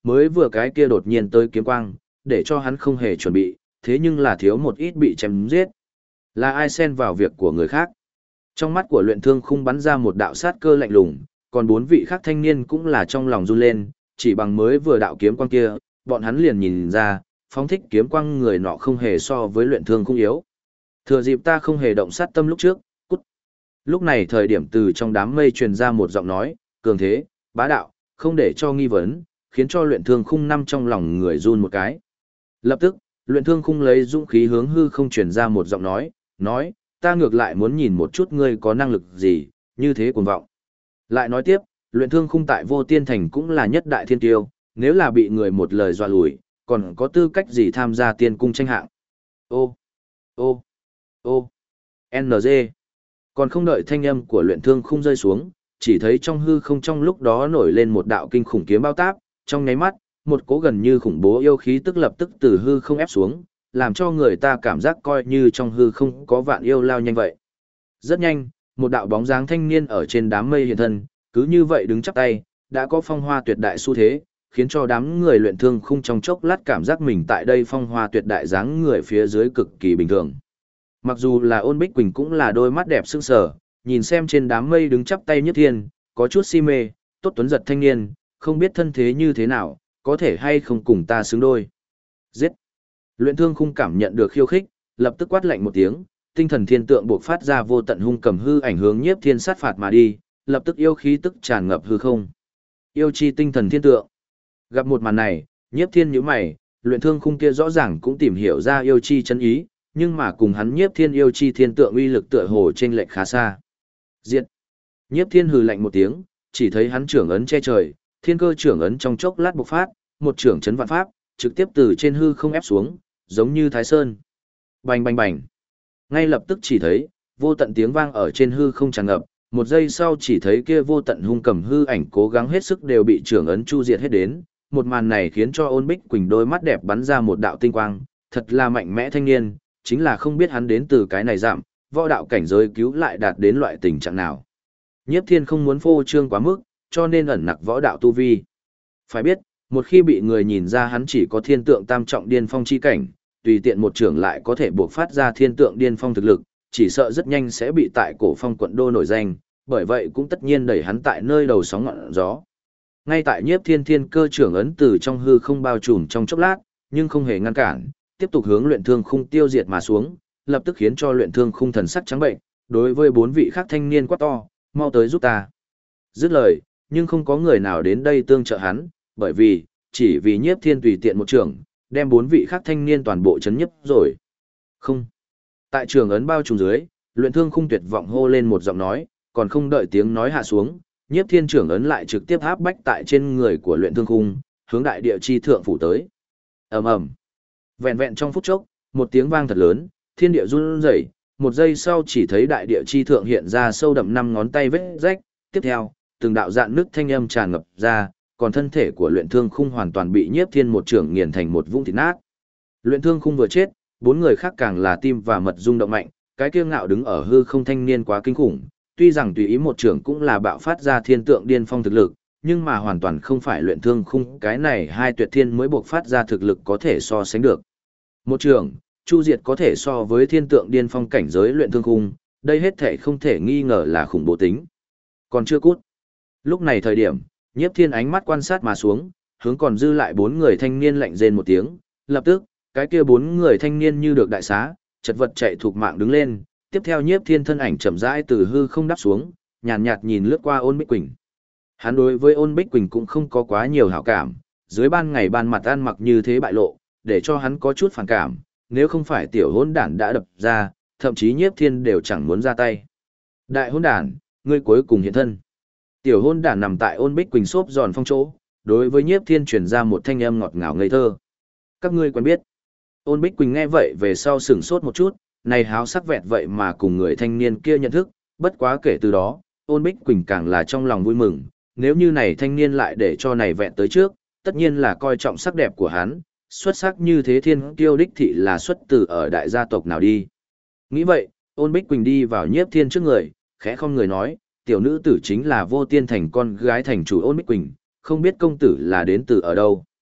mới vừa cái kia đột nhiên tới kiếm quang, để cho hắn không hề chuẩn bị, thế nhưng là thiếu một ít bị chém giết. Là ai xen vào việc của người khác? Trong mắt của luyện thương khung bắn ra một đạo sát cơ lạnh lùng, còn bốn vị khác thanh niên cũng là trong lòng run lên, chỉ bằng mới vừa đạo kiếm quang kia, bọn hắn liền nhìn ra, phóng thích kiếm quang người nọ không hề so với luyện thương khung yếu. Thừa dịp ta không hề động sát tâm lúc trước, cút. Lúc này thời điểm từ trong đám mây truyền ra một giọng nói, cường thế, bá đạo, không để cho nghi vấn, khiến cho luyện thương khung năm trong lòng người run một cái. Lập tức, luyện thương khung lấy dũng khí hướng hư không truyền ra một giọng nói, ta ngược lại muốn nhìn một chút ngươi có năng lực gì, như thế cuồng vọng. Lại nói tiếp, luyện thương khung tại vô tiên thành cũng là nhất đại thiên tiêu, nếu là bị người một lời dọa lùi, còn có tư cách gì tham gia tiên cung tranh hạng. Ô, ô, ô, NG. Còn không đợi thanh âm của luyện thương khung rơi xuống, chỉ thấy trong hư không trong lúc đó nổi lên một đạo kinh khủng kiếm bao táp, trong nháy mắt, một cỗ gần như khủng bố yêu khí tức lập tức từ hư không ép xuống, làm cho người ta cảm giác coi như trong hư không có vạn yêu lao nhanh vậy. Rất nhanh, một đạo bóng dáng thanh niên ở trên đám mây hiện thân, cứ như vậy đứng chắp tay, đã có phong hoa tuyệt đại xu thế, khiến cho đám người luyện thương khung trong chốc lát cảm giác mình tại đây phong hoa tuyệt đại dáng người phía dưới cực kỳ bình thường. Mặc dù là Ôn Bích Quỳnh cũng là đôi mắt đẹp sững sờ, nhìn xem trên đám mây đứng chắp tay Nhiếp Thiên, có chút si mê, tốt tuấn giật thanh niên, không biết thân thế như thế nào, có thể hay không cùng ta xứng đôi. Giết! Luyện thương khung cảm nhận được khiêu khích, lập tức quát lạnh một tiếng, tinh thần thiên tượng buộc phát ra vô tận hung cầm hư ảnh hướng Nhiếp Thiên sát phạt mà đi, lập tức yêu khí tức tràn ngập hư không. Yêu chi tinh thần thiên tượng. Gặp một màn này, Nhiếp Thiên nhíu mày, luyện thương khung kia rõ ràng cũng tìm hiểu ra yêu chi chân ý, nhưng mà cùng hắn Nhiếp Thiên yêu chi thiên tượng uy lực tựa hồ chênh lệch khá xa. Diệt. Nhiếp Thiên hừ lạnh một tiếng, chỉ thấy hắn trưởng ấn che trời, thiên cơ trưởng ấn trong chốc lát bộc phát, một trưởng chấn vạn pháp, trực tiếp từ trên hư không ép xuống, giống như Thái Sơn. Bành bành bành. Ngay lập tức chỉ thấy, vô tận tiếng vang ở trên hư không tràn ngập, một giây sau chỉ thấy kia vô tận hung cầm hư ảnh cố gắng hết sức đều bị trưởng ấn chu diệt hết đến. Một màn này khiến cho Ôn Bích Quỳnh đôi mắt đẹp bắn ra một đạo tinh quang, thật là mạnh mẽ thanh niên, chính là không biết hắn đến từ cái này giảm, võ đạo cảnh giới cứu lại đạt đến loại tình trạng nào. Nhiếp Thiên không muốn phô trương quá mức, cho nên ẩn nặc võ đạo tu vi. Phải biết, một khi bị người nhìn ra hắn chỉ có thiên tượng tam trọng điên phong chi cảnh, tùy tiện một trưởng lại có thể buộc phát ra thiên tượng điên phong thực lực, chỉ sợ rất nhanh sẽ bị tại cổ phong quận đô nổi danh, bởi vậy cũng tất nhiên đẩy hắn tại nơi đầu sóng ngọn gió. Ngay tại Nhiếp Thiên thiên cơ trưởng ấn từ trong hư không bao trùm trong chốc lát, nhưng không hề ngăn cản, tiếp tục hướng luyện thương khung tiêu diệt mà xuống, lập tức khiến cho luyện thương khung thần sắc trắng bệnh, đối với bốn vị khác thanh niên quát to, mau tới giúp ta. Dứt lời, nhưng không có người nào đến đây tương trợ hắn, bởi vì, chỉ vì Nhiếp Thiên tùy tiện một trưởng, đem bốn vị khác thanh niên toàn bộ chấn nhấp rồi. Không. Tại trường ấn bao trùm dưới, luyện thương khung tuyệt vọng hô lên một giọng nói, còn không đợi tiếng nói hạ xuống, Nhiếp Thiên trưởng ấn lại trực tiếp áp bách tại trên người của luyện thương khung, hướng đại địa chi thượng phủ tới. Ầm ầm. Vẹn vẹn trong phút chốc, một tiếng vang thật lớn, thiên địa run rẩy, một giây sau chỉ thấy đại địa chi thượng hiện ra sâu đậm 5 ngón tay vết rách, tiếp theo, từng đạo dạn nước thanh âm tràn ngập ra, còn thân thể của luyện thương khung hoàn toàn bị Nhiếp Thiên một trưởng nghiền thành một vũng thịt nát. Luyện thương khung vừa chết, bốn người khác càng là tim và mật rung động mạnh, cái kiêu ngạo đứng ở hư không thanh niên quá kinh khủng, tuy rằng tùy ý một trưởng cũng là bạo phát ra thiên tượng điên phong thực lực, nhưng mà hoàn toàn không phải luyện thương khung cái này hai tuyệt thiên mới buộc phát ra thực lực có thể so sánh được. Một trưởng, chu diệt có thể so với thiên tượng điên phong cảnh giới luyện thương khung, đây hết thể không thể nghi ngờ là khủng bố tính. Còn chưa cút. Lúc này thời điểm, Nhiếp Thiên ánh mắt quan sát mà xuống, hướng còn dư lại bốn người thanh niên lạnh rên một tiếng, lập tức, cái kia bốn người thanh niên như được đại xá, chật vật chạy thuộc mạng đứng lên, tiếp theo Nhiếp Thiên thân ảnh chậm rãi từ hư không đáp xuống, nhàn nhạt nhìn lướt qua Ôn Bích Quỳnh. Hắn đối với Ôn Bích Quỳnh cũng không có quá nhiều hảo cảm, dưới ban ngày ban mặt ăn mặc như thế bại lộ, để cho hắn có chút phản cảm, nếu không phải tiểu hỗn đản đã đập ra, thậm chí Nhiếp Thiên đều chẳng muốn ra tay. Đại hỗn đản, ngươi cuối cùng hiện thân. Tiểu hôn đản nằm tại Ôn Bích Quỳnh xốp giòn phong chỗ, đối với Nhiếp Thiên truyền ra một thanh âm ngọt ngào ngây thơ. Các ngươi quen biết. Ôn Bích Quỳnh nghe vậy về sau sửng sốt một chút, này háo sắc vẹt vậy mà cùng người thanh niên kia nhận thức, bất quá kể từ đó, Ôn Bích Quỳnh càng là trong lòng vui mừng, nếu như này thanh niên lại để cho này vẹn tới trước, tất nhiên là coi trọng sắc đẹp của hắn, xuất sắc như thế thiên kiêu đích thị là xuất từ ở đại gia tộc nào đi. Nghĩ vậy, Ôn Bích Quỳnh đi vào Nhiếp Thiên trước người, khẽ không người nói, tiểu nữ tử chính là Vô Tiên thành con gái thành chủ Ôn Bích Quỳnh, không biết công tử là đến từ ở đâu.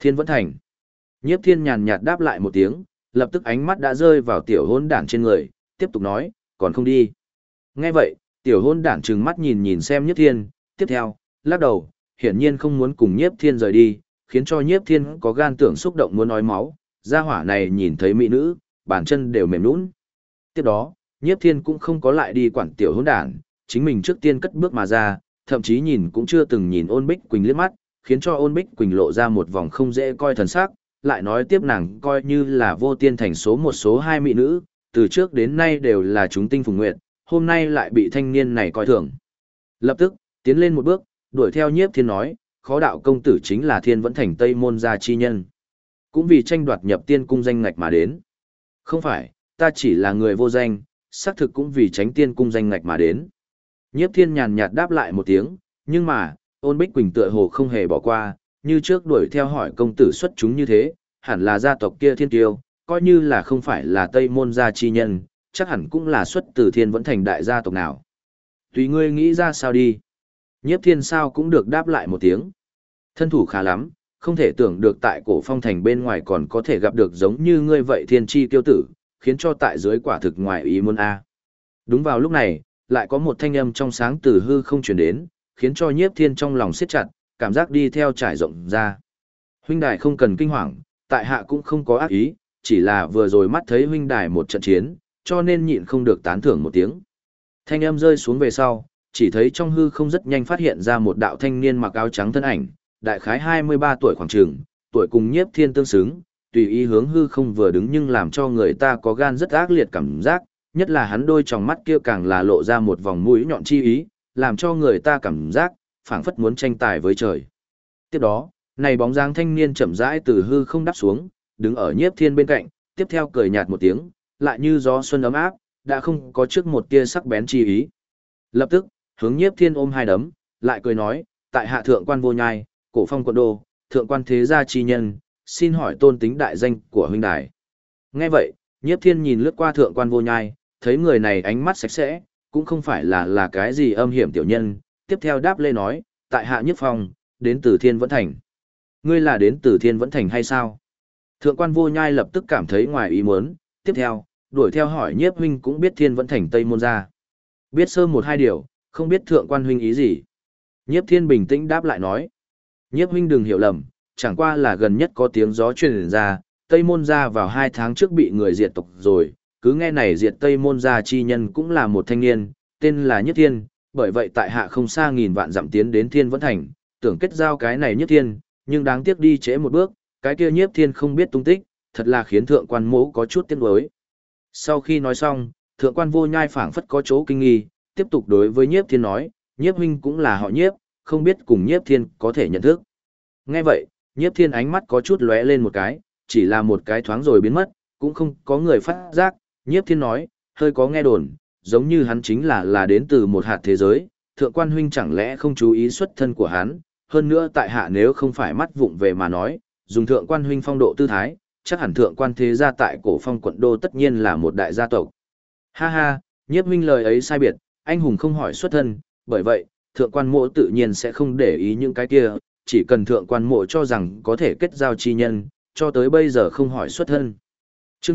Thiên Vẫn Thành. Nhiếp Thiên nhàn nhạt đáp lại một tiếng, lập tức ánh mắt đã rơi vào tiểu hôn đản trên người, tiếp tục nói, còn không đi. Nghe vậy, tiểu hôn đản trừng mắt nhìn nhìn xem Nhiếp Thiên, tiếp theo, lắc đầu, hiển nhiên không muốn cùng Nhiếp Thiên rời đi, khiến cho Nhiếp Thiên có gan tưởng xúc động muốn nói máu, gia hỏa này nhìn thấy mỹ nữ, bàn chân đều mềm nhũn. Tiếp đó, Nhiếp Thiên cũng không có lại đi quản tiểu hôn đản, chính mình trước tiên cất bước mà ra, thậm chí nhìn cũng chưa từng nhìn Ôn Bích Quỳnh liếc mắt, khiến cho Ôn Bích Quỳnh lộ ra một vòng không dễ coi thần sắc, lại nói tiếp nàng coi như là vô tiên thành số một số hai mỹ nữ, từ trước đến nay đều là chúng tinh phùng nguyệt, hôm nay lại bị thanh niên này coi thường. Lập tức, tiến lên một bước, đuổi theo Nhiếp Thiên nói, khó đạo công tử chính là Thiên Vẫn Thành Tây Môn gia chi nhân. Cũng vì tranh đoạt nhập tiên cung danh ngạch mà đến. Không phải, ta chỉ là người vô danh, xác thực cũng vì tránh tiên cung danh ngạch mà đến. Nhiếp Thiên nhàn nhạt đáp lại một tiếng, nhưng mà, Ôn Bích Quỳnh tựa hồ không hề bỏ qua, như trước đuổi theo hỏi công tử xuất chúng như thế, hẳn là gia tộc kia thiên kiêu, coi như là không phải là Tây Môn gia chi nhân, chắc hẳn cũng là xuất từ Thiên Vẫn Thành đại gia tộc nào. Tùy ngươi nghĩ ra sao đi. Nhiếp Thiên sao cũng được đáp lại một tiếng. Thân thủ khá lắm, không thể tưởng được tại Cổ Phong Thành bên ngoài còn có thể gặp được giống như ngươi vậy thiên chi tiêu tử, khiến cho tại dưới quả thực ngoài ý muốn a. Đúng vào lúc này, lại có một thanh âm trong sáng từ hư không truyền đến, khiến cho Nhiếp Thiên trong lòng siết chặt, cảm giác đi theo trải rộng ra. Huynh đài không cần kinh hoàng, tại hạ cũng không có ác ý, chỉ là vừa rồi mắt thấy huynh đài một trận chiến, cho nên nhịn không được tán thưởng một tiếng. Thanh âm rơi xuống về sau, chỉ thấy trong hư không rất nhanh phát hiện ra một đạo thanh niên mặc áo trắng thân ảnh, đại khái 23 tuổi khoảng chừng, tuổi cùng Nhiếp Thiên tương xứng, tùy ý hướng hư không vừa đứng nhưng làm cho người ta có gan rất ác liệt cảm giác, nhất là hắn đôi tròng mắt kia càng là lộ ra một vòng mũi nhọn chi ý, làm cho người ta cảm giác phảng phất muốn tranh tài với trời. Tiếp đó, này bóng dáng thanh niên chậm rãi từ hư không đáp xuống, đứng ở Nhiếp Thiên bên cạnh, tiếp theo cười nhạt một tiếng, lại như gió xuân ấm áp, đã không có trước một tia sắc bén chi ý. Lập tức, hướng Nhiếp Thiên ôm hai đấm, lại cười nói, tại hạ thượng quan vô nhai, Cổ Phong quận đô, thượng quan thế gia chi nhân, xin hỏi tôn tính đại danh của huynh đài. Nghe vậy, Nhiếp Thiên nhìn lướt qua thượng quan vô nhai, thấy người này ánh mắt sạch sẽ, cũng không phải là cái gì âm hiểm tiểu nhân, tiếp theo đáp lê nói, tại hạ Nhiếp Phong, đến từ Thiên Vẫn Thành. Ngươi là đến từ Thiên Vẫn Thành hay sao? Thượng quan vô nhai lập tức cảm thấy ngoài ý muốn, tiếp theo, đuổi theo hỏi Nhiếp huynh cũng biết Thiên Vẫn Thành Tây Môn gia. Biết sơ một hai điều, không biết thượng quan huynh ý gì. Nhiếp Thiên bình tĩnh đáp lại nói. Nhiếp huynh đừng hiểu lầm, chẳng qua là gần nhất có tiếng gió truyền ra, Tây Môn gia vào 2 tháng trước bị người diệt tộc rồi, cứ nghe này diệt Tây Môn gia chi nhân cũng là một thanh niên, tên là Nhiếp Thiên, bởi vậy tại hạ không xa nghìn vạn dặm tiến đến Thiên Vẫn Thành, tưởng kết giao cái này Nhiếp Thiên, nhưng đáng tiếc đi trễ một bước, cái kia Nhiếp Thiên không biết tung tích, thật là khiến thượng quan mỗ có chút tiếc nuối. Sau khi nói xong, thượng quan vô nhai phảng phất có chỗ kinh nghi, tiếp tục đối với Nhiếp Thiên nói, Nhiếp huynh cũng là họ Nhiếp, không biết cùng Nhiếp Thiên có thể nhận thức. Nghe vậy, Nhiếp Thiên ánh mắt có chút lóe lên một cái, chỉ là một cái thoáng rồi biến mất, cũng không có người phát giác. Nhiếp Thiên nói, hơi có nghe đồn, giống như hắn chính là đến từ một hạt thế giới, thượng quan huynh chẳng lẽ không chú ý xuất thân của hắn, hơn nữa tại hạ nếu không phải mắt vụng về mà nói, dùng thượng quan huynh phong độ tư thái, chắc hẳn thượng quan thế gia tại Cổ Phong quận đô tất nhiên là một đại gia tộc. Ha ha, Nhiếp huynh lời ấy sai biệt, anh hùng không hỏi xuất thân, bởi vậy, thượng quan mộ tự nhiên sẽ không để ý những cái kia, chỉ cần thượng quan mộ cho rằng có thể kết giao chi nhân, cho tới bây giờ không hỏi xuất thân. Chương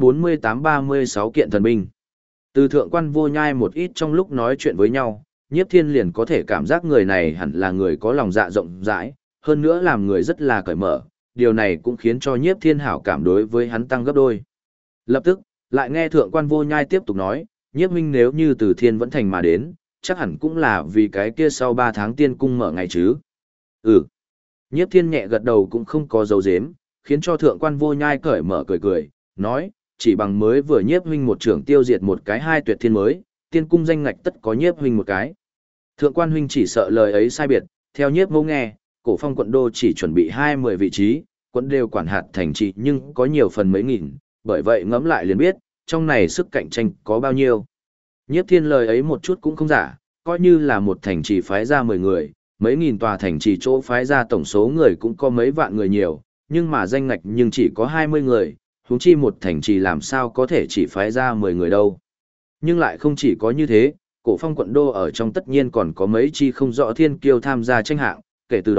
848-36 kiện thần binh. Từ thượng quan vô nhai một ít trong lúc nói chuyện với nhau, Nhiếp Thiên liền có thể cảm giác người này hẳn là người có lòng dạ rộng rãi, hơn nữa làm người rất là cởi mở, điều này cũng khiến cho Nhiếp Thiên hảo cảm đối với hắn tăng gấp đôi. Lập tức, lại nghe thượng quan vô nhai tiếp tục nói, Nhiếp huynh nếu như từ Thiên Vẫn Thành mà đến, chắc hẳn cũng là vì cái kia sau 3 tháng tiên cung mở ngày chứ. Ừ. Nhiếp Thiên nhẹ gật đầu cũng không có dấu dếm, khiến cho thượng quan vô nhai cởi mở cười cười, nói, chỉ bằng mới vừa Nhiếp huynh một trưởng tiêu diệt một cái 2 tuyệt thiên mới, tiên cung danh ngạch tất có Nhiếp huynh một cái. Thượng quan huynh chỉ sợ lời ấy sai biệt, theo Nhiếp mẫu nghe, Cổ Phong quận đô chỉ chuẩn bị 20 vị trí, quận đều quản hạt thành trì nhưng có nhiều phần mấy nghìn, bởi vậy ngẫm lại liền biết, trong này sức cạnh tranh có bao nhiêu. Nhiếp Thiên lời ấy một chút cũng không giả, coi như là một thành trì phái ra 10 người, mấy nghìn tòa thành trì chỗ phái ra tổng số người cũng có mấy vạn người nhiều, nhưng mà danh ngạch nhưng chỉ có 20 người, huống chi một thành trì làm sao có thể chỉ phái ra 10 người đâu. Nhưng lại không chỉ có như thế, Cổ Phong quận đô ở trong tất nhiên còn có mấy chi không rõ thiên kiêu tham gia tranh hạng, kể từ đó,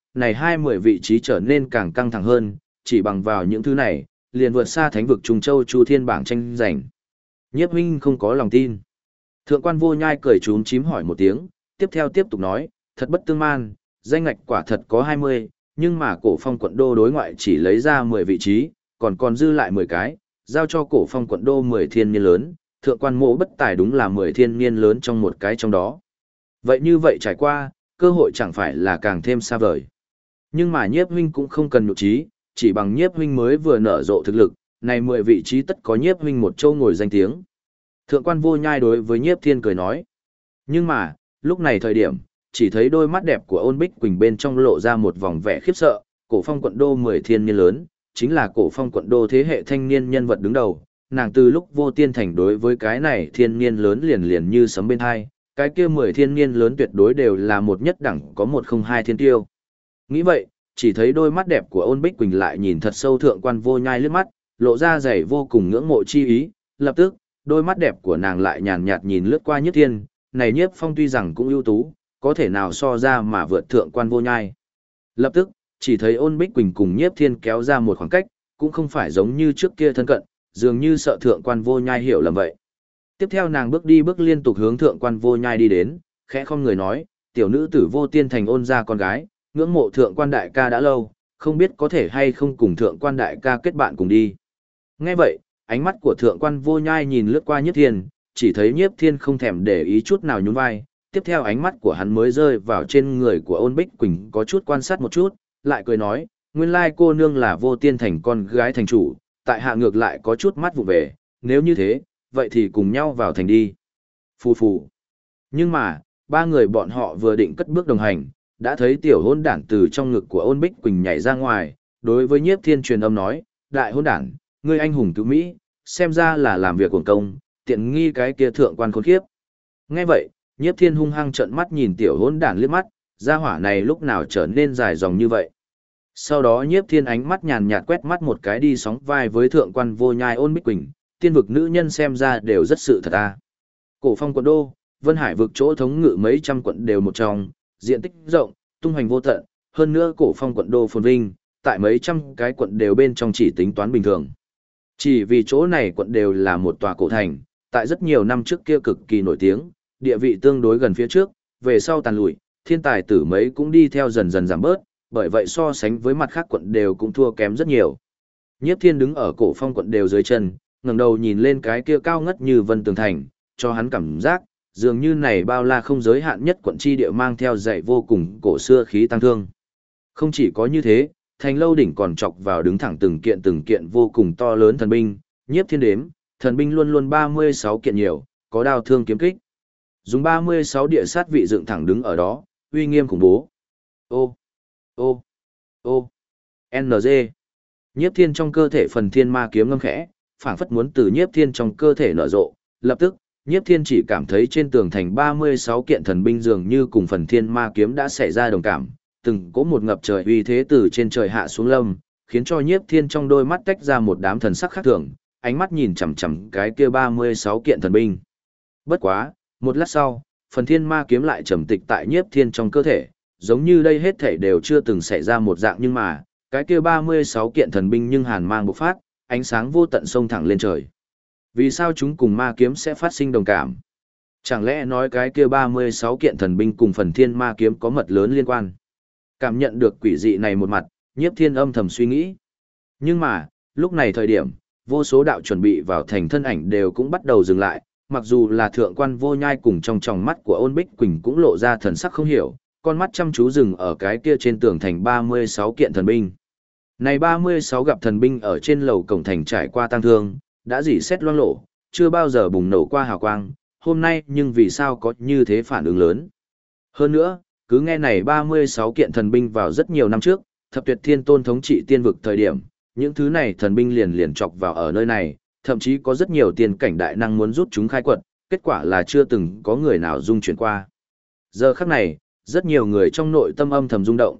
này 20 vị trí trở nên càng căng thẳng hơn, chỉ bằng vào những thứ này, liền vượt xa thánh vực Trung Châu Chu Thiên bảng tranh giành. Nhiếp huynh không có lòng tin. Thượng quan Vô Nhai cười trúng chím hỏi một tiếng, tiếp theo tiếp tục nói, thật bất tương man, danh ngạch quả thật có 20, nhưng mà Cổ Phong quận đô đối ngoại chỉ lấy ra 10 vị trí, còn dư lại 10 cái, giao cho Cổ Phong quận đô 10 thiên niên lớn, thượng quan mộ bất tài đúng là 10 thiên niên lớn trong một cái trong đó. Vậy như vậy trải qua, cơ hội chẳng phải là càng thêm xa vời. Nhưng mà Nhiếp huynh cũng không cần nhục trí, chỉ bằng Nhiếp huynh mới vừa nở rộ thực lực, này 10 vị trí tất có Nhiếp huynh một châu ngồi danh tiếng. Thượng quan Vô Nhai đối với Nhiếp Thiên cười nói. Nhưng mà, lúc này thời điểm, chỉ thấy đôi mắt đẹp của Ôn Bích Quỳnh bên trong lộ ra một vòng vẻ khiếp sợ, Cổ Phong quận đô 10 thiên niên lớn, chính là Cổ Phong quận đô thế hệ thanh niên nhân vật đứng đầu. Nàng từ lúc Vô Tiên Thành đối với cái này thiên niên lớn liền như sấm bên hai, cái kia 10 thiên niên lớn tuyệt đối đều là một nhất đẳng có 102 thiên tiêu. Nghĩ vậy, chỉ thấy đôi mắt đẹp của Ôn Bích Quỳnh lại nhìn thật sâu thượng quan Vô Nhai liếc mắt, lộ ra dày vô cùng ngưỡng mộ chi ý, lập tức, đôi mắt đẹp của nàng lại nhàn nhạt nhìn lướt qua Nhiếp Thiên, này Nhiếp Phong tuy rằng cũng ưu tú, có thể nào so ra mà vượt thượng quan Vô Nhai. Lập tức, chỉ thấy Ôn Bích Quỳnh cùng Nhiếp Thiên kéo ra một khoảng cách, cũng không phải giống như trước kia thân cận, dường như sợ thượng quan Vô Nhai hiểu lầm vậy. Tiếp theo nàng bước đi bước liên tục hướng thượng quan Vô Nhai đi đến, khẽ không người nói, tiểu nữ tử Vô Tiên Thành Ôn gia con gái, ngưỡng mộ thượng quan đại ca đã lâu, không biết có thể hay không cùng thượng quan đại ca kết bạn cùng đi. Nghe vậy, ánh mắt của thượng quan Vô Nhai nhìn lướt qua Nhiếp Thiên, chỉ thấy Nhiếp Thiên không thèm để ý chút nào nhún vai, tiếp theo ánh mắt của hắn mới rơi vào trên người của Ôn Bích Quỳnh có chút quan sát một chút, lại cười nói, nguyên lai cô nương là Vô Tiên Thành con gái thành chủ, tại hạ ngược lại có chút mắt vụ về, nếu như thế, vậy thì cùng nhau vào thành đi. Phù phù. Nhưng mà, ba người bọn họ vừa định cất bước đồng hành, đã thấy tiểu hôn đản từ trong ngực của Ôn Bích Quỳnh nhảy ra ngoài, đối với Nhiếp Thiên truyền âm nói, đại hôn đản, ngươi anh hùng cứu Mỹ, xem ra là làm việc cuồng công, tiện nghi cái kia thượng quan khốn khiếp. Nghe vậy, Nhiếp Thiên hung hăng trợn mắt nhìn tiểu hôn đản liếc mắt, gia hỏa này lúc nào trở nên dài dòng như vậy. Sau đó Nhiếp Thiên ánh mắt nhàn nhạt quét mắt một cái đi sóng vai với thượng quan Vô Nhai Ôn Bích Quỳnh, tiên vực nữ nhân xem ra đều rất sự thật à. Cổ Phong quận đô, Vân Hải vực chỗ thống ngự mấy trăm quận đều một trong, diện tích rộng, tung hoành vô tận, hơn nữa Cổ Phong quận đô phồn vinh, tại mấy trăm cái quận đều bên trong chỉ tính toán bình thường. Chỉ vì chỗ này quận đều là một tòa cổ thành, tại rất nhiều năm trước kia cực kỳ nổi tiếng, địa vị tương đối gần phía trước, về sau tàn lụi, thiên tài tử mấy cũng đi theo dần dần giảm bớt, bởi vậy so sánh với mặt khác quận đều cũng thua kém rất nhiều. Nhiếp Thiên đứng ở Cổ Phong quận đều dưới chân, ngẩng đầu nhìn lên cái kia cao ngất như vân tường thành, cho hắn cảm giác, dường như này bao la không giới hạn nhất quận chi địa mang theo dạy vô cùng cổ xưa khí tăng thương. Không chỉ có như thế, thành lâu đỉnh còn chọc vào đứng thẳng từng kiện vô cùng to lớn thần binh, Nhiếp Thiên đếm, thần binh luôn luôn 36 kiện nhiều, có đao thương kiếm kích. Dùng 36 địa sát vị dựng thẳng đứng ở đó, uy nghiêm khủng bố. Ô, ô, ô, NG. Nhiếp Thiên trong cơ thể phần thiên ma kiếm ngâm khẽ, phảng phất muốn từ Nhiếp Thiên trong cơ thể nở rộ, lập tức, Nhiếp Thiên chỉ cảm thấy trên tường thành 36 kiện thần binh dường như cùng phần thiên ma kiếm đã xảy ra đồng cảm, từng cỗ một ngập trời uy thế từ trên trời hạ xuống lâm, khiến cho Nhiếp Thiên trong đôi mắt tách ra một đám thần sắc khác thường, ánh mắt nhìn chằm chằm cái kia 36 kiện thần binh. Bất quá, một lát sau, phần thiên ma kiếm lại trầm tịch tại Nhiếp Thiên trong cơ thể, giống như đây hết thảy đều chưa từng xảy ra một dạng, nhưng mà, cái kia 36 kiện thần binh nhưng hàn mang bộc phát, ánh sáng vô tận sông thẳng lên trời. Vì sao chúng cùng ma kiếm sẽ phát sinh đồng cảm? Chẳng lẽ nói cái kia 36 kiện thần binh cùng phần thiên ma kiếm có mật lớn liên quan? Cảm nhận được quỷ dị này một mặt, Nhiếp Thiên âm thầm suy nghĩ. Nhưng mà, lúc này thời điểm, vô số đạo chuẩn bị vào thành thân ảnh đều cũng bắt đầu dừng lại, mặc dù là thượng quan Vô Nhai cùng trong tròng mắt của Ôn Bích Quỳnh cũng lộ ra thần sắc không hiểu, con mắt chăm chú dừng ở cái kia trên tường thành 36 kiện thần binh. Này 36 gặp thần binh ở trên lầu cổng thành trải qua tang thương, đã rỉ sét loang lổ, chưa bao giờ bùng nổ qua hào quang, hôm nay nhưng vì sao có như thế phản ứng lớn. Hơn nữa, cứ nghe này 36 kiện thần binh vào rất nhiều năm trước, Thập Tuyệt Thiên Tôn thống trị tiên vực thời điểm, những thứ này thần binh liền chọc vào ở nơi này, thậm chí có rất nhiều tiên cảnh đại năng muốn rút chúng khai quật, kết quả là chưa từng có người nào dung chuyển qua. Giờ khắc này, rất nhiều người trong nội tâm âm thầm rung động,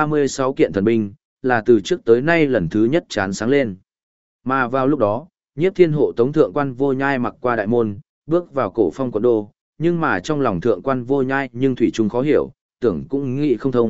36 kiện thần binh, là từ trước tới nay lần thứ nhất chán sáng lên. Mà vào lúc đó, Nhiếp Thiên hộ tống thượng quan Vô Nhai mặc qua đại môn, bước vào Cổ Phong quận đô, nhưng mà trong lòng thượng quan Vô Nhai nhưng thủy chung khó hiểu, tưởng cũng nghĩ không thông,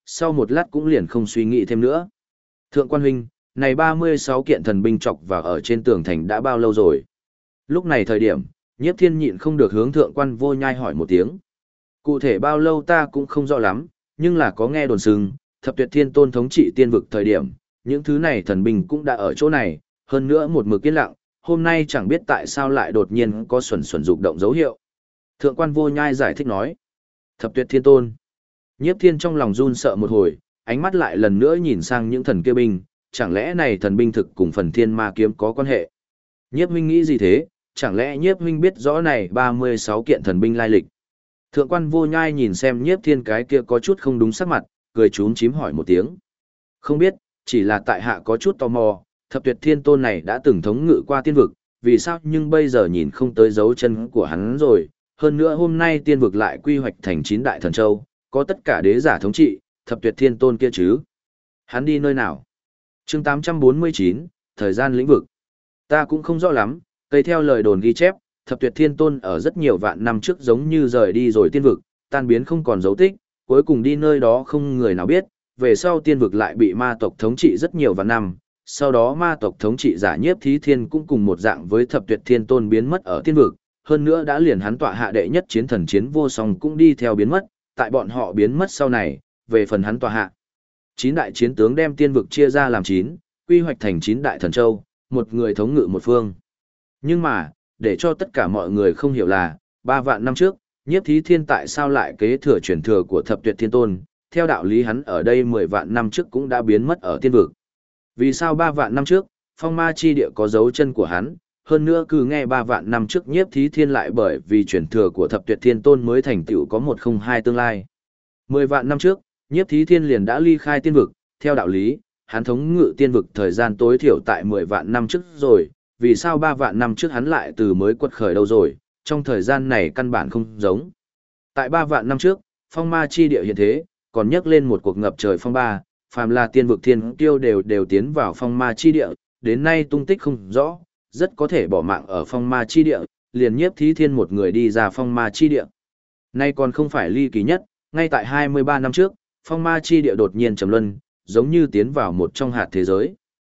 sau một lát cũng liền không suy nghĩ thêm nữa. Thượng quan huynh, này 36 kiện thần binh chọc vào ở trên tường thành đã bao lâu rồi? Lúc này thời điểm, Nhiếp Thiên nhịn không được hướng thượng quan Vô Nhai hỏi một tiếng. Cụ thể bao lâu ta cũng không rõ lắm, nhưng là có nghe đồn sừng, Thập Tuyệt Thiên Tôn thống trị tiên vực thời điểm, những thứ này thần binh cũng đã ở chỗ này, hơn nữa một mực yên lặng, hôm nay chẳng biết tại sao lại đột nhiên có xuẩn xuẩn dục động dấu hiệu. Thượng quan Vô Nhai giải thích nói, Thập Tuyệt Thiên Tôn. Nhiếp Thiên trong lòng run sợ một hồi, ánh mắt lại lần nữa nhìn sang những thần kia binh, chẳng lẽ này thần binh thực cùng phần thiên ma kiếm có quan hệ? Nhiếp huynh nghĩ gì thế, chẳng lẽ Nhiếp huynh biết rõ này 36 kiện thần binh lai lịch? Thượng quan Vô Nhai nhìn xem Nhiếp Thiên cái kia có chút không đúng sắc mặt, cười chúm chím hỏi một tiếng. Không biết, chỉ là tại hạ có chút tò mò, Thập Tuyệt Thiên Tôn này đã từng thống ngự qua tiên vực, vì sao nhưng bây giờ nhìn không tới dấu chân của hắn rồi, hơn nữa hôm nay tiên vực lại quy hoạch thành 9 đại thần châu, có tất cả đế giả thống trị, Thập Tuyệt Thiên Tôn kia chứ? Hắn đi nơi nào? Chương 849, thời gian lĩnh vực. Ta cũng không rõ lắm, cây theo lời đồn ghi chép, Thập Tuyệt Thiên Tôn ở rất nhiều vạn năm trước giống như rời đi rồi tiên vực, tan biến không còn dấu tích, cuối cùng đi nơi đó không người nào biết, về sau tiên vực lại bị ma tộc thống trị rất nhiều vạn năm, sau đó ma tộc thống trị giả Nhiếp Thí Thiên cũng cùng một dạng với Thập Tuyệt Thiên Tôn biến mất ở tiên vực, hơn nữa đã liền hắn tọa hạ đệ nhất chiến thần chiến vô song cũng đi theo biến mất, tại bọn họ biến mất sau này, về phần hắn tọa hạ. 9 đại chiến tướng đem tiên vực chia ra làm 9, quy hoạch thành 9 đại thần châu, một người thống ngự một phương. Nhưng mà, để cho tất cả mọi người không hiểu là, 3 vạn năm trước, Nhiếp Thí Thiên tại sao lại kế thừa truyền thừa của Thập Tuyệt Thiên Tôn, theo đạo lý hắn ở đây 10 vạn năm trước cũng đã biến mất ở tiên vực. Vì sao 3 vạn năm trước, phong ma chi địa có dấu chân của hắn, hơn nữa cứ nghe 3 vạn năm trước Nhiếp Thí Thiên lại bởi vì truyền thừa của Thập Tuyệt Thiên Tôn mới thành tựu có 102 tương lai. 10 vạn năm trước, Nhiếp Thí Thiên liền đã ly khai tiên vực, theo đạo lý, hắn thống ngự tiên vực thời gian tối thiểu tại 10 vạn năm trước rồi, vì sao 3 vạn năm trước hắn lại từ mới quật khởi đâu rồi, trong thời gian này căn bản không giống. Tại 3 vạn năm trước, phong ma chi địa hiện thế, còn nhắc lên một cuộc ngập trời phong ba, phàm là tiên vực thiên kiêu đều tiến vào phong ma chi địa, đến nay tung tích không rõ, rất có thể bỏ mạng ở phong ma chi địa, liền Nhiếp Thí Thiên một người đi ra phong ma chi địa. Nay còn không phải ly kỳ nhất, ngay tại 23 năm trước, phong ma chi địa đột nhiên trầm luân, giống như tiến vào một trong hạt thế giới.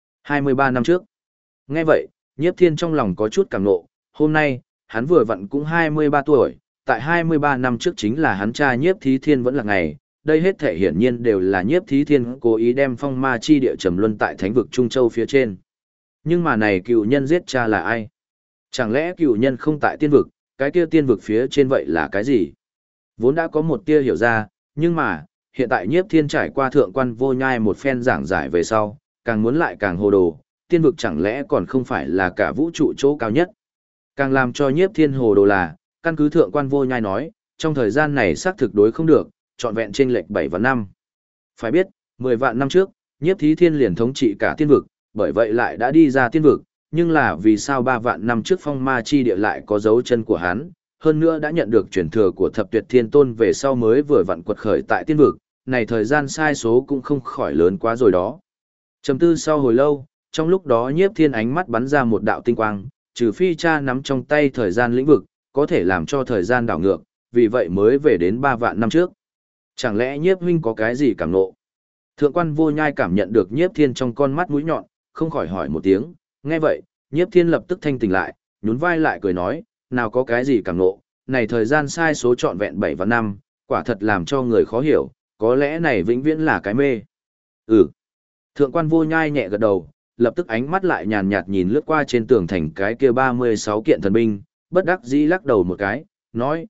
23 năm trước. Nghe vậy, Nhiếp Thiên trong lòng có chút cảm nộ, hôm nay, hắn vừa vặn cũng 23 tuổi, tại 23 năm trước chính là hắn cha Nhiếp Thí Thiên vẫn là ngày, đây hết thể hiển nhiên đều là Nhiếp Thí Thiên cố ý đem phong ma chi địa trầm luân tại thánh vực Trung Châu phía trên. Nhưng mà này cựu nhân giết cha là ai? Chẳng lẽ cựu nhân không tại tiên vực, cái kia tiên vực phía trên vậy là cái gì? Vốn đã có một tia hiểu ra, nhưng mà, hiện tại Nhiếp Thiên trải qua thượng quan Vô Nhai một phen giảng giải về sau, càng muốn lại càng hồ đồ, tiên vực chẳng lẽ còn không phải là cả vũ trụ chỗ cao nhất. Càng làm cho Nhiếp Thiên hồ đồ là, căn cứ thượng quan Vô Nhai nói, trong thời gian này xác thực đối không được, trọn vẹn chênh lệch 7 vạn năm. Phải biết, 10 vạn năm trước, Nhiếp Thí Thiên liền thống trị cả tiên vực, bởi vậy lại đã đi ra tiên vực, nhưng là vì sao 3 vạn năm trước phong ma chi địa lại có dấu chân của hắn, hơn nữa đã nhận được truyền thừa của Thập Tuyệt Thiên Tôn về sau mới vừa vặn quật khởi tại tiên vực, này thời gian sai số cũng không khỏi lớn quá rồi đó. Trầm tư sau hồi lâu, trong lúc đó Nhiếp Thiên ánh mắt bắn ra một đạo tinh quang, trừ phi cha nắm trong tay thời gian lĩnh vực, có thể làm cho thời gian đảo ngược, vì vậy mới về đến 3 vạn năm trước. Chẳng lẽ Nhiếp huynh có cái gì cảm ngộ? Thượng quan Vô Nhai cảm nhận được Nhiếp Thiên trong con mắt mũi nhọn, không khỏi hỏi một tiếng, nghe vậy, Nhiếp Thiên lập tức thanh tỉnh lại, nhún vai lại cười nói, nào có cái gì cảm ngộ, này thời gian sai số trọn vẹn 7 và 5, quả thật làm cho người khó hiểu, có lẽ này vĩnh viễn là cái mê. Ừ. Thượng quan Vô Nhai nhẹ gật đầu, lập tức ánh mắt lại nhàn nhạt nhìn lướt qua trên tường thành cái kia 36 kiện thần binh, bất đắc dĩ lắc đầu một cái, nói,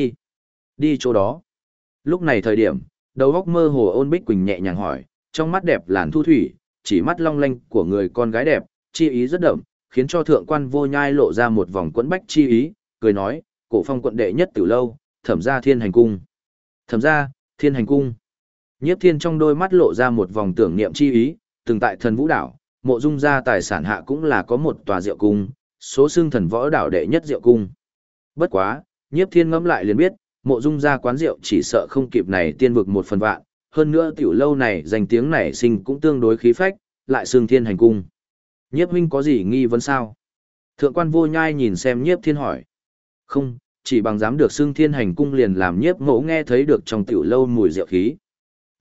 đi chỗ đó. Lúc này thời điểm, đầu óc mơ hồ Ôn Bích Quỳnh nhẹ nhàng hỏi, trong mắt đẹp làn thu thủy, chỉ mắt long lanh của người con gái đẹp, chi ý rất đậm, khiến cho thượng quan Vô Nhai lộ ra một vòng quẫn bách chi ý, cười nói, cổ phong quận đệ nhất tiểu lâu, Thẩm gia Thiên Hành Cung. Thẩm gia, Thiên Hành Cung. Nhiếp Thiên trong đôi mắt lộ ra một vòng tưởng niệm chi ý, từng tại Thần Vũ đảo, Mộ Dung gia tài sản hạ cũng là có một tòa rượu cung, số xưng Thần Võ đảo đệ nhất rượu cung. Bất quá, Nhiếp Thiên ngẫm lại liền biết, Mộ Dung gia quán rượu chỉ sợ không kịp này tiên vực 1/1000, hơn nữa tiểu lâu này danh tiếng nảy sinh cũng tương đối khí phách, lại xưng Thiên Hành Cung. Nhiếp huynh có gì nghi vấn sao? Thượng quan Vô Nhai nhìn xem Nhiếp Thiên hỏi. Không, chỉ bằng dám được xưng Thiên Hành Cung liền làm Nhiếp Mộ nghe thấy được trong tiểu lâu mùi rượu khí.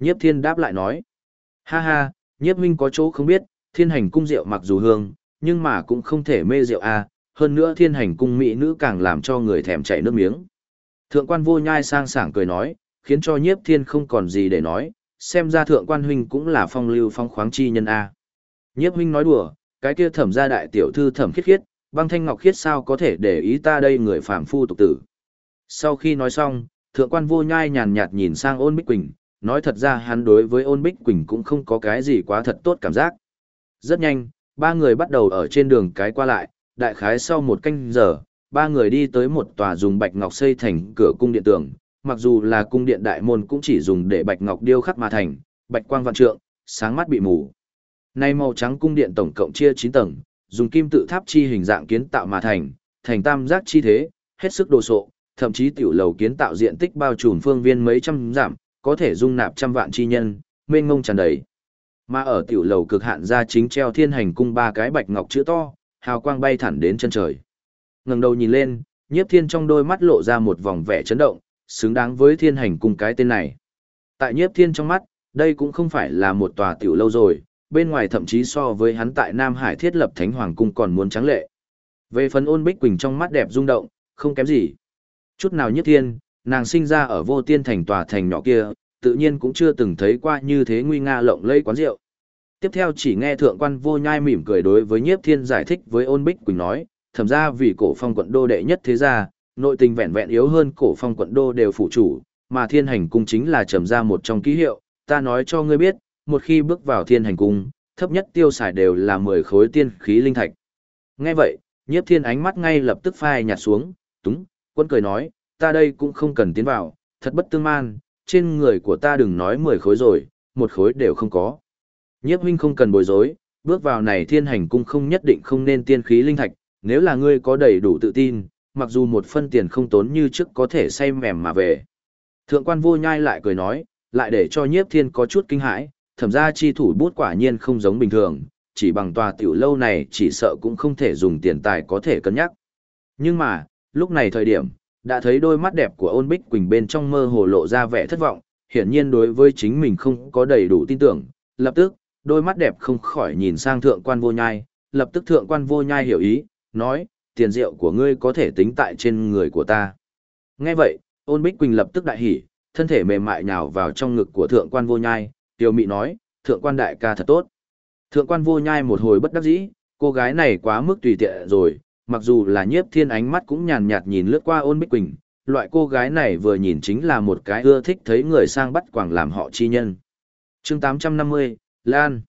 Nhiếp Thiên đáp lại nói. Ha ha, Nhiếp huynh có chỗ không biết, Thiên Hành cung rượu mặc dù hương, nhưng mà cũng không thể mê rượu a, hơn nữa Thiên Hành cung mỹ nữ càng làm cho người thèm chảy nước miếng. Thượng quan Vô Nhai sang sảng cười nói, khiến cho Nhiếp Thiên không còn gì để nói, xem ra thượng quan huynh cũng là phong lưu phong khoáng chi nhân a. Nhiếp huynh nói đùa, cái kia Thẩm gia đại tiểu thư Thẩm Khiết Khiết, băng thanh ngọc khiết sao có thể để ý ta đây người phàm phu tục tử. Sau khi nói xong, thượng quan Vô Nhai nhàn nhạt nhìn sang Ôn Bích Quỳnh, nói thật ra hắn đối với Ôn Bích Quỳnh cũng không có cái gì quá thật tốt cảm giác. Rất nhanh, ba người bắt đầu ở trên đường cái qua lại, đại khái sau một canh giờ, ba người đi tới một tòa dùng bạch ngọc xây thành cửa cung điện tường, mặc dù là cung điện đại môn cũng chỉ dùng để bạch ngọc điêu khắc mà thành, bạch quang vạn trượng, sáng mắt bị mù. Nay màu trắng cung điện tổng cộng chia 9 tầng, dùng kim tự tháp chi hình dạng kiến tạo mà thành tam giác chi thế, hết sức đồ sộ, thậm chí tiểu lầu kiến tạo diện tích bao trùm phương viên mấy trăm dặm, có thể dung nạp trăm vạn chi nhân, mênh mông tràn đầy. Mà ở tiểu lầu cực hạn ra chính treo Thiên Hành cung ba cái bạch ngọc chữ to, hào quang bay thẳng đến chân trời. Ngẩng đầu nhìn lên, Nhiếp Thiên trong đôi mắt lộ ra một vòng vẻ chấn động, xứng đáng với Thiên Hành cung cái tên này. Tại Nhiếp Thiên trong mắt, đây cũng không phải là một tòa tiểu lâu rồi, bên ngoài thậm chí so với hắn tại Nam Hải thiết lập Thánh Hoàng cung còn muốn tráng lệ. Về phần Ôn Bích Quỳnh trong mắt đẹp rung động, không kém gì. Chút nào Nhiếp Thiên, nàng sinh ra ở Vô Tiên thành tòa thành nhỏ kia, tự nhiên cũng chưa từng thấy qua như thế nguy nga lộng lẫy quán rượu. Tiếp theo chỉ nghe thượng quan Vô Nhai mỉm cười đối với Nhiếp Thiên giải thích với Ôn Bích Quỳnh nói, thẩm ra vì Cổ Phong quận đô đệ nhất thế gia, nội tình vẹn vẹn yếu hơn Cổ Phong quận đô đều phụ chủ, mà Thiên Hành cung chính là trầm ra một trong ký hiệu, ta nói cho ngươi biết, một khi bước vào Thiên Hành cung, thấp nhất tiêu xài đều là 10 khối tiên khí linh thạch. Nghe vậy, Nhiếp Thiên ánh mắt ngay lập tức phai nhạt xuống, túng, quân cười nói, ta đây cũng không cần tiến vào, thật bất tương man, trên người của ta đừng nói 10 khối rồi, một khối đều không có. Nhiếp huynh không cần bối rối, bước vào này Thiên Hành cung không nhất định không nên tiên khí linh thạch, nếu là ngươi có đầy đủ tự tin, mặc dù một phân tiền không tốn như trước có thể say mềm mà về. Thượng quan Vô Nhai lại cười nói, lại để cho Nhiếp Thiên có chút kinh hãi, thẩm ra chi thủ bút quả nhiên không giống bình thường, chỉ bằng tòa tiểu lâu này chỉ sợ cũng không thể dùng tiền tài có thể cân nhắc. Nhưng mà, lúc này thời điểm, đã thấy đôi mắt đẹp của Ôn Bích Quỳnh bên trong mơ hồ lộ ra vẻ thất vọng, hiển nhiên đối với chính mình không có đầy đủ tin tưởng, lập tức, đôi mắt đẹp không khỏi nhìn sang thượng quan Vô Nhai, lập tức thượng quan Vô Nhai hiểu ý, nói, tiền rượu của ngươi có thể tính tại trên người của ta. Nghe vậy, Ôn Bích Quỳnh lập tức đại hỉ, thân thể mềm mại nhào vào trong ngực của thượng quan Vô Nhai, tiêu mị nói, thượng quan đại ca thật tốt. Thượng quan Vô Nhai một hồi bất đắc dĩ, cô gái này quá mức tùy tiện rồi, mặc dù là Nhiếp Thiên ánh mắt cũng nhàn nhạt nhìn lướt qua Ôn Bích Quỳnh, loại cô gái này vừa nhìn chính là một cái ưa thích thấy người sang bắt quàng làm họ chi nhân. Chương 850, Lan.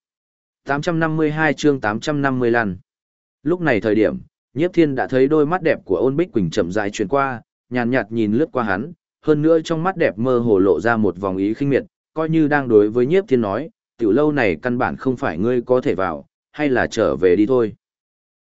852 chương 850 Lan. Lúc này thời điểm, Nhiếp Thiên đã thấy đôi mắt đẹp của Ôn Bích Quỳnh chậm rãi chuyển qua, nhàn nhạt nhìn lướt qua hắn, hơn nữa trong mắt đẹp mơ hồ lộ ra một vòng ý khinh miệt, coi như đang đối với Nhiếp Thiên nói, tiểu lâu này căn bản không phải ngươi có thể vào, hay là trở về đi thôi.